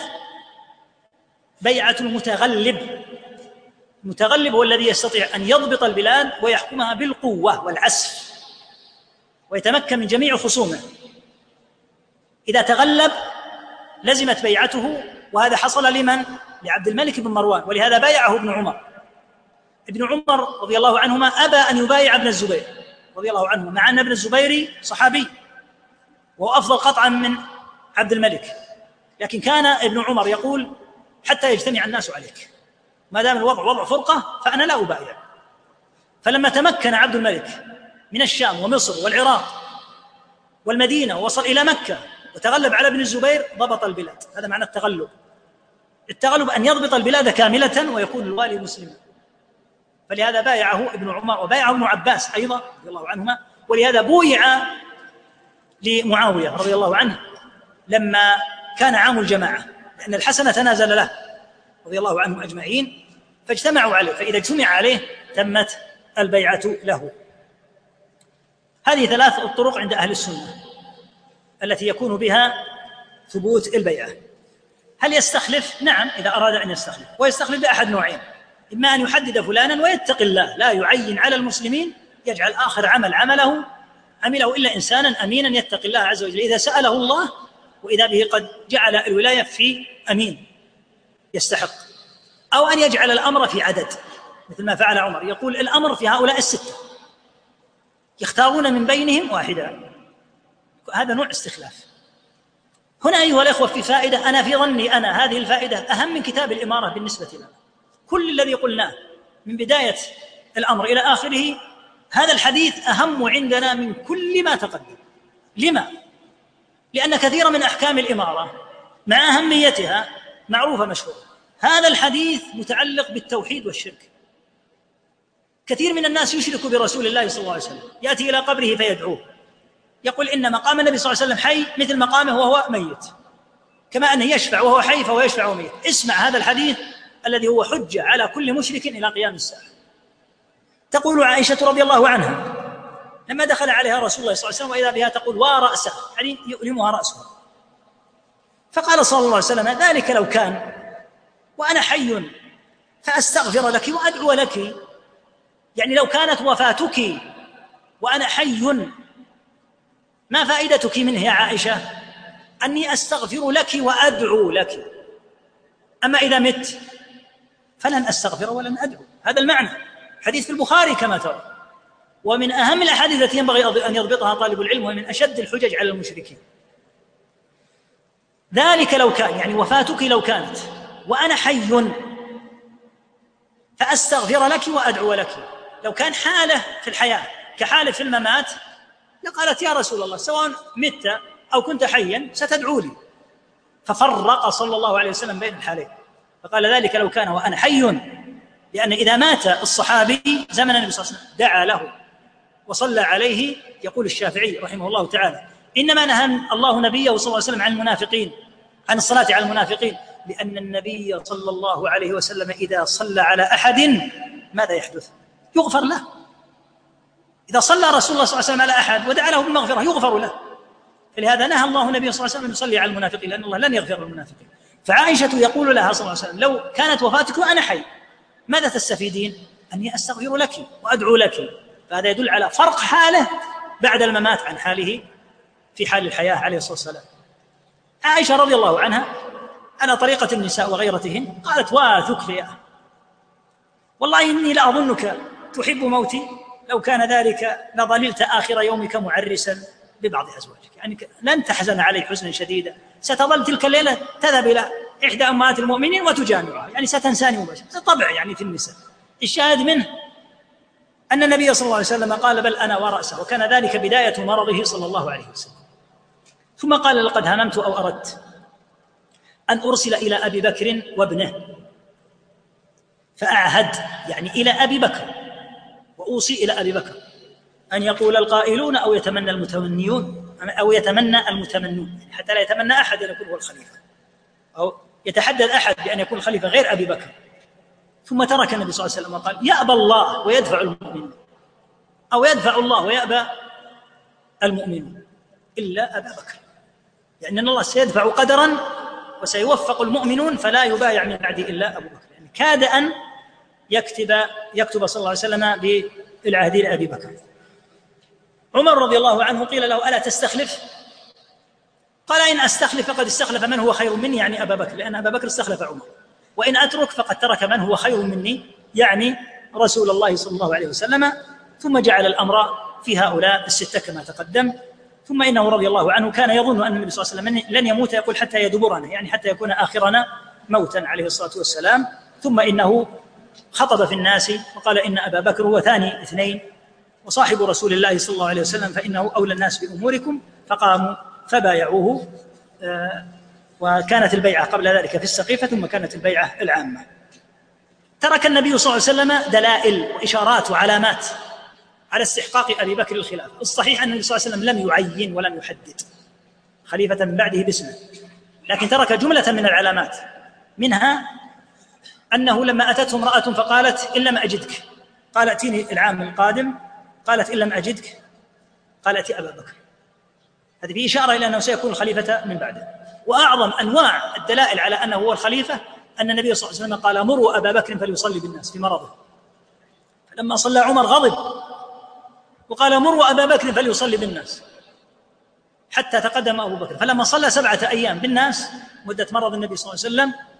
بيعة المتغلب. المتغلب هو الذي يستطيع أن يضبط البلاد ويحكمها بالقوة والعسف ويتمكن من جميع خصومه، إذا تغلب لزمت بيعته، وهذا حصل لمن؟ لعبد الملك بن مروان، ولهذا بايعه ابن عمر. ابن عمر رضي الله عنهما أبى أن يبايع ابن الزبير رضي الله عنه، مع أن ابن الزبير صحابي وهو أفضل قطعا من عبد الملك، لكن كان ابن عمر يقول حتى يجتمع الناس عليك، ما دام الوضع وضع فرقة فأنا لا أبايع. فلما تمكن عبد الملك من الشام ومصر والعراق والمدينة ووصل إلى مكة وتغلب على ابن الزبير ضبط البلاد. هذا معنى التغلب. التغلب أن يضبط البلاد كاملة ويكون الوالي مسلما، فلهذا بايعه ابن عمر وبايعه ابن عباس أيضا رضي الله عنهما، ولهذا بويع لمعاوية رضي الله عنه لما كان عام الجماعة، لأن الحسن تنازل له رضي الله عنهم أجمعين فاجتمعوا عليه، فإذا اجتمع عليه تمت البيعة له. هذه ثلاث الطرق عند أهل السنة التي يكون بها ثبوت البيعة. هل يستخلف؟ نعم، إذا أراد أن يستخلف، ويستخلف بأحد نوعين: إما أن يحدد فلانا ويتقي الله لا يعين على المسلمين، يجعل آخر عمل عمله عمله إلا إنسانا أمينا يتقي الله عز وجل إذا سأله الله، وإذا به قد جعل الولاية في أمين يستحق، أو أن يجعل الأمر في عدد مثل ما فعل عمر، يقول الأمر في هؤلاء الستة يختارون من بينهم واحدا. هذا نوع استخلاف. هنا أيها الأخوة في فائدة، أنا في ظني أنا هذه الفائدة أهم من كتاب الإمارة بالنسبة لنا. كل الذي قلناه من بداية الأمر إلى آخره هذا الحديث أهم عندنا من كل ما تقدم. لما؟ لأن كثيرا من أحكام الإمارة مع أهميتها معروفة مشهورة، هذا الحديث متعلق بالتوحيد والشرك. كثير من الناس يشرك برسول الله صلى الله عليه وسلم، يأتي إلى قبره فيدعوه، يقول إن مقام النبي صلى الله عليه وسلم حي مثل مقامه وهو ميت، كما أنه يشفع وهو حي فهو يشفع وهو ميت. اسمع هذا الحديث الذي هو حجة على كل مشرك إلى قيام الساعة. تقول عائشة رضي الله عنها لما دخل عليها رسول الله صلى الله عليه وسلم وإذا بها تقول ورأسه، يعني يؤلمها رأسه، فقال صلى الله عليه وسلم ذلك لو كان وأنا حي فأستغفر لك وأدعو لك، يعني لو كانت وفاتك وأنا حي ما فائدتك منه يا عائشة؟ أني أستغفر لك وأدعو لك، أما إذا مت فلن أستغفر ولن أدعو. هذا المعنى، حديث في البخاري كما ترى. ومن أهم الأحاديث التي ينبغي أن يضبطها طالب العلم، ومن أشد الحجج على المشركين. ذلك لو كان، يعني وفاتك لو كانت وأنا حي فأستغفر لك وأدعو لك، لو كان حالة في الحياة كحالة في الممات لقالت يا رسول الله سواء مت أو كنت حيا ستدعو لي، ففرق صلى الله عليه وسلم بين الحالين، فقال ذلك لو كان وأنا حي، لأن إذا مات الصحابي زمن النبي صلى الله عليه وسلم دعا له وصلى عليه. يقول الشافعي رحمه الله تعالى إنما نهى الله نبيه صلى الله عليه وسلم عن المنافقين، عن الصلاة على المنافقين، لأن النبي صلى الله عليه وسلم إذا صلى على أحد ماذا يحدث؟ يغفر له. إذا صلى رسول الله صلى الله عليه وسلم على أحد ودعا له بالمغفرة يغفر له، فلهذا نهى الله النبي صلى الله عليه وسلم أن يصلي على المنافقين، لأن الله لن يغفر للمنافقين. فعائشة يقول لها صلى الله عليه وسلم لو كانت وفاتك وأنا حي ماذا تستفيدين؟ أني أستغفر لك وأدعو لك. فهذا يدل على فرق حاله بعد الممات عن حاله في حال الحياة عليه الصلاة والسلام. عائشة رضي الله عنها على طريقة النساء وغيرتهن قالت واثق يا والله إني لأظنك تحب موتي، لو كان ذلك لظللت آخر يومك معرسا ببعض أزواجك، يعني لن تحزن علي حزنا شديدا، ستظل تلك الليلة تذهب إلى إحدى أمهات المؤمنين وتجامعها، يعني ستنساني مباشرة، طبع يعني في النساء. الشاهد منه أن النبي صلى الله عليه وسلم قال بل أنا ورأسه، وكان ذلك بداية مرضه صلى الله عليه وسلم. ثم قال لقد هممت أو أردت أن أرسل إلى أبي بكر وابنه فأعهد، يعني إلى أبي بكر، وأوصي إلى أبي بكر أن يقول القائلون أو يتمنى المتمنيون أو يتمنى المتمنون، حتى لا يتمنى أحد أن يكون هو الخليفة أو يتحدث أحد بأن يكون الخليفة غير أبي بكر. ثم ترك النبي صلى الله عليه وسلم وقال يأبى الله ويدفع المؤمنون، أو يدفع الله ويأبى المؤمنون إلا أبا بكر، لأن يعني الله سيدفع قدرا وسيوفق المؤمنون فلا يبايع من بعده إلا أبو بكر. يعني كاد أن يكتب يكتب صلى الله عليه وسلم بالعهد لأبي بكر. عمر رضي الله عنه قيل له ألا تستخلف؟ قال إن أستخلف فقد استخلف من هو خير مني، يعني أبا بكر، لأن أبا بكر استخلف عمر، وإن أترك فقد ترك من هو خير مني، يعني رسول الله صلى الله عليه وسلم. ثم جعل الأمر في هؤلاء الستة كما تقدم. ثم إنه رضي الله عنه كان يظن أن النبي صلى الله عليه وسلم لن يموت، يقول حتى يدبرنا، يعني حتى يكون آخرنا موتا عليه الصلاة والسلام. ثم إنه خطب في الناس وقال إن أبا بكر هو ثاني اثنين وصاحب رسول الله صلى الله عليه وسلم، فإنه أولى الناس بأموركم. فقاموا فبايعوه، وكانت البيعة قبل ذلك في السقيفة، ثم كانت البيعة العامة. ترك النبي صلى الله عليه وسلم دلائل وإشارات وعلامات على استحقاق أبي بكر الخلافة. الصحيح أن النبي صلى الله عليه وسلم لم يعين ولم يحدد خليفة من بعده باسمه، لكن ترك جملة من العلامات، منها أنه لما أتته امرأة فقالت إن لم أجدك، قال ائتيني العام القادم، قالت إن لم أجدك، قال ائتي أبا بكر. هذه في إشارة إلى أنه سيكون الخليفة من بعده. وأعظم أنواع الدلائل على أنه هو الخليفة أن النبي صلى الله عليه وسلم قال مروا أبا بكر فليصلي بالناس في مرضه، فلما صلى عمر غضب وقال مروا أبا بكر فليصلي بالناس، حتى تقدم أبو بكر، فلما صلى سبعة أيام بالناس مدة مرض النبي صلى الله عليه وسلم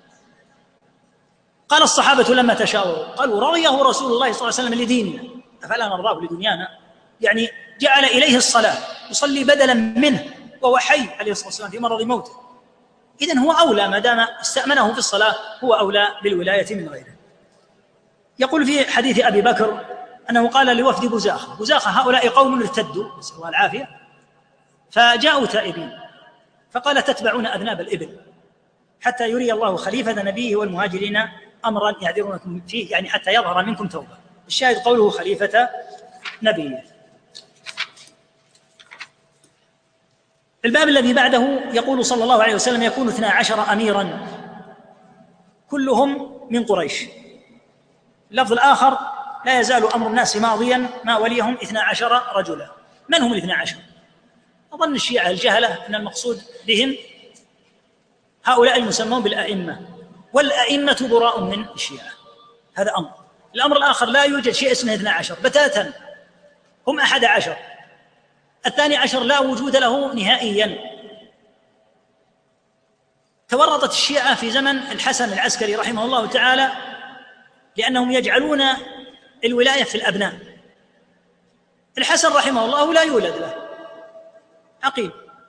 قال الصحابة لما تشاوروا قالوا رضيه رسول الله صلى الله عليه وسلم لديننا أفلا نرضاه لدنيانا، يعني جعل إليه الصلاة يصلي بدلا منه وهو حي عليه الصلاة والسلام في مرض موته. إذن هو أولى، ما دام استأمنه في الصلاة هو أولى بالولاية من غيره. يقول في حديث أبي بكر أنه قال لوفد بزاخة، بزاخة هؤلاء قوم ارتدوا نسأل الله العافية، فجاءوا تائبين، فقال تتبعون أذناب الإبل حتى يري الله خليفة نبيه والمهاجرين أمرا يعذرونكم فيه، يعني حتى يظهر منكم توبة. الشاهد قوله خليفة نبيه. الباب الذي بعده يقول صلى الله عليه وسلم يكون اثنا عشر أميرا كلهم من قريش. اللفظ الآخر لا يزال أمر الناس ماضيا ما وليهم اثنا عشر رجلا. من هم الاثنا عشر؟ أظن الشيعة الجهلة أن المقصود بهم هؤلاء المسمون بالأئمة، والأئمة براء من الشيعة، هذا أمر. الأمر الآخر لا يوجد شيء اسمه اثنا عشر بتاتا، هم أحد عشر، الثاني عشر لا وجود له نهائيا. تورطت الشيعة في زمن الحسن العسكري رحمه الله تعالى لأنهم يجعلون الولاية في الأبناء، الحسن رحمه الله لا يولد له عقيم،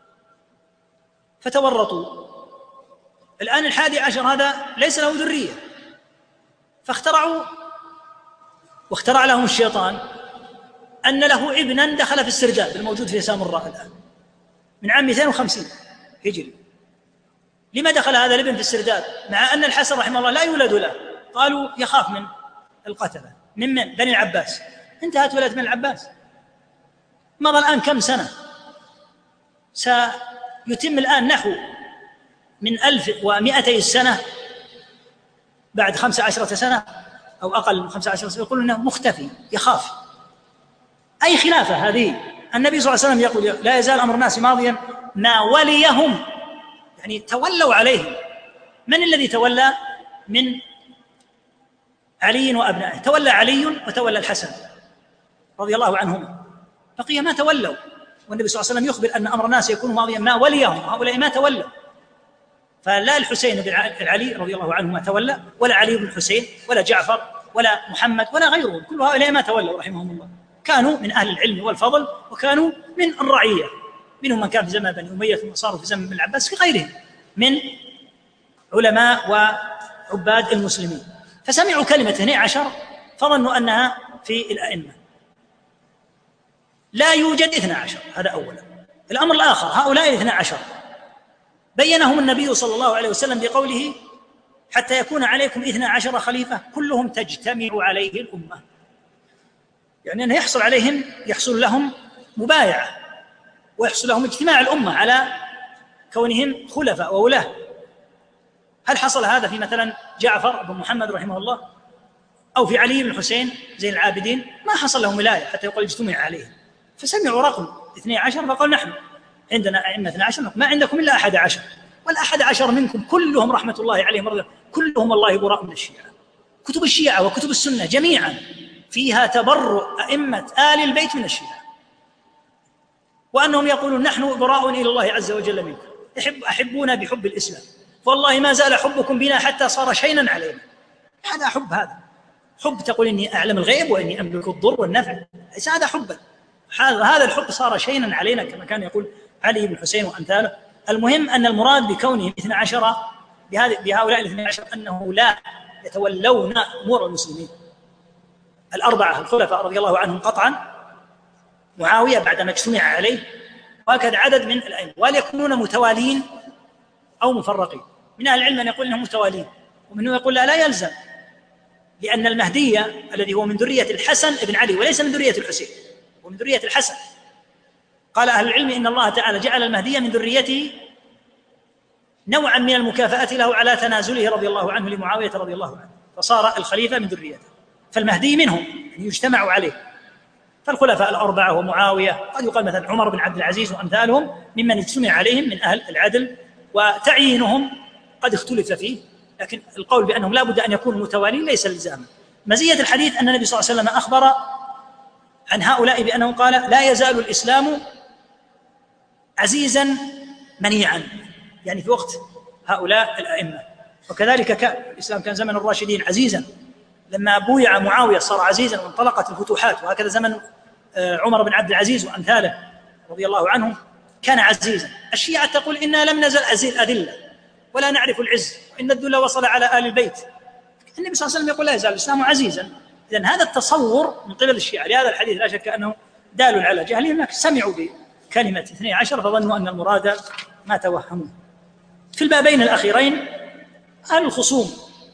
فتورطوا. الآن الحادي عشر هذا ليس له ذرية، فاخترعوا واخترع لهم الشيطان أن له ابنا دخل في السرداب الموجود في سامراء الآن من عام مئتين وخمسين هجري. لما دخل هذا الابن في السرداب مع أن الحسن رحمه الله لا يولد له؟ قالوا يخاف من القتلة من من بني العباس. انتهت ولاية بني العباس، مضى الآن كم سنة، سيتم الآن نحو من ألف ومئتي السنة بعد خمس عشرة سنة أو أقل من خمس عشرة سنة، يقول إنه مختفي يخاف. أي خلافة هذه؟ النبي صلى الله عليه وسلم يقول لا يزال أمر الناس ماضيا ما وليهم، يعني تولوا عليهم. من الذي تولى؟ من علي وأبنائه، تولى علي وتولى الحسن رضي الله عنهما، بقي ما تولوا. والنبي صلى الله عليه وسلم يخبر أن أمر الناس يكون ماضيا ما وليهم، هؤلاء ما تولوا. فلا الحسين بن علي رضي الله عنهما تولى، ولا علي بن الحسين، ولا جعفر، ولا محمد، ولا غيرهم، كل هؤلاء ما تولوا رحمهم الله. كانوا من أهل العلم والفضل، وكانوا من الرعية، منهم من كان في زمن بني أمية ثم صاروا في زمن بن العباس، في غيرهم من علماء وعباد المسلمين. فسمعوا كلمة اثني عشر فظنوا أنها في الأئمة. لا يوجد اثنى عشر، هذا أولا. الأمر الآخر، هؤلاء الاثنى عشر بينهم النبي صلى الله عليه وسلم بقوله حتى يكون عليكم اثنى عشر خليفة كلهم تجتمع عليه الأمة، يعني أنه يحصل عليهم، يحصل لهم مبايعة ويحصل لهم اجتماع الأمة على كونهم خلفاء وولاة. هل حصل هذا في مثلا جعفر بن محمد رحمه الله أو في علي بن الحسين زين العابدين؟ ما حصل لهم ولاية حتى يقول اجتمع عليهم. فسمعوا رقم اثني عشر فقال نحن عندنا أئمة اثني عشر، ما عندكم إلا أحد عشر، والأحد عشر منكم كلهم رحمة الله عليهم رضي كلهم والله براء من الشيعة. كتب الشيعة وكتب السنة جميعا فيها تبرؤ أئمة آل البيت من الشيعة، وأنهم يقولون نحن براء إلى الله عز وجل منكم، يحب أحبونا بحب الإسلام، والله ما زال حبكم بنا حتى صار شينا علينا. هذا حب، هذا حب تقول إني أعلم الغيب وإني أملك الضر والنفع، ليس هذا حبا. هذا الحب صار شينا علينا كما كان يقول علي بن الحسين وأمثاله. المهم أن المراد بكونهم اثنى عشر بهؤلاء الاثنى عشر أنه لا يتولون أمور المسلمين. الأربعة الخلفاء رضي الله عنهم قطعا، معاوية بعدما اجتمع عليه، وهكذا عدد من الأئمة، وهل يكونون متوالين أو مفرقين؟ من أهل العلم من يقول إنهم متوالين، ومنه يقول لا لا يلزم، لأن المهدي الذي هو من ذرية الحسن ابن علي وليس من ذرية الحسين، ومن ذرية الحسن. قال أهل العلم إن الله تعالى جعل المهدي من ذريته نوعا من المكافأة له على تنازله رضي الله عنه لمعاوية رضي الله عنه، فصار الخليفة من ذريته، فالمهدي منهم يجتمع عليه. فالخلفاء الأربعة ومعاوية، قد يقال مثلا عمر بن عبد العزيز وأمثالهم ممن يجتمع عليهم من أهل العدل، وتعيينهم قد اختلف فيه، لكن القول بأنهم لا بد أن يكونوا متوالين ليس لزاما. مزية الحديث أن النبي صلى الله عليه وسلم أخبر عن هؤلاء بأنه قال لا يزال الإسلام عزيزا منيعا، يعني في وقت هؤلاء الأئمة. وكذلك كان الإسلام كان زمن الراشدين عزيزا، لما بويع معاوية صار عزيزا وانطلقت الفتوحات، وهكذا زمن عمر بن عبد العزيز وأمثاله رضي الله عنهم كان عزيزا. الشيعة تقول إنا لم نزل أذلة ولا نعرف العز، وإن الذل وصل على آل البيت. النبي صلى الله عليه وسلم يقول لا يزال الإسلام عزيزا. إذن هذا التصور من قبل الشيعة لهذا الحديث لا شك أنه دال على جهلهم، لكن سمعوا بكلمة اثني عشر فظنوا أن المراد ما توهموا. في البابين الأخيرين أهل الخصوم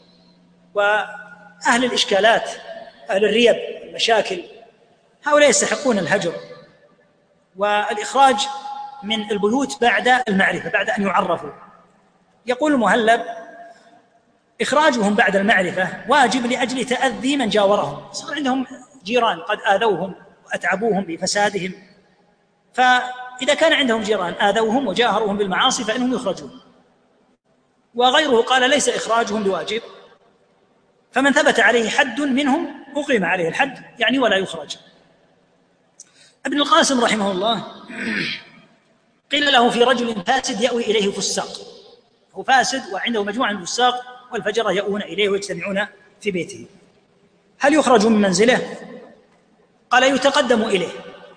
وأهل الإشكالات، أهل الريب المشاكل، هؤلاء يستحقون الهجر والإخراج من البيوت بعد المعرفة، بعد أن يعرفوا. يقول المهلب إخراجهم بعد المعرفة واجب لأجل تأذي من جاورهم، صار عندهم جيران قد آذوهم وأتعبوهم بفسادهم، فإذا كان عندهم جيران آذوهم وجاهروهم بالمعاصي فإنهم يخرجون. وغيره قال ليس إخراجهم بواجب، فمن ثبت عليه حد منهم أقيم عليه الحد، يعني ولا يخرج. ابن القاسم رحمه الله قيل له في رجل فاسد يأوي إليه فساق، هو فاسد وعنده مجموعة من الفساق والفجرة يأوون إليه ويجتمعون في بيته، هل يخرج من منزله؟ قال يتقدم إليه،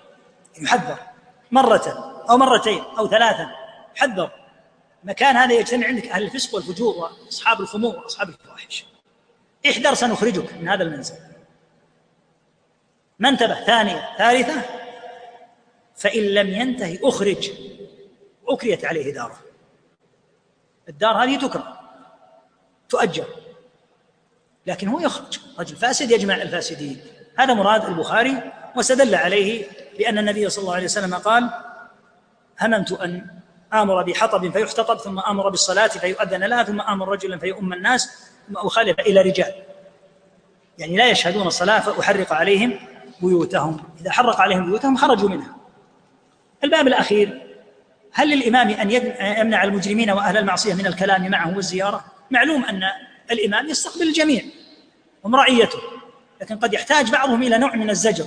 يحذر مرة أو مرتين أو ثلاثا، يحذر. مكان هذا يجتمع عندك أهل الفسق والفجور وأصحاب الخمور وأصحاب الفواحش، احذر سنخرجك من هذا المنزل. ما انتبه ثانية ثالثة فإن لم ينتهي أخرج، أكريت عليه داره. الدار هذه تكره تؤجر، لكن هو يخرج. رجل فاسد يجمع الفاسدين، هذا مراد البخاري، واستدل عليه بأن النبي صلى الله عليه وسلم قال: هممت أن آمر بحطب فيحتطب، ثم آمر بالصلاة فيؤذن لها، ثم آمر رجلا فيؤم الناس، ثم أخالف إلى رجال، يعني لا يشهدون الصلاة فأحرق عليهم بيوتهم. إذا حرق عليهم بيوتهم خرجوا منها. الباب الأخير: هل للإمام أن يمنع المجرمين وأهل المعصية من الكلام معه والزيارة؟ معلوم أن الإمام يستقبل الجميع هم رعيته، لكن قد يحتاج بعضهم إلى نوع من الزجر.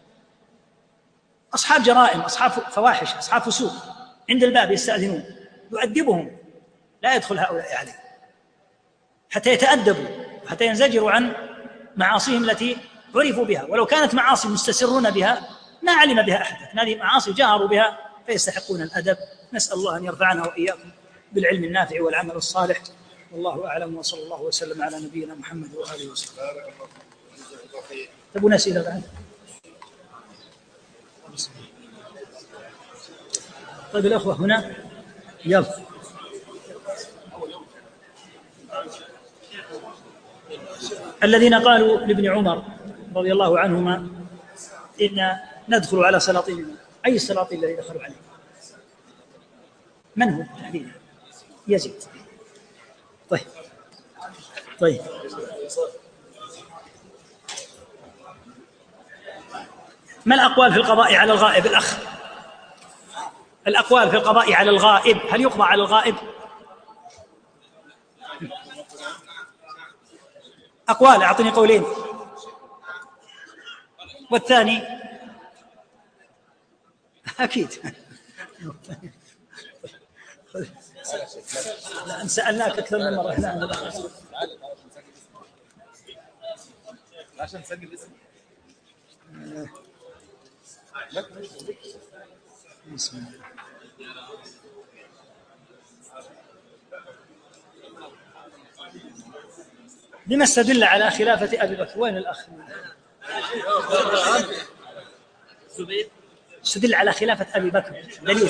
أصحاب جرائم، أصحاب فواحش، أصحاب فسوق عند الباب يستأذنون، يؤدبهم، لا يدخل هؤلاء عليه حتى يتأدبوا وحتى ينزجروا عن معاصيهم التي عرفوا بها، ولو كانت معاصي مستسرون بها ما علم بها أحد، لكن هذه معاصي جاهروا بها فيستحقون الأدب. نسأل الله أن يرفعنا وإياكم بالعلم النافع والعمل الصالح، والله أعلم، وصلى الله وسلم على نبينا محمد وآله وسلم. تبون أسئلة بعد؟ طيب الأخوة هنا يلا. الذين قالوا لابن عمر رضي الله عنهما: إن ندخل على سلاطين، أي السلاطين الذي دخلوا عليه؟ من هو تحديدا؟ يزيد. طيب طيب ما الأقوال في القضاء على الغائب؟ الأخ، الأقوال في القضاء على الغائب، هل يقضى على الغائب؟ أقوال، أعطني قولين. والثاني أكيد لا، سألناك أكثر من مرة. لا عشان نسجل اسم. بسم الله. لما استدل على خلافة أبي بكر؟ وين الأخ؟ استدل على خلافة أبي بكر دليل.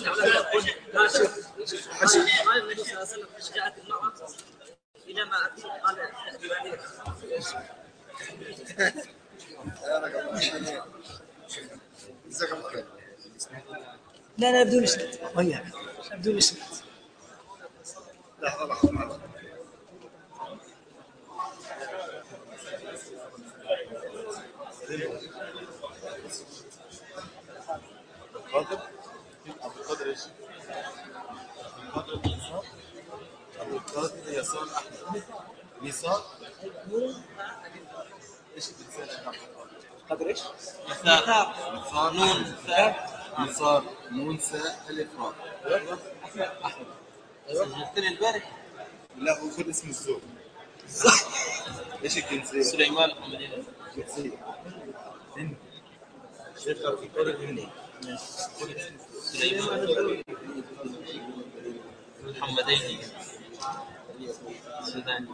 لا لا بدون اسم، وياك بدون اسم. القادر عبد القادر ايش؟ عبد القادر يسار، عبد القادر يسار احمد يسار ايش بتسال؟ قدر ايش؟ يسار يسار نون ساء يسار نون ساء الف راء. احمد سجلت لي البارح؟ لا هو خد اسم الزوج. ايش الجنسيه؟ سليمان محمدين. جنسيه شيخ عبد القادر هندي. سليمان محمدين سوداني.